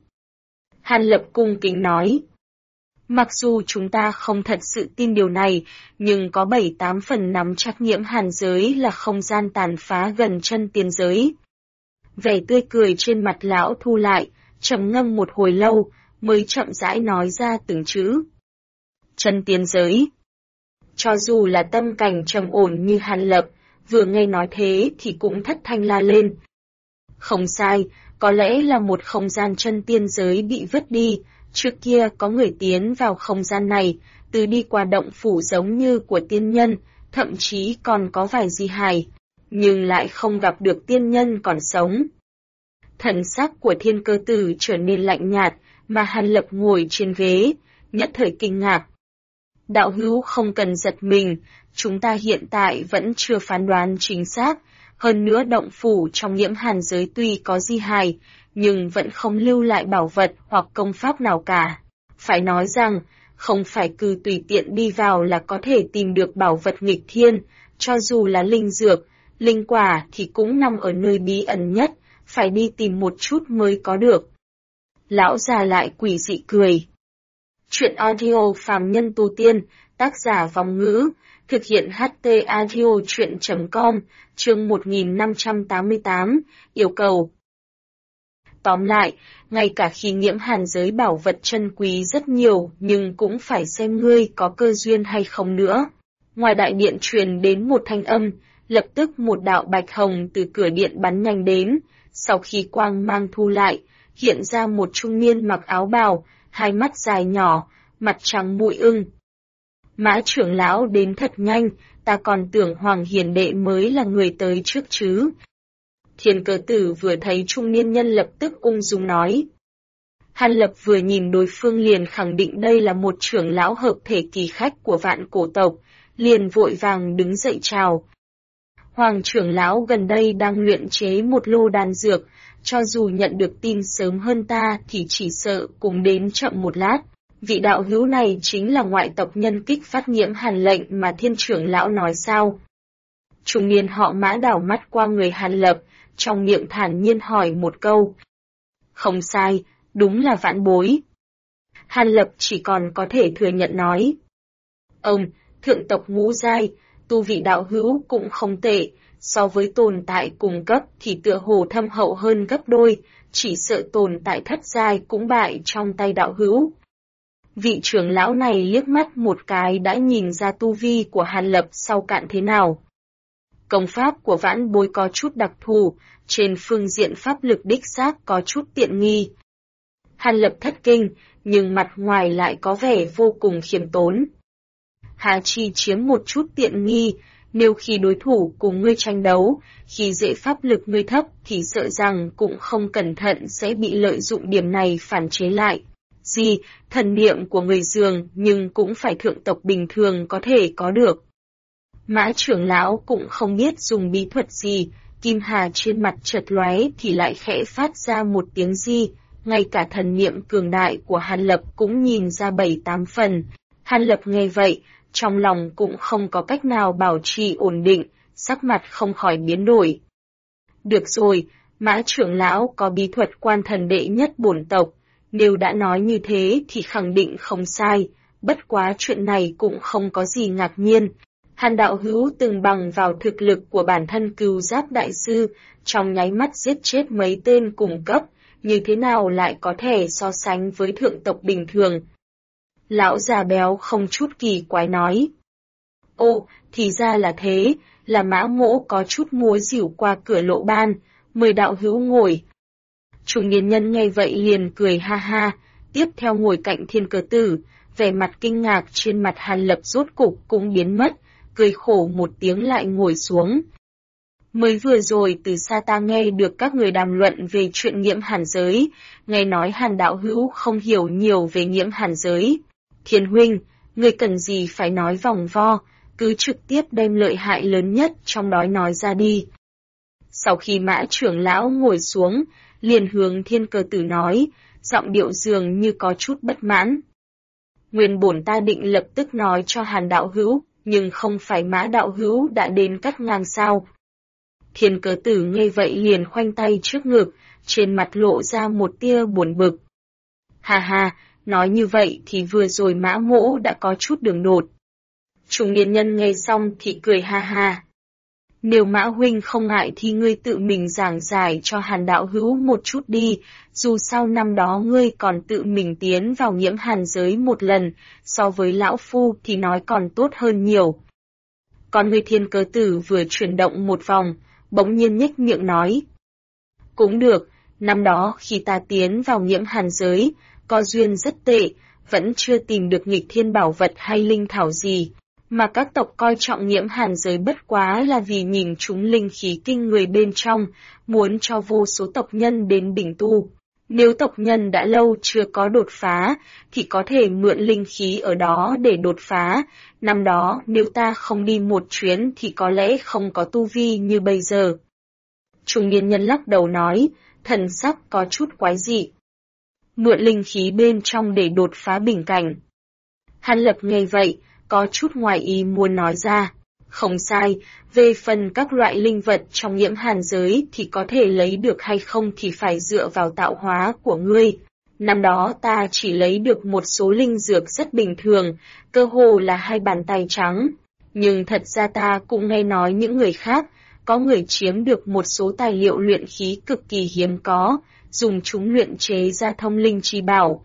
Hàn Lập cung kính nói. Mặc dù chúng ta không thật sự tin điều này, nhưng có 7-8 phần nắm chắc Nhiễm Hàn giới là không gian tàn phá gần chân tiên giới. Vẻ tươi cười trên mặt lão thu lại, trầm ngâm một hồi lâu, mới chậm rãi nói ra từng chữ. chân tiên giới. Cho dù là tâm cảnh trầm ổn như Hàn Lập, vừa nghe nói thế thì cũng thất thanh la lên. Không sai, có lẽ là một không gian chân tiên giới bị vứt đi, trước kia có người tiến vào không gian này, từ đi qua động phủ giống như của tiên nhân, thậm chí còn có vài di hài, nhưng lại không gặp được tiên nhân còn sống. Thần sắc của Thiên Cơ Tử trở nên lạnh nhạt, mà Hàn Lập ngồi trên ghế, nhất thời kinh ngạc. Đạo hữu không cần giật mình, chúng ta hiện tại vẫn chưa phán đoán chính xác, hơn nữa động phủ trong Nhiễm Hàn giới tuy có di hài, nhưng vẫn không lưu lại bảo vật hoặc công pháp nào cả. Phải nói rằng, không phải cứ tùy tiện đi vào là có thể tìm được bảo vật nghịch thiên, cho dù là linh dược, linh quả thì cũng nằm ở nơi bí ẩn nhất, phải đi tìm một chút mới có được. Lão già lại quỷ dị cười. Chuyện audio phàm nhân tu tiên, tác giả Vong Ngữ, thực hiện HT audio chuyện.com, chương 1588, yêu cầu. Tóm lại, ngay cả khi Nhiễm Hàn giới bảo vật chân quý rất nhiều nhưng cũng phải xem ngươi có cơ duyên hay không nữa. Ngoài đại điện truyền đến một thanh âm, lập tức một đạo bạch hồng từ cửa điện bắn nhanh đến, sau khi quang mang thu lại, hiện ra một trung niên mặc áo bào, hai mắt dài nhỏ, mặt trắng mũi ưng. Mã trưởng lão đến thật nhanh, ta còn tưởng Hoàng Hiền đệ mới là người tới trước chứ. Thiên Cơ Tử vừa thấy trung niên nhân lập tức ung dung nói. Hàn Lập vừa nhìn đối phương liền khẳng định đây là một trưởng lão hợp thể kỳ khách của Vạn Cổ tộc, liền vội vàng đứng dậy chào. Hoàng trưởng lão gần đây đang luyện chế một lô đan dược, cho dù nhận được tin sớm hơn ta thì chỉ sợ cũng đến chậm một lát. Vị đạo hữu này chính là ngoại tộc nhân kích phát Nhiễm Hàn lệnh mà thiên trưởng lão nói sao? Trung niên họ Mã đảo mắt qua người Hàn Lập, trong miệng thản nhiên hỏi một câu. Không sai, đúng là vãn bối. Hàn Lập chỉ còn có thể thừa nhận nói. Ông, thượng tộc ngũ giai, tu vị đạo hữu cũng không tệ, so với tồn tại cùng cấp thì tựa hồ thâm hậu hơn gấp đôi, chỉ sợ tồn tại thất giai cũng bại trong tay đạo hữu. Vị trưởng lão này liếc mắt một cái đã nhìn ra tu vi của Hàn Lập sau cạn thế nào. Công pháp của vãn bối có chút đặc thù, trên phương diện pháp lực đích xác có chút tiện nghi. Hàn Lập thất kinh, nhưng mặt ngoài lại có vẻ vô cùng khiêm tốn. Hà chi chiếm một chút tiện nghi, nếu khi đối thủ cùng ngươi tranh đấu, khi dễ pháp lực ngươi thấp thì sợ rằng cũng không cẩn thận sẽ bị lợi dụng điểm này phản chế lại. Thần niệm của người dường nhưng cũng phải thượng tộc bình thường có thể có được. Mã trưởng lão cũng không biết dùng bí thuật gì, kim hà trên mặt chợt lóe thì lại khẽ phát ra một tiếng di, ngay cả thần niệm cường đại của Hàn Lập cũng nhìn ra 7-8 phần. Hàn Lập nghe vậy, trong lòng cũng không có cách nào bảo trì ổn định, sắc mặt không khỏi biến đổi. Được rồi, Mã trưởng lão có bí thuật quan thần đệ nhất bổn tộc, nếu đã nói như thế thì khẳng định không sai, bất quá chuyện này cũng không có gì ngạc nhiên. Hàn đạo hữu từng bằng vào thực lực của bản thân Cừu Giáp đại sư, trong nháy mắt giết chết mấy tên cùng cấp, như thế nào lại có thể so sánh với thượng tộc bình thường? Lão già béo không chút kỳ quái nói. Ô, thì ra là thế, là Mã Mỗ có chút múa dỉu qua cửa lộ ban, mời đạo hữu ngồi. Trung niên nhân nghe vậy liền cười ha ha, tiếp theo ngồi cạnh Thiên Cơ Tử, vẻ mặt kinh ngạc trên mặt Hàn Lập rốt cục cũng biến mất, cười khổ một tiếng lại ngồi xuống. Mới vừa rồi từ xa ta nghe được các người đàm luận về chuyện Nhiễm Hàn giới, nghe nói Hàn đạo hữu không hiểu nhiều về Nhiễm Hàn giới. Thiên huynh, người cần gì phải nói vòng vo, cứ trực tiếp đem lợi hại lớn nhất trong đó nói ra đi. Sau khi Mã trưởng lão ngồi xuống, liền hướng Thiên Cơ Tử nói, giọng điệu dường như có chút bất mãn. Nguyên bổn ta định lập tức nói cho Hàn đạo hữu, nhưng không phải Mã đạo hữu đã đến cắt ngang sao. Thiên Cơ Tử nghe vậy liền khoanh tay trước ngực, trên mặt lộ ra một tia buồn bực. Ha ha, nói như vậy thì vừa rồi Mã Mỗ đã có chút đường đột. Trung niên nhân nghe xong thì cười ha ha. Nếu Mã huynh không ngại thì ngươi tự mình giảng giải cho Hàn đạo hữu một chút đi, dù sao năm đó ngươi còn tự mình tiến vào Nhiễm Hàn giới một lần, so với lão phu thì nói còn tốt hơn nhiều. Còn người Thiên Cơ Tử vừa chuyển động một vòng, bỗng nhiên nhếch miệng nói. Cũng được, năm đó khi ta tiến vào Nhiễm Hàn giới, có duyên rất tệ, vẫn chưa tìm được nghịch thiên bảo vật hay linh thảo gì, mà các tộc coi trọng Nhiễm Hàn giới bất quá là vì nhìn chúng linh khí kinh người bên trong, muốn cho vô số tộc nhân đến bình tu. Nếu tộc nhân đã lâu chưa có đột phá, thì có thể mượn linh khí ở đó để đột phá. Năm đó nếu ta không đi một chuyến thì có lẽ không có tu vi như bây giờ. Trung niên nhân lắc đầu nói, thần sắc có chút quái dị. Mượn linh khí bên trong để đột phá bình cảnh. Hàn Lập nghe vậy, có chút ngoài ý muốn nói ra. Không sai, về phần các loại linh vật trong Nhiễm Hàn giới thì có thể lấy được hay không thì phải dựa vào tạo hóa của ngươi. Năm đó ta chỉ lấy được một số linh dược rất bình thường, cơ hồ là 2 bàn tay trắng. Nhưng thật ra ta cũng nghe nói những người khác, có người chiếm được một số tài liệu luyện khí cực kỳ hiếm có, dùng chúng luyện chế ra thông linh chi bảo.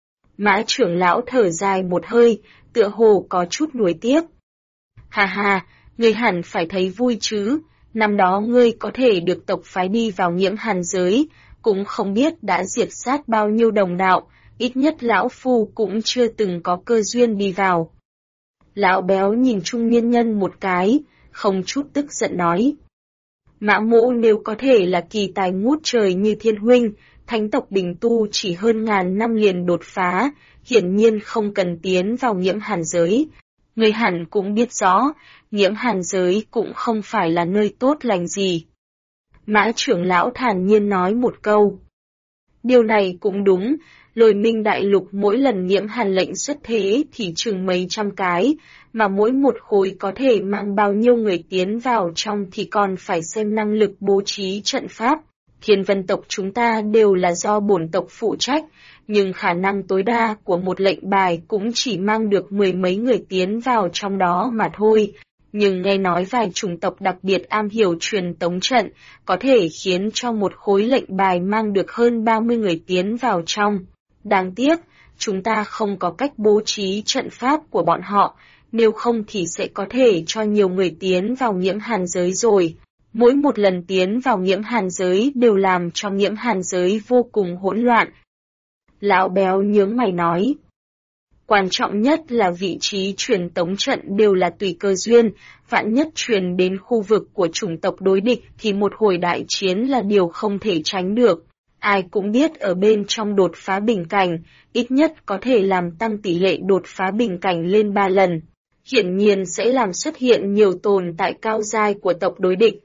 Mã trưởng lão thở dài một hơi, tựa hồ có chút nuối tiếc. Hà hà, ngươi hẳn phải thấy vui chứ, năm đó ngươi có thể được tộc phái đi vào Nhiễm Hàn giới, cũng không biết đã diệt sát bao nhiêu đồng đạo, ít nhất lão phu cũng chưa từng có cơ duyên đi vào. Lão béo nhìn trung niên nhân một cái, không chút tức giận nói. Mã mỗ nếu có thể là kỳ tài ngút trời như Thiên huynh, thánh tộc bình tu chỉ hơn ngàn năm liền đột phá, hiển nhiên không cần tiến vào Nhiễm Hàn giới. Người hẳn cũng biết rõ, Nhiễm Hàn giới cũng không phải là nơi tốt lành gì. Mã trưởng lão thản nhiên nói một câu. Điều này cũng đúng, Lôi Minh đại lục mỗi lần Nhiễm Hàn lệnh xuất thế thì chừng mấy trăm cái, mà mỗi một khối có thể mang bao nhiêu người tiến vào trong thì còn phải xem năng lực bố trí trận pháp. Thiên Vân tộc chúng ta đều là do bổn tộc phụ trách, nhưng khả năng tối đa của một lệnh bài cũng chỉ mang được 10 mấy người tiến vào trong đó mà thôi. Nhưng nghe nói vài chủng tộc đặc biệt am hiểu truyền tống trận, có thể khiến cho một khối lệnh bài mang được hơn 30 người tiến vào trong. Đáng tiếc, chúng ta không có cách bố trí trận pháp của bọn họ, nếu không thì sẽ có thể cho nhiều người tiến vào Nhiễm Hàn giới rồi. Mỗi một lần tiến vào Nhiễm Hàn giới đều làm cho Nhiễm Hàn giới vô cùng hỗn loạn. Lão béo nhướng mày nói. Quan trọng nhất là vị trí truyền tống trận đều là tùy cơ duyên, vạn nhất truyền đến khu vực của chủng tộc đối địch thì một hồi đại chiến là điều không thể tránh được. Ai cũng biết ở bên trong đột phá bình cảnh, ít nhất có thể làm tăng tỷ lệ đột phá bình cảnh lên 3 lần. Hiển nhiên sẽ làm xuất hiện nhiều tồn tại cao giai của tộc đối địch.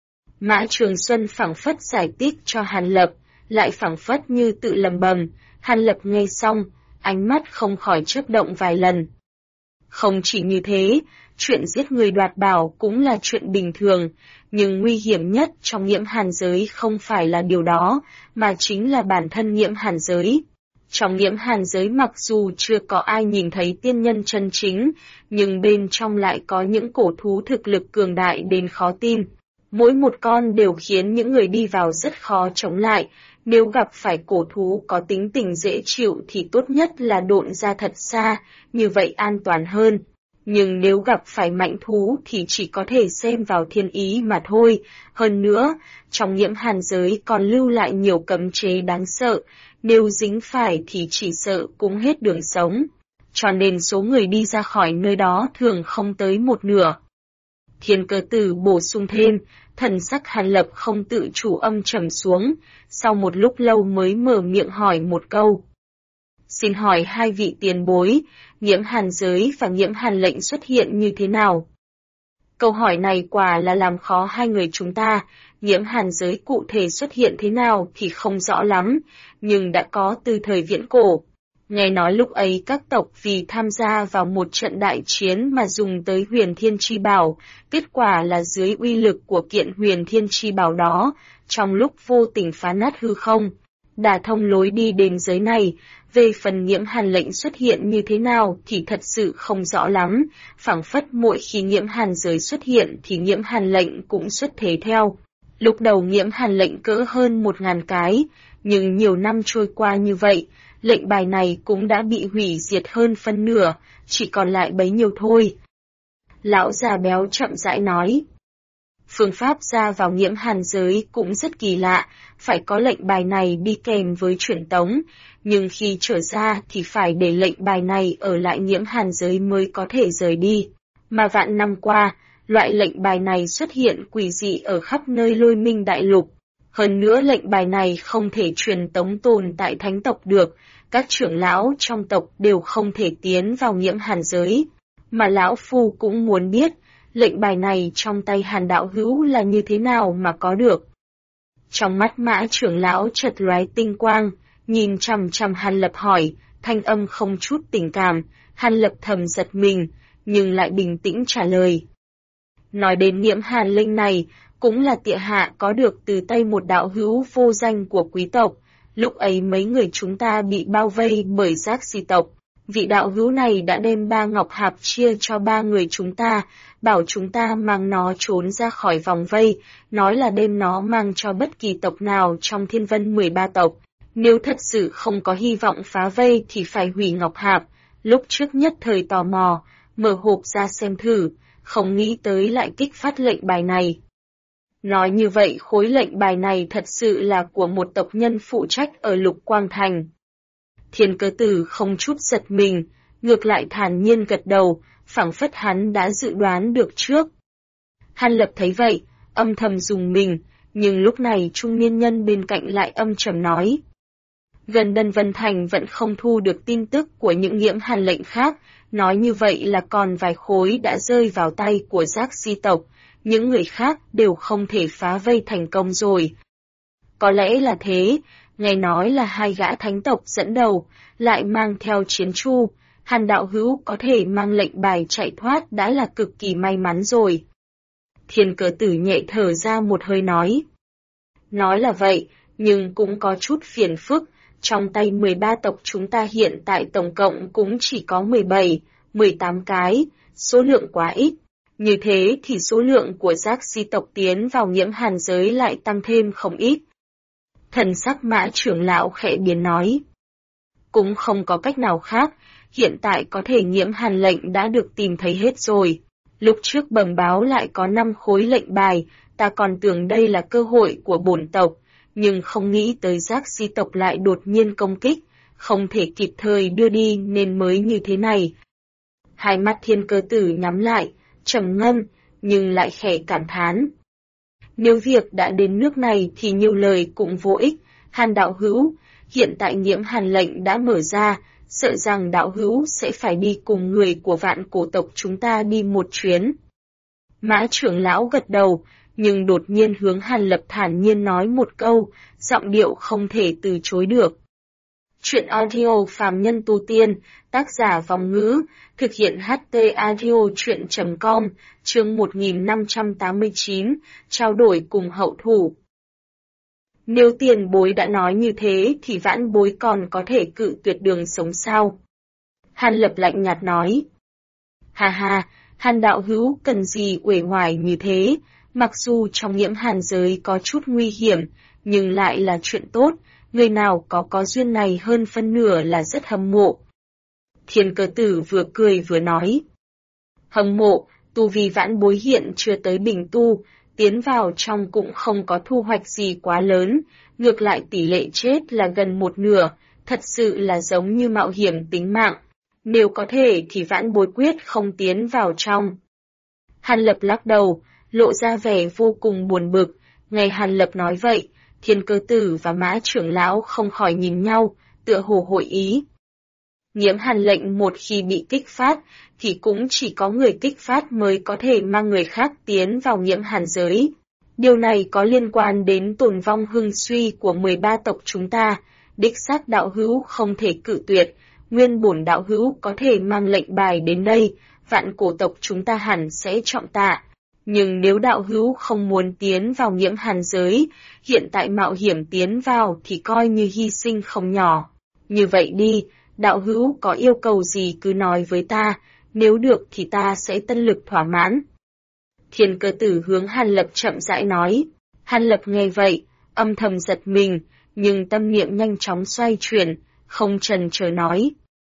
Mã Trường Xuân phảng phất giải thích cho Hàn Lập, lại phảng phất như tự lầm bầm. Hàn Lập nghe xong, ánh mắt không khỏi chớp động vài lần. Không chỉ như thế, chuyện giết người đoạt bảo cũng là chuyện bình thường, nhưng nguy hiểm nhất trong Nhiễm Hàn giới không phải là điều đó, mà chính là bản thân Nhiễm Hàn giới. Trong Nhiễm Hàn giới mặc dù chưa có ai nhìn thấy tiên nhân chân chính, nhưng bên trong lại có những cổ thú thực lực cường đại đến khó tin. Mỗi một con đều khiến những người đi vào rất khó chống lại, nếu gặp phải cổ thú có tính tình dễ chịu thì tốt nhất là độn ra thật xa, như vậy an toàn hơn. Nhưng nếu gặp phải mạnh thú thì chỉ có thể xem vào thiên ý mà thôi. Hơn nữa, trong Nhiễm Hàn giới còn lưu lại nhiều cấm chế đáng sợ, nếu dính phải thì chỉ sợ cũng hết đường sống. Cho nên số người đi ra khỏi nơi đó thường không tới một nửa. Thiên Cơ Tử bổ sung thêm, thần sắc Hàn Lập không tự chủ âm trầm xuống, sau một lúc lâu mới mở miệng hỏi một câu. Xin hỏi hai vị tiền bối, Nhiễm Hàn giới và Nhiễm Hàn lệnh xuất hiện như thế nào? Câu hỏi này quả là làm khó hai người chúng ta, Nhiễm Hàn giới cụ thể xuất hiện thế nào thì không rõ lắm, nhưng đã có từ thời viễn cổ. Nghe nói lúc ấy các tộc vì tham gia vào một trận đại chiến mà dùng tới Huyền Thiên Chi Bảo, kết quả là dưới uy lực của kiện Huyền Thiên Chi Bảo đó, trong lúc vô tình phá nát hư không, đả thông lối đi đến giới này, Về phần Nhiễm Hàn lệnh xuất hiện như thế nào thì thật sự không rõ lắm, phảng phất mỗi khi Nhiễm Hàn giới xuất hiện thì Nhiễm Hàn lệnh cũng xuất thế theo. Lúc đầu Nhiễm Hàn lệnh cỡ hơn 1000 cái, nhưng nhiều năm trôi qua như vậy, lệnh bài này cũng đã bị hủy diệt hơn phân nửa, chỉ còn lại bấy nhiêu thôi. Lão già béo chậm rãi nói. Phương pháp ra vào Nhiễm Hàn giới cũng rất kỳ lạ, phải có lệnh bài này đi kèm với truyền tống, nhưng khi trở ra thì phải để lệnh bài này ở lại Nhiễm Hàn giới mới có thể rời đi. Mà vạn năm qua, loại lệnh bài này xuất hiện quỷ dị ở khắp nơi Lôi Minh Đại Lục. Hơn nữa lệnh bài này không thể truyền tống tồn tại thánh tộc được, các trưởng lão trong tộc đều không thể tiến vào Nhiễm Hàn giới. Mà lão phu cũng muốn biết, lệnh bài này trong tay Hàn đạo hữu là như thế nào mà có được. Trong mắt Mã trưởng lão chợt lóe tinh quang, nhìn chằm chằm Hàn Lập hỏi, thanh âm không chút tình cảm. Hàn Lập thầm giật mình, nhưng lại bình tĩnh trả lời. Nói đến Nhiễm Hàn linh này, cũng là Tiệ hạ có được từ tay một đạo hữu vô danh của quý tộc. Lúc ấy mấy người chúng ta bị bao vây bởi Giác Si tộc. Vị đạo hữu này đã đem 3 ngọc hạp chia cho 3 người chúng ta, bảo chúng ta mang nó trốn ra khỏi vòng vây, nói là đem nó mang cho bất kỳ tộc nào trong Thiên Vân 13 tộc. Nếu thật sự không có hy vọng phá vây thì phải hủy ngọc hạp. Lúc trước nhất thời tò mò, mở hộp ra xem thử, không nghĩ tới lại kích phát lệnh bài này. Nói như vậy khối lệnh bài này thật sự là của một tộc nhân phụ trách ở Lục Quang Thành. Thiên Cơ Tử không chút giật mình, ngược lại thản nhiên gật đầu, phảng phất hắn đã dự đoán được trước. Hàn Lập thấy vậy, âm thầm dùng mình, nhưng lúc này trung niên nhân bên cạnh lại âm trầm nói. Gần Đân Vân Thành vẫn không thu được tin tức của những Nhiễm Hàn lệnh khác, nói như vậy là còn vài khối đã rơi vào tay của Giác Si tộc, những người khác đều không thể phá vây thành công rồi. Có lẽ là thế, nghe nói là 2 gã thánh tộc dẫn đầu, lại mang theo chiến chu, Hàn đạo hữu có thể mang lệnh bài chạy thoát đã là cực kỳ may mắn rồi. Thiên Cơ Tử nhẹ thở ra một hơi nói. Nói là vậy, nhưng cũng có chút phiền phức, trong tay 13 tộc chúng ta hiện tại tổng cộng cũng chỉ có 17, 18 cái, số lượng quá ít. Như thế thì số lượng của Giác Si tộc tiến vào Nhiễm Hàn giới lại tăng thêm không ít. Thần sắc Mã trưởng lão khẽ biến nói. Cũng không có cách nào khác, hiện tại có thể Nhiễm Hàn lệnh đã được tìm thấy hết rồi. Lúc trước bẩm báo lại có 5 khối lệnh bài, ta còn tưởng đây là cơ hội của bổn tộc, nhưng không nghĩ tới Giác Si tộc lại đột nhiên công kích, không thể kịp thời đưa đi nên mới như thế này. Hai mắt Thiên Cơ Tử nhắm lại, trầm ngâm, nhưng lại khẽ cảm thán. Nếu việc đã đến nước này thì nhiều lời cũng vô ích, Hàn đạo hữu, hiện tại Nhiễm Hàn lệnh đã mở ra, sợ rằng đạo hữu sẽ phải đi cùng người của Vạn Cổ tộc chúng ta đi một chuyến. Mã trưởng lão gật đầu, nhưng đột nhiên hướng Hàn Lập thản nhiên nói một câu, giọng điệu không thể từ chối được. Chuyện audio phàm nhân tu tiên, tác giả Vòng Ngữ, thực hiện HT audio chuyện.com, chương 1589, trao đổi cùng hậu thủ. Nếu tiền bối đã nói như thế thì vãn bối còn có thể cự tuyệt đường sống sao? Hàn Lập lạnh nhạt nói. Ha ha, Hàn đạo hữu cần gì uể oải như thế, mặc dù trong Nhiễm Hàn giới có chút nguy hiểm, nhưng lại là chuyện tốt, người nào có duyên này hơn phân nửa là rất hâm mộ. Thiên Cơ Tử vừa cười vừa nói. Hâm mộ, tu vi vãn bối hiện chưa tới bình tu, tiến vào trong cũng không có thu hoạch gì quá lớn, ngược lại tỷ lệ chết là gần 1/2, thật sự là giống như mạo hiểm tính mạng. Nếu có thể thì vãn bối quyết không tiến vào trong. Hàn Lập lắc đầu, lộ ra vẻ vô cùng buồn bực, nghe Hàn Lập nói vậy, Thiên Cơ Tử và Mã trưởng lão không khỏi nhìn nhau, tựa hồ hội ý. Nhiễm Hàn lệnh một khi bị kích phát, thì cũng chỉ có người kích phát mới có thể mang người khác tiến vào Nhiễm Hàn giới. Điều này có liên quan đến tồn vong hưng suy của 13 tộc chúng ta, đích xác đạo hữu không thể cự tuyệt, nguyên bổn đạo hữu có thể mang lệnh bài đến đây, Vạn Cổ tộc chúng ta hẳn sẽ trọng tạ. Nhưng nếu đạo hữu không muốn tiến vào Nhiễm Hàn giới, hiện tại mạo hiểm tiến vào thì coi như hy sinh không nhỏ. Như vậy đi, đạo hữu có yêu cầu gì cứ nói với ta, nếu được thì ta sẽ tân lực thỏa mãn. Thiên Cơ Tử hướng Hàn Lập chậm rãi nói. Hàn Lập nghe vậy, âm thầm giật mình, nhưng tâm niệm nhanh chóng xoay chuyển, không chần chờ nói.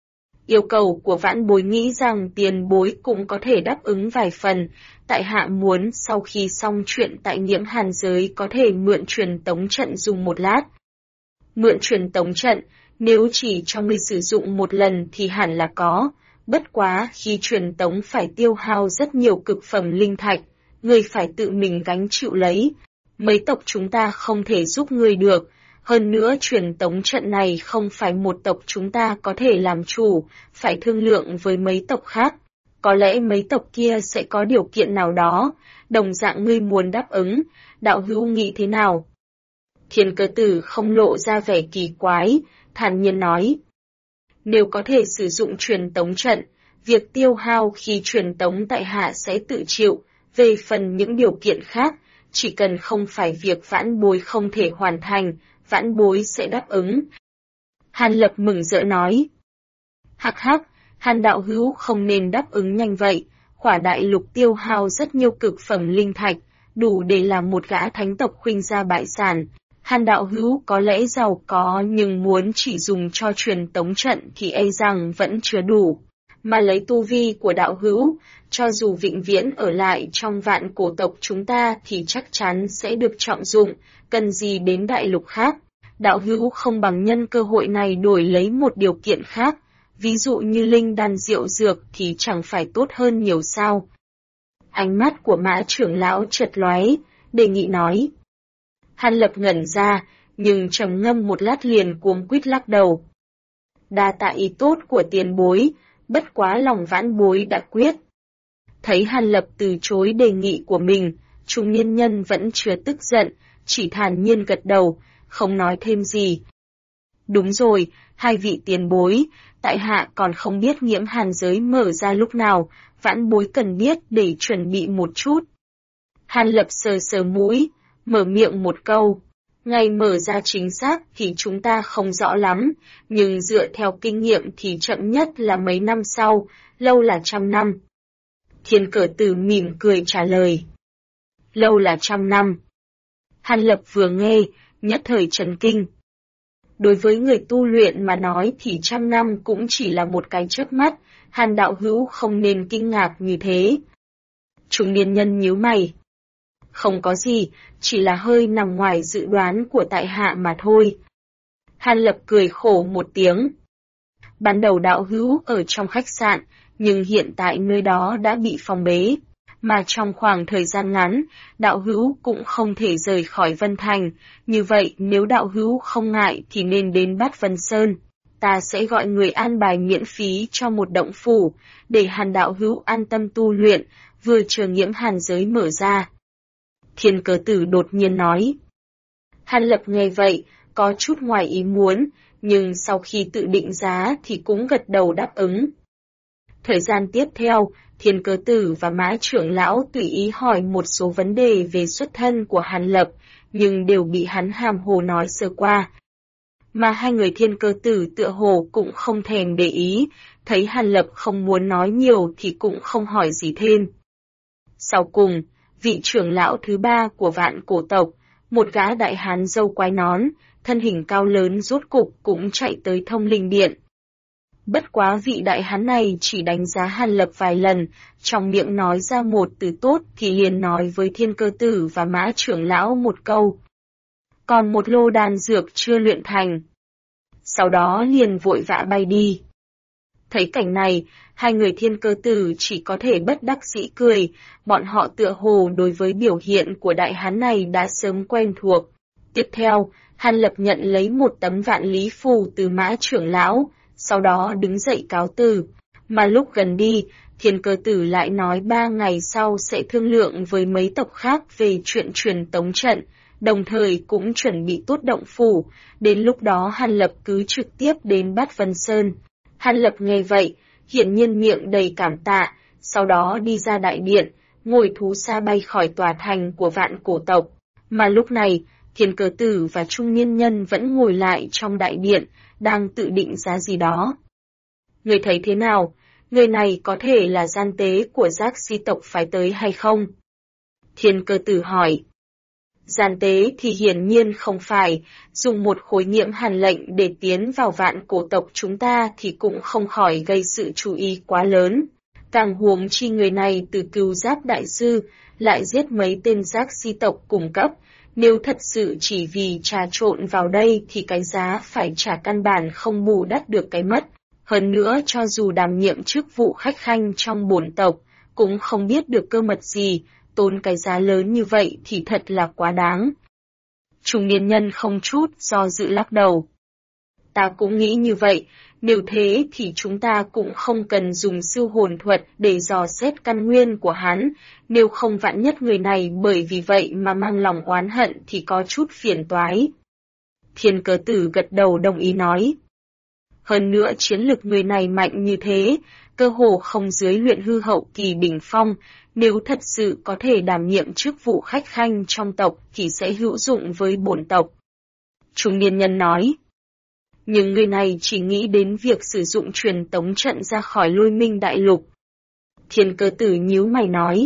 Yêu cầu của vãn bối nghĩ rằng tiền bối cũng có thể đáp ứng vài phần, tại hạ muốn sau khi xong chuyện tại Nhiễm Hàn giới có thể mượn truyền tống trận dùng một lát. Mượn truyền tống trận, nếu chỉ cho ngươi sử dụng một lần thì hẳn là có, bất quá khi truyền tống phải tiêu hao rất nhiều cực phẩm linh thạch, ngươi phải tự mình gánh chịu lấy. Mấy tộc chúng ta không thể giúp ngươi được, hơn nữa truyền tống trận này không phải một tộc chúng ta có thể làm chủ, phải thương lượng với mấy tộc khác. Có lẽ mấy tộc kia sẽ có điều kiện nào đó, đồng dạng ngươi muốn đáp ứng, đạo hữu nghĩ thế nào? Thiên Cơ Tử không lộ ra vẻ kỳ quái, thản nhiên nói. Nếu có thể sử dụng truyền tống trận, việc tiêu hao khi truyền tống tại hạ sẽ tự chịu, về phần những điều kiện khác, chỉ cần không phải việc vãn bối không thể hoàn thành, vãn bối sẽ đáp ứng. Hàn Lập mừng rỡ nói. Hắc hắc, Hàn đạo hữu không nên đáp ứng nhanh vậy, Khỏa Đại Lục tiêu hao rất nhiều cực phẩm linh thạch, đủ để làm một gã thánh tộc khuynh gia bại sản. Hàn đạo hữu có lẽ giàu có nhưng muốn chỉ dùng cho truyền tống trận thì e rằng vẫn chưa đủ. Mà lấy tu vi của đạo hữu, cho dù vĩnh viễn ở lại trong vạn cổ tộc chúng ta thì chắc chắn sẽ được trọng dụng, cần gì đến đại lục khác. Đạo hữu không bằng nhân cơ hội này đổi lấy một điều kiện khác, ví dụ như linh đan diệu dược thì chẳng phải tốt hơn nhiều sao. Ánh mắt của Mã trưởng lão chợt lóe, đề nghị nói. Hàn Lập ngẩn ra, nhưng trầm ngâm một lát liền cuống quýt lắc đầu. Đa tạ ý tốt của tiền bối, bất quá lòng vãn bối đã quyết. Thấy Hàn Lập từ chối đề nghị của mình, trung niên nhân vẫn chưa tức giận, chỉ thản nhiên gật đầu, không nói thêm gì. Đúng rồi, hai vị tiền bối, tại hạ còn không biết Nhiễm Hàn giới mở ra lúc nào, vãn bối cần biết để chuẩn bị một chút. Hàn Lập sờ sờ mũi, mở miệng một câu. Ngày mở ra chính xác thì chúng ta không rõ lắm, nhưng dựa theo kinh nghiệm thì chậm nhất là mấy năm sau, lâu là 100 năm. Thiên Cơ Tử mỉm cười trả lời. Lâu là 100 năm. Hàn Lập vừa nghe, nhất thời chấn kinh. Đối với người tu luyện mà nói thì 100 năm cũng chỉ là một cái chớp mắt, Hàn đạo hữu không nên kinh ngạc như thế. Trung niên nhân nhíu mày. Không có gì, chỉ là hơi nằm ngoài dự đoán của tại hạ mà thôi. Hàn Lập cười khổ một tiếng. Ban đầu đạo hữu ở trong khách sạn, nhưng hiện tại nơi đó đã bị phong bế, mà trong khoảng thời gian ngắn, đạo hữu cũng không thể rời khỏi Vân Thành, như vậy nếu đạo hữu không ngại thì nên đến Bát Vân Sơn. Ta sẽ gọi người an bài miễn phí cho một động phủ, để Hàn đạo hữu an tâm tu luyện, vừa chờ Nhiễm Hàn giới mở ra. Thiên Cơ Tử đột nhiên nói. Hàn Lập nghe vậy, có chút ngoài ý muốn, nhưng sau khi tự định giá thì cũng gật đầu đáp ứng. Thời gian tiếp theo, Thiên Cơ Tử và Mã trưởng lão tùy ý hỏi một số vấn đề về xuất thân của Hàn Lập, nhưng đều bị hắn hàm hồ nói sơ qua. Mà hai người Thiên Cơ Tử tựa hồ cũng không thèm để ý, thấy Hàn Lập không muốn nói nhiều thì cũng không hỏi gì thêm. Sau cùng, vị trưởng lão thứ ba của vạn cổ tộc, một gã đại hán râu quai nón, thân hình cao lớn rốt cục cũng chạy tới Thông Linh Điện. Bất quá vị đại hán này chỉ đánh giá Hàn Lập vài lần, trong miệng nói ra một từ tốt thì liền nói với Thiên Cơ Tử và Mã trưởng lão một câu. Còn một lô đan dược chưa luyện thành. Sau đó liền vội vã bay đi. Thấy cảnh này, hai người Thiên Cơ Tử chỉ có thể bất đắc dĩ cười, bọn họ tựa hồ đối với biểu hiện của đại hán này đã sớm quen thuộc. Tiếp theo, Hàn Lập nhận lấy một tấm vạn lý phù từ Mã trưởng lão, sau đó đứng dậy cáo từ. Mà lúc gần đi, Thiên Cơ Tử lại nói 3 ngày sau sẽ thương lượng với mấy tộc khác về chuyện truyền tống trận, đồng thời cũng chuẩn bị tốt động phủ, đến lúc đó Hàn Lập cứ trực tiếp đến Bát Vân Sơn. Hàn Lập nghe vậy, hiển nhiên miệng đầy cảm tạ, sau đó đi ra đại điện, ngồi thú xa bay khỏi tòa thành của vạn cổ tộc. Mà lúc này, Thiên Cơ Tử và trung niên nhân vẫn ngồi lại trong đại điện, đang tự định giá gì đó. Người thấy thế nào? Người này có thể là gian tế của Giác Si tộc phái tới hay không? Thiên Cơ Tử hỏi. Gian tế thì hiển nhiên không phải, dùng một khối nhiễm hàn lệnh để tiến vào vạn cổ tộc chúng ta thì cũng không khỏi gây sự chú ý quá lớn. Càng huống chi người này từ Cừu Giáp đại sư, lại giết mấy tên Giác Si tộc cùng cấp, nếu thật sự chỉ vì trà trộn vào đây thì cái giá phải trả căn bản không bù đắp được cái mất. Hơn nữa cho dù đảm nhiệm chức vụ khách khanh trong bổn tộc, cũng không biết được cơ mật gì, tốn cái giá lớn như vậy thì thật là quá đáng. Trung niên nhân không chút do dự lắc đầu. Ta cũng nghĩ như vậy, nếu thế thì chúng ta cũng không cần dùng siêu hồn thuật để dò xét căn nguyên của hắn, nếu không vạn nhất người này bởi vì vậy mà mang lòng oán hận thì có chút phiền toái. Thiên Cơ Tử gật đầu đồng ý nói. Hơn nữa chiến lực người này mạnh như thế, cơ hồ không dưới luyện hư hậu kỳ đỉnh phong, nếu thật sự có thể đảm nhiệm chức vụ khách khanh trong tộc thì sẽ hữu dụng với bổn tộc. Trung niên nhân nói. Nhưng người này chỉ nghĩ đến việc sử dụng truyền tống trận ra khỏi Lôi Minh Đại Lục. Thiên Cơ Tử nhíu mày nói.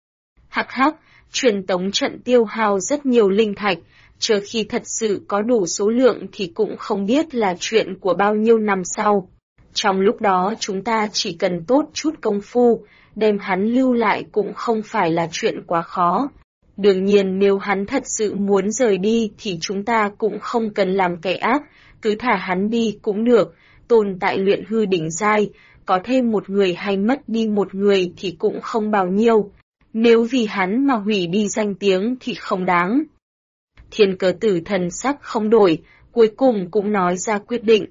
Hắc hắc, truyền tống trận tiêu hao rất nhiều linh thạch, chờ khi thật sự có đủ số lượng thì cũng không biết là chuyện của bao nhiêu năm sau. Trong lúc đó chúng ta chỉ cần tốt chút công phu, đem hắn lưu lại cũng không phải là chuyện quá khó. Đương nhiên nếu hắn thật sự muốn rời đi thì chúng ta cũng không cần làm kẻ ác, cứ thả hắn đi cũng được, tồn tại luyện hư đỉnh giai, có thêm một người hay mất đi một người thì cũng không bao nhiêu. Nếu vì hắn mà hủy đi danh tiếng thì không đáng. Thiên Cơ Tử thần sắc không đổi, cuối cùng cũng nói ra quyết định.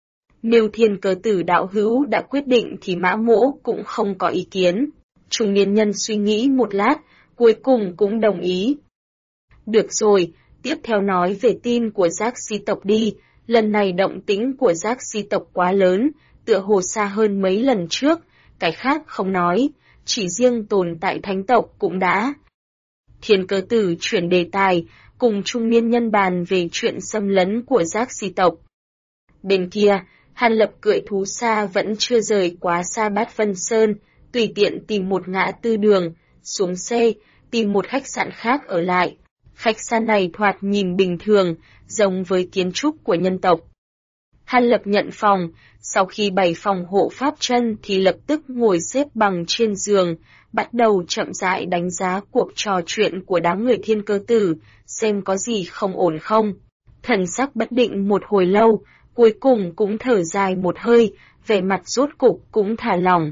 Nếu Thiên Cơ Tử đạo hữu đã quyết định thì Mã Mỗ cũng không có ý kiến. Trung niên nhân suy nghĩ một lát, cuối cùng cũng đồng ý. Được rồi, tiếp theo nói về tin của Giác Si tộc đi, lần này động tĩnh của Giác Si tộc quá lớn, tựa hồ xa hơn mấy lần trước, cái khác không nói, chỉ riêng tồn tại thánh tộc cũng đã. Thiên Cơ Tử chuyển đề tài, cùng trung niên nhân bàn về chuyện xâm lấn của Giác Si tộc. Bên kia, Hàn Lập cưỡi thú xa vẫn chưa rời quá xa Bát Vân Sơn, tùy tiện tìm một ngã tư đường, xuống xe, tìm một khách sạn khác ở lại. Khách sạn này thoạt nhìn bình thường, giống với kiến trúc của nhân tộc. Hàn Lập nhận phòng, sau khi bày phòng hộ pháp chân thì lập tức ngồi xếp bằng trên giường, bắt đầu chậm rãi đánh giá cuộc trò chuyện của đám người Thiên Cơ Tử, xem có gì không ổn không. Thần sắc bất định một hồi lâu, cuối cùng cũng thở dài một hơi, vẻ mặt rốt cục cũng thả lỏng.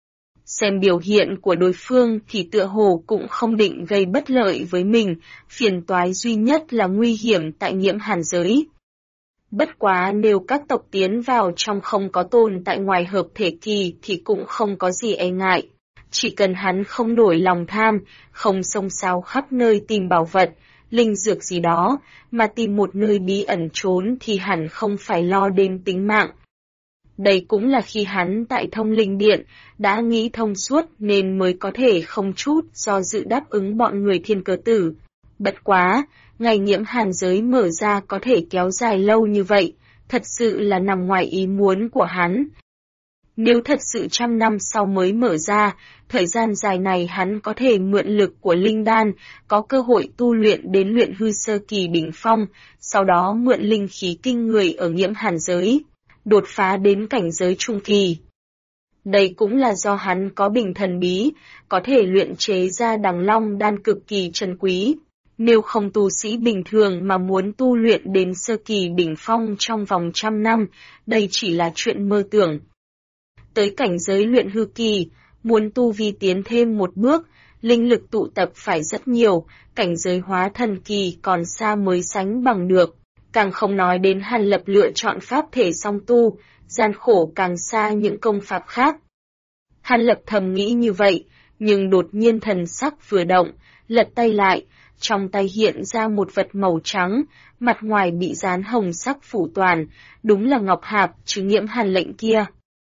Xem biểu hiện của đối phương thì tựa hồ cũng không định gây bất lợi với mình, phiền toái duy nhất là nguy hiểm tại nhiễm hàn giới. Bất quá nếu các tộc tiến vào trong không có tồn tại ngoài hợp thể kỳ thì cũng không có gì e ngại. Chỉ cần hắn không nổi lòng tham, không xông xao khắp nơi tìm bảo vật, linh dược gì đó, mà tìm một nơi bí ẩn trốn thì hẳn không phải lo đến tính mạng. Đây cũng là khi hắn tại Thông Linh Điện đã nghĩ thông suốt nên mới có thể không chút do dự đáp ứng bọn người Thiên Cơ Tử. Bất quá, ngày nhiễm hàn giới mở ra có thể kéo dài lâu như vậy, thật sự là nằm ngoài ý muốn của hắn. Nếu thật sự 100 năm sau mới mở ra, thời gian dài này hắn có thể mượn lực của linh đan, có cơ hội tu luyện đến luyện hư sơ kỳ đỉnh phong, sau đó mượn linh khí kinh người ở nhiễm hàn giới, đột phá đến cảnh giới trung kỳ. Đây cũng là do hắn có bình thần bí, có thể luyện chế ra đằng long đan cực kỳ trân quý. Nếu không tu sĩ bình thường mà muốn tu luyện đến sơ kỳ đỉnh phong trong vòng 100 năm, đây chỉ là chuyện mơ tưởng. Tới cảnh giới luyện hư kỳ, muốn tu vi tiến thêm một bước, linh lực tụ tập phải rất nhiều, cảnh giới hóa thần kỳ còn xa mới sánh bằng được. Càng không nói đến Hàn Lập lựa chọn pháp thể song tu, gian khổ càng xa những công pháp khác. Hàn Lập thầm nghĩ như vậy, nhưng đột nhiên thần sắc vừa động, lật tay lại, trong tay hiện ra một vật màu trắng, mặt ngoài bị dán hồng sắc phủ toàn, đúng là ngọc hạp chứng nhiễm hàn lệnh kia.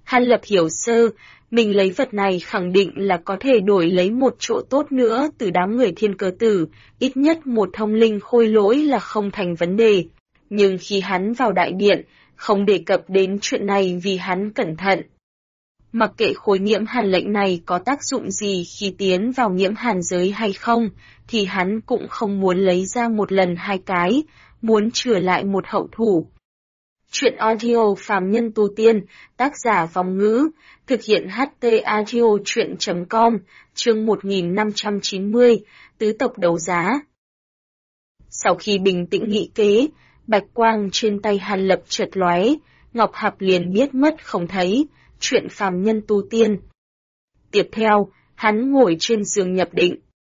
Hàn Lập hiểu sơ, mình lấy vật này khẳng định là có thể đổi lấy một chỗ tốt nữa từ đám người Thiên Cơ Tử, ít nhất một thông linh khôi lỗi là không thành vấn đề. Nhưng khi hắn vào đại điện, không đề cập đến chuyện này vì hắn cẩn thận. Mặc kệ khối nhiễm hàn lệnh này có tác dụng gì khi tiến vào nhiễm hàn giới hay không, thì hắn cũng không muốn lấy ra một lần hai cái, muốn chừa lại một hậu thủ. Chuyện audio phàm nhân tu tiên, tác giả Vong Ngữ, thực hiện HT audio chuyện.com, chương 1590, tứ tộc đấu giá. Sau khi bình tĩnh nghĩ kế, bạch quang trên tay Hàn Lập chợt lóe, Ngọc Hạp liền biết mất không thấy, chuyện phàm nhân tu tiên. Tiếp theo, hắn ngồi trên giường nhập định.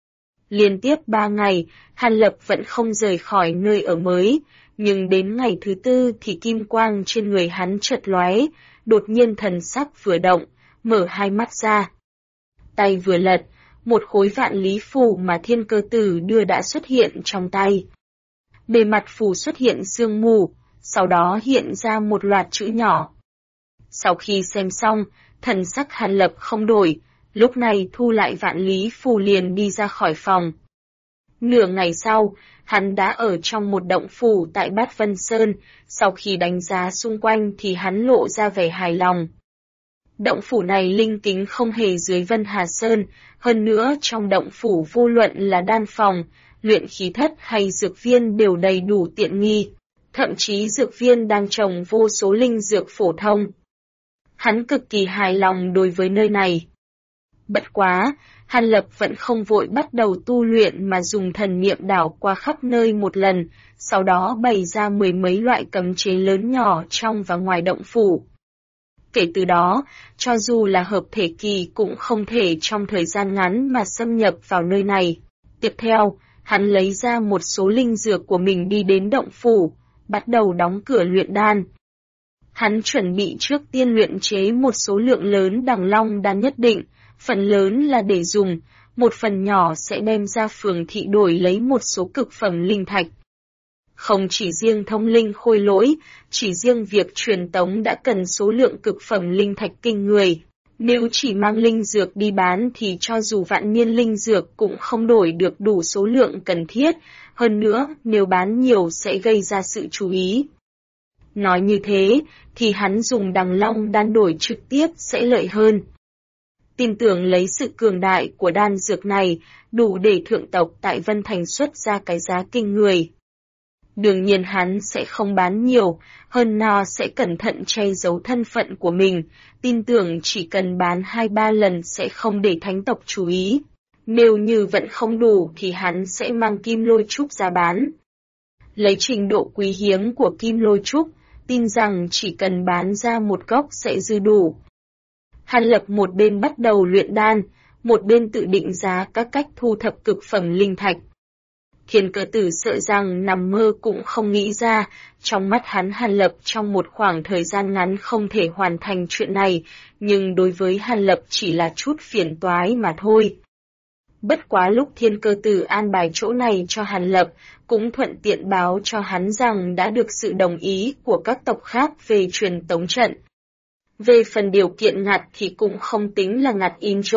Liên tiếp 3 ngày, Hàn Lập vẫn không rời khỏi nơi ở mới, nhưng đến ngày thứ 4 thì kim quang trên người hắn chợt lóe, đột nhiên thần sắc vừa động, mở hai mắt ra. Tay vừa lật, một khối vạn lý phù mà Thiên Cơ Tử đưa đã xuất hiện trong tay. Bề mặt phù xuất hiện sương mù, sau đó hiện ra một loạt chữ nhỏ. Sau khi xem xong, thần sắc Hàn Lập không đổi, lúc này thu lại vạn lý phù liền đi ra khỏi phòng. Nửa ngày sau, hắn đã ở trong một động phủ tại Bát Vân Sơn, sau khi đánh giá xung quanh thì hắn lộ ra vẻ hài lòng. Động phủ này linh kính không hề dưới Vân Hà Sơn, hơn nữa trong động phủ vô luận là đan phòng, luyện khí thất hay dược viên đều đầy đủ tiện nghi, thậm chí dược viên đang trồng vô số linh dược phổ thông. Hắn cực kỳ hài lòng đối với nơi này. Bất quá, Hàn Lập vẫn không vội bắt đầu tu luyện mà dùng thần niệm đảo qua khắp nơi một lần, sau đó bày ra mười mấy loại cấm chế lớn nhỏ trong và ngoài động phủ. Kể từ đó, cho dù là hợp thể kỳ cũng không thể trong thời gian ngắn mà xâm nhập vào nơi này. Tiếp theo, hắn lấy ra một số linh dược của mình đi đến động phủ, bắt đầu đóng cửa luyện đan. Hắn chuẩn bị trước tiên luyện chế một số lượng lớn đằng long đan nhất định, phần lớn là để dùng, một phần nhỏ sẽ đem ra phường thị đổi lấy một số cực phẩm linh thạch. Không chỉ riêng thông linh khôi lỗi, chỉ riêng việc truyền tống đã cần số lượng cực phẩm linh thạch kinh người. Nếu chỉ mang linh dược đi bán thì cho dù vạn niên linh dược cũng không đổi được đủ số lượng cần thiết, hơn nữa nếu bán nhiều sẽ gây ra sự chú ý. Nói như thế, thì hắn dùng đằng long đan đổi trực tiếp sẽ lợi hơn. Tin tưởng lấy sự cường đại của đan dược này, đủ để thượng tộc tại Vân Thành xuất ra cái giá kinh người. Đương nhiên hắn sẽ không bán nhiều, hơn nào sẽ cẩn thận che giấu thân phận của mình, tin tưởng chỉ cần bán 2-3 lần sẽ không để thánh tộc chú ý. Nếu như vẫn không đủ thì hắn sẽ mang kim lôi trúc ra bán. Lấy trình độ quý hiếm của kim lôi trúc, tin rằng chỉ cần bán ra một gốc sẽ dư đủ. Hàn Lập một bên bắt đầu luyện đan, một bên tự định giá các cách thu thập cực phẩm linh thạch. Thiên Cơ Tử sợ rằng nằm mơ cũng không nghĩ ra, trong mắt hắn Hàn Lập trong một khoảng thời gian ngắn không thể hoàn thành chuyện này, nhưng đối với Hàn Lập chỉ là chút phiền toái mà thôi. Bất quá lúc Thiên Cơ Tử an bài chỗ này cho Hàn Lập, cũng thuận tiện báo cho hắn rằng đã được sự đồng ý của các tộc khác về truyền tống trận. Về phần điều kiện ngặt thì cũng không tính là ngặt intro.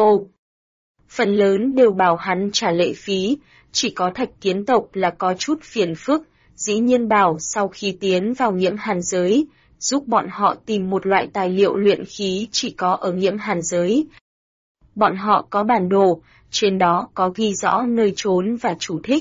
Phần lớn đều bảo hắn trả lệ phí, chỉ có Thạch Kiến tộc là có chút phiền phức, dĩ nhiên bảo sau khi tiến vào nhiễm hàn giới, giúp bọn họ tìm một loại tài liệu luyện khí chỉ có ở nhiễm hàn giới. Bọn họ có bản đồ, trên đó có ghi rõ nơi trốn và chủ thích.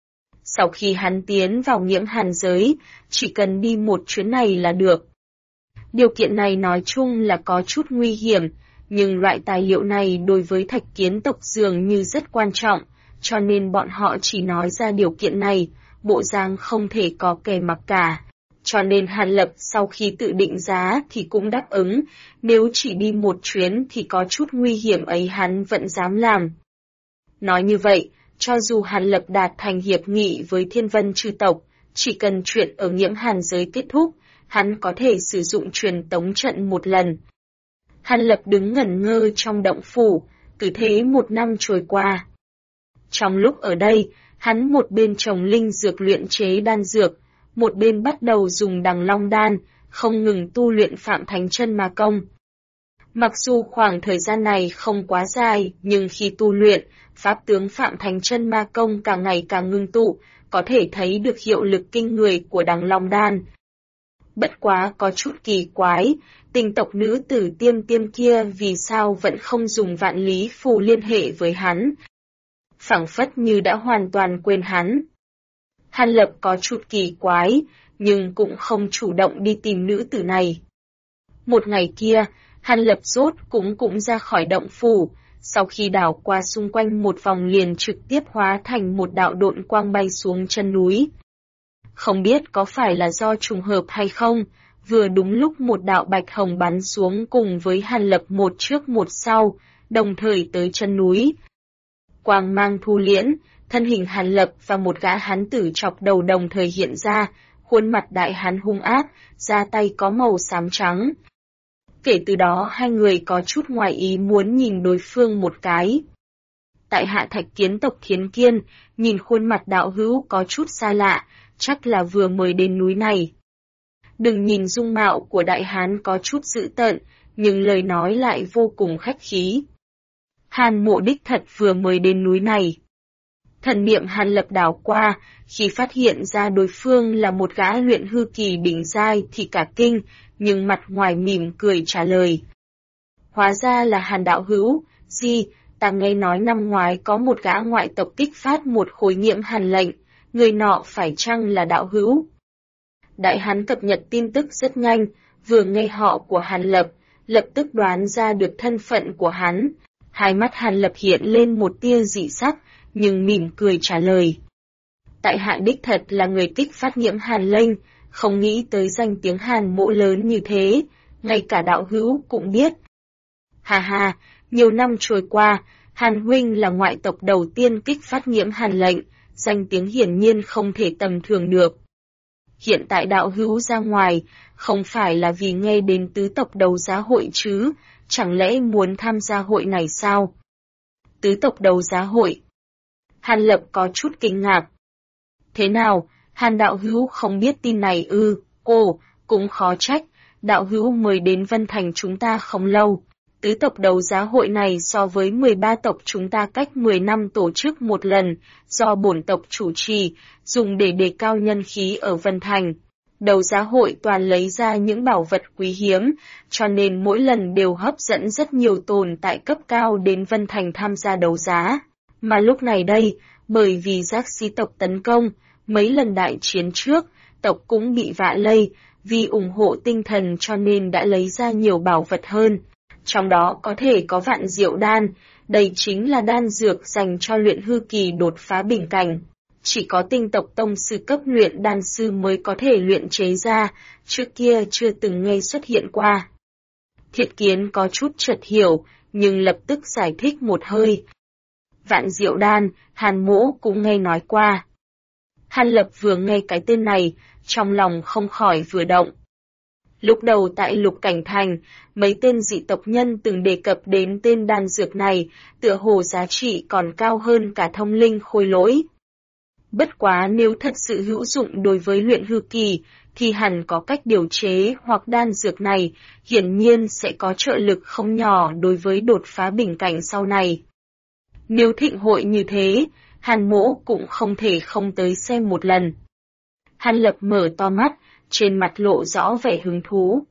Sau khi hắn tiến vào nhiễm hàn giới, chỉ cần đi một chuyến này là được. Điều kiện này nói chung là có chút nguy hiểm, nhưng loại tài liệu này đối với Thạch Kiến tộc dường như rất quan trọng, cho nên bọn họ chỉ nói ra điều kiện này, bộ dáng không thể có kẻ mặc cả. Cho nên Hàn Lập sau khi tự định giá thì cũng đáp ứng, nếu chỉ đi một chuyến thì có chút nguy hiểm ấy hắn vẫn dám làm. Nói như vậy, cho dù Hàn Lập đạt thành hiệp nghị với Thiên Vân chư tộc, chỉ cần chuyện ở nhiễm hàn giới kết thúc, hắn có thể sử dụng truyền tống trận một lần. Hàn Lập đứng ngẩn ngơ trong động phủ, cứ thế 1 năm trôi qua. Trong lúc ở đây, hắn một bên trồng linh dược luyện chế đan dược, một bên bắt đầu dùng đằng long đan, không ngừng tu luyện Phạm Thánh Chân Ma Công. Mặc dù khoảng thời gian này không quá dài, nhưng khi tu luyện, pháp tướng Phạm Thành Chân Ma Công càng ngày càng ngưng tụ, có thể thấy được hiệu lực kinh người của Đằng Long Đan. Bất quá có chút kỳ quái, tinh tộc nữ tử Tiêm Tiêm kia vì sao vẫn không dùng vạn lý phù liên hệ với hắn. Phảng phất như đã hoàn toàn quên hắn. Hàn Lập có chút kỳ quái, nhưng cũng không chủ động đi tìm nữ tử này. Một ngày kia, Hàn Lập rốt cũng ra khỏi động phủ, sau khi đảo qua xung quanh một vòng liền trực tiếp hóa thành một đạo độn quang bay xuống chân núi. Không biết có phải là do trùng hợp hay không, vừa đúng lúc một đạo bạch hồng bắn xuống cùng với Hàn Lập một trước một sau, đồng thời tới chân núi. Quang mang thu liễn, thân hình Hàn Lập và một gã hán tử chọc đầu đồng thời hiện ra, khuôn mặt đại hán hung ác, da tay có màu xám trắng. Kể từ đó hai người có chút ngoài ý muốn nhìn đối phương một cái. Tại hạ Thạch Kiến tộc Thiến Kiên, nhìn khuôn mặt đạo hữu có chút xa lạ, chắc là vừa mới đến núi này. Đừng nhìn dung mạo của đại hán có chút dữ tợn, nhưng lời nói lại vô cùng khách khí. Hàn Mộ đích thật vừa mới đến núi này. Thần niệm Hàn Lập đảo qua, khi phát hiện ra đối phương là một gã luyện hư kỳ đỉnh giai thì cả kinh, nhưng mặt ngoài mỉm cười trả lời. Hóa ra là Hàn đạo hữu, ta nghe nói năm ngoái có một gã ngoại tộc kích phát một khối nhiễm hàn lệnh, người nọ phải chăng là đạo hữu? Đại hán cập nhật tin tức rất nhanh, vừa nghe họ của Hàn Lập, lập tức đoán ra được thân phận của hắn. Hai mắt Hàn Lập hiện lên một tia dị sắc, nhưng mỉm cười trả lời. Tại hạ đích thật là người kích phát nhiễm hàn lệnh, không nghĩ tới danh tiếng Hàn Mộ lớn như thế, ngay cả đạo hữu cũng biết. Hà hà, nhiều năm trôi qua, Hàn huynh là ngoại tộc đầu tiên kích phát nhiễm hàn lệnh, danh tiếng hiển nhiên không thể tầm thường được. Hiện tại đạo hữu ra ngoài, không phải là vì nghe đến tứ tộc đấu giá hội chứ, chẳng lẽ muốn tham gia hội này sao? Tứ tộc đấu giá hội. Hàn Lập có chút kinh ngạc. Thế nào, Hàn đạo hữu không biết tin này ư? Cũng khó trách, đạo hữu mới đến Vân Thành chúng ta không lâu. Tứ tộc đấu giá hội này so với 13 tộc chúng ta cách 10 năm tổ chức một lần, do bổn tộc chủ trì, dùng để đề cao nhân khí ở Vân Thành. Đấu giá hội toàn lấy ra những bảo vật quý hiếm, cho nên mỗi lần đều hấp dẫn rất nhiều tồn tại cấp cao đến Vân Thành tham gia đấu giá. Mà lúc này đây, bởi vì giác xí tộc tấn công, mấy lần đại chiến trước, tộc cũng bị vạ lây, vì ủng hộ tinh thần cho nên đã lấy ra nhiều bảo vật hơn. Trong đó có thể có vạn diệu đan, đây chính là đan dược dành cho luyện hư kỳ đột phá bình cảnh. Chỉ có tinh tộc tông sư cấp luyện đan sư mới có thể luyện chế ra, trước kia chưa từng nghe xuất hiện qua. Thiệt Kiến có chút chợt hiểu, nhưng lập tức giải thích một hơi. Vạn diệu đan, Hàn Mỗ cũng nghe nói qua. Hàn Lập vừa nghe cái tên này, trong lòng không khỏi vừa động. Lúc đầu tại Lục Cảnh Thành, mấy tên dị tộc nhân từng đề cập đến tên đan dược này, tựa hồ giá trị còn cao hơn cả thông linh khôi lỗi. Bất quá nếu thật sự hữu dụng đối với luyện hư kỳ, thì hẳn có cách điều chế hoặc đan dược này, hiển nhiên sẽ có trợ lực không nhỏ đối với đột phá bình cảnh sau này. Nếu thịnh hội như thế, Hàn Mỗ cũng không thể không tới xem một lần. Hàn Lập mở to mắt, trên mặt lộ rõ vẻ hứng thú.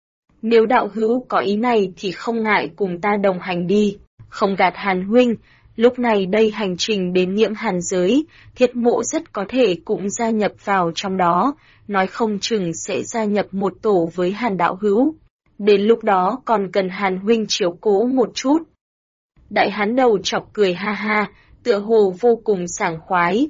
Nếu đạo hữu có ý này thì không ngại cùng ta đồng hành đi, không gạt Hàn huynh, lúc này đây hành trình đến nhiễm hàn giới, Thiết Mộ rất có thể cũng gia nhập vào trong đó, nói không chừng sẽ gia nhập một tổ với Hàn đạo hữu. Đến lúc đó còn cần Hàn huynh chiếu cố một chút. Đại hán đầu chọc cười ha ha, tựa hồ vô cùng sảng khoái.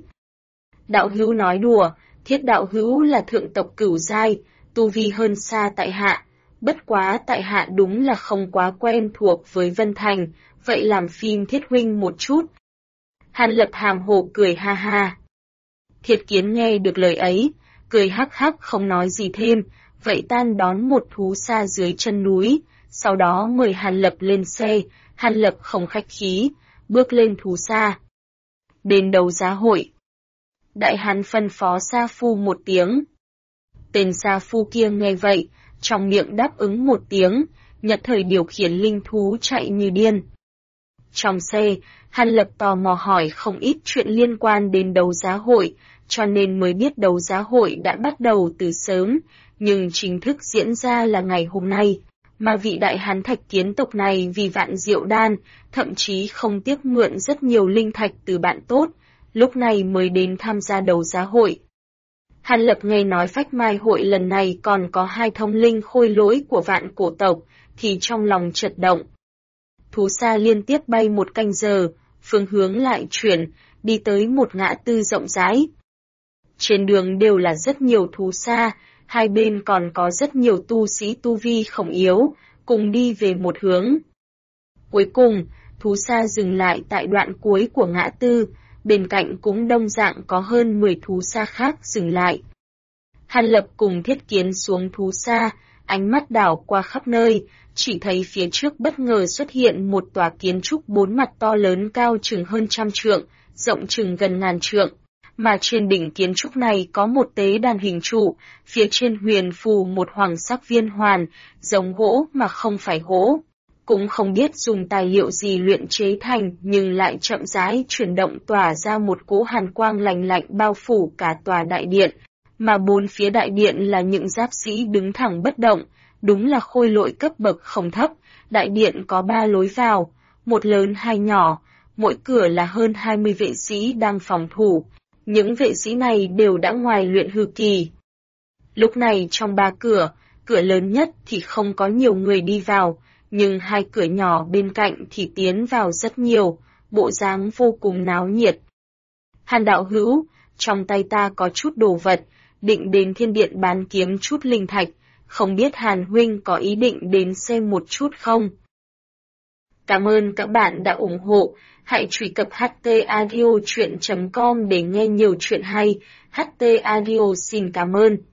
Đạo hữu nói đùa, Thiết đạo hữu là thượng tộc cửu giai, tu vi hơn xa tại hạ, bất quá tại hạ đúng là không quá quen thuộc với Vân Thành, vậy làm phiền Thiết huynh một chút. Hàn Lập hàm hồ cười ha ha. Thiệt Kiến nghe được lời ấy, cười hắc hắc không nói gì thêm, vậy tan đón một thú xa dưới chân núi, sau đó mời Hàn Lập lên xe, Hàn Lập không khách khí, bước lên thú xa. Đến đấu giá hội. Đại hán phân phó Sa Phu một tiếng. Tên Sa Phu kia nghe vậy, trong miệng đáp ứng một tiếng, Nhất Thời điều khiển linh thú chạy như điên. Trong xe, Hàn Lập tò mò hỏi không ít chuyện liên quan đến đấu giá hội, cho nên mới biết đấu giá hội đã bắt đầu từ sớm, nhưng chính thức diễn ra là ngày hôm nay. Mà vị đại hán thạch kiến tộc này vì vạn diệu đan, thậm chí không tiếc mượn rất nhiều linh thạch từ bạn tốt, lúc này mới đến tham gia đấu giá hội. Hàn Lập nghe nói phách mai hội lần này còn có 2 thông linh khôi lỗi của vạn cổ tộc, thì trong lòng chợt động. Thú xa liên tiếp bay 1 canh giờ, phương hướng lại chuyển, đi tới một ngã tư rộng rãi. Trên đường đều là rất nhiều thú xa, hai bên còn có rất nhiều tu sĩ tu vi không yếu, cùng đi về một hướng. Cuối cùng, thú xa dừng lại tại đoạn cuối của ngã tư, bên cạnh cũng đông dạng có hơn 10 thú xa khác dừng lại. Hàn Lập cùng Thiết Kiến xuống thú xa, ánh mắt đảo qua khắp nơi, chỉ thấy phía trước bất ngờ xuất hiện một tòa kiến trúc 4 mặt to lớn cao chừng hơn 100 trượng, rộng chừng gần 1000 trượng. Mà trên đỉnh kiến trúc này có một tế đàn hình trụ, phía trên huyền phù một hoàng sắc viên hoàn, giống gỗ mà không phải gỗ. Cũng không biết dùng tài liệu gì luyện chế thành nhưng lại chậm rãi chuyển động tỏa ra một cỗ hàn quang lạnh lạnh bao phủ cả tòa đại điện. Mà 4 phía đại điện là những giáp sĩ đứng thẳng bất động, đúng là khôi lỗi cấp bậc không thấp. Đại điện có 3 lối vào, một lớn 2 nhỏ, mỗi cửa là hơn 20 vệ sĩ đang phòng thủ. Những vệ sĩ này đều đã ngoài luyện hư kỳ. Lúc này trong 3 cửa, cửa lớn nhất thì không có nhiều người đi vào, nhưng 2 cửa nhỏ bên cạnh thì tiến vào rất nhiều, bộ dáng vô cùng náo nhiệt. Hàn đạo hữu, trong tay ta có chút đồ vật, định đến thiên điện bán kiếm chút linh thạch, không biết Hàn huynh có ý định đến xem một chút không? Cảm ơn các bạn đã ủng hộ, hãy truy cập htaudio.com để nghe nhiều chuyện hay. HT Audio xin cảm ơn.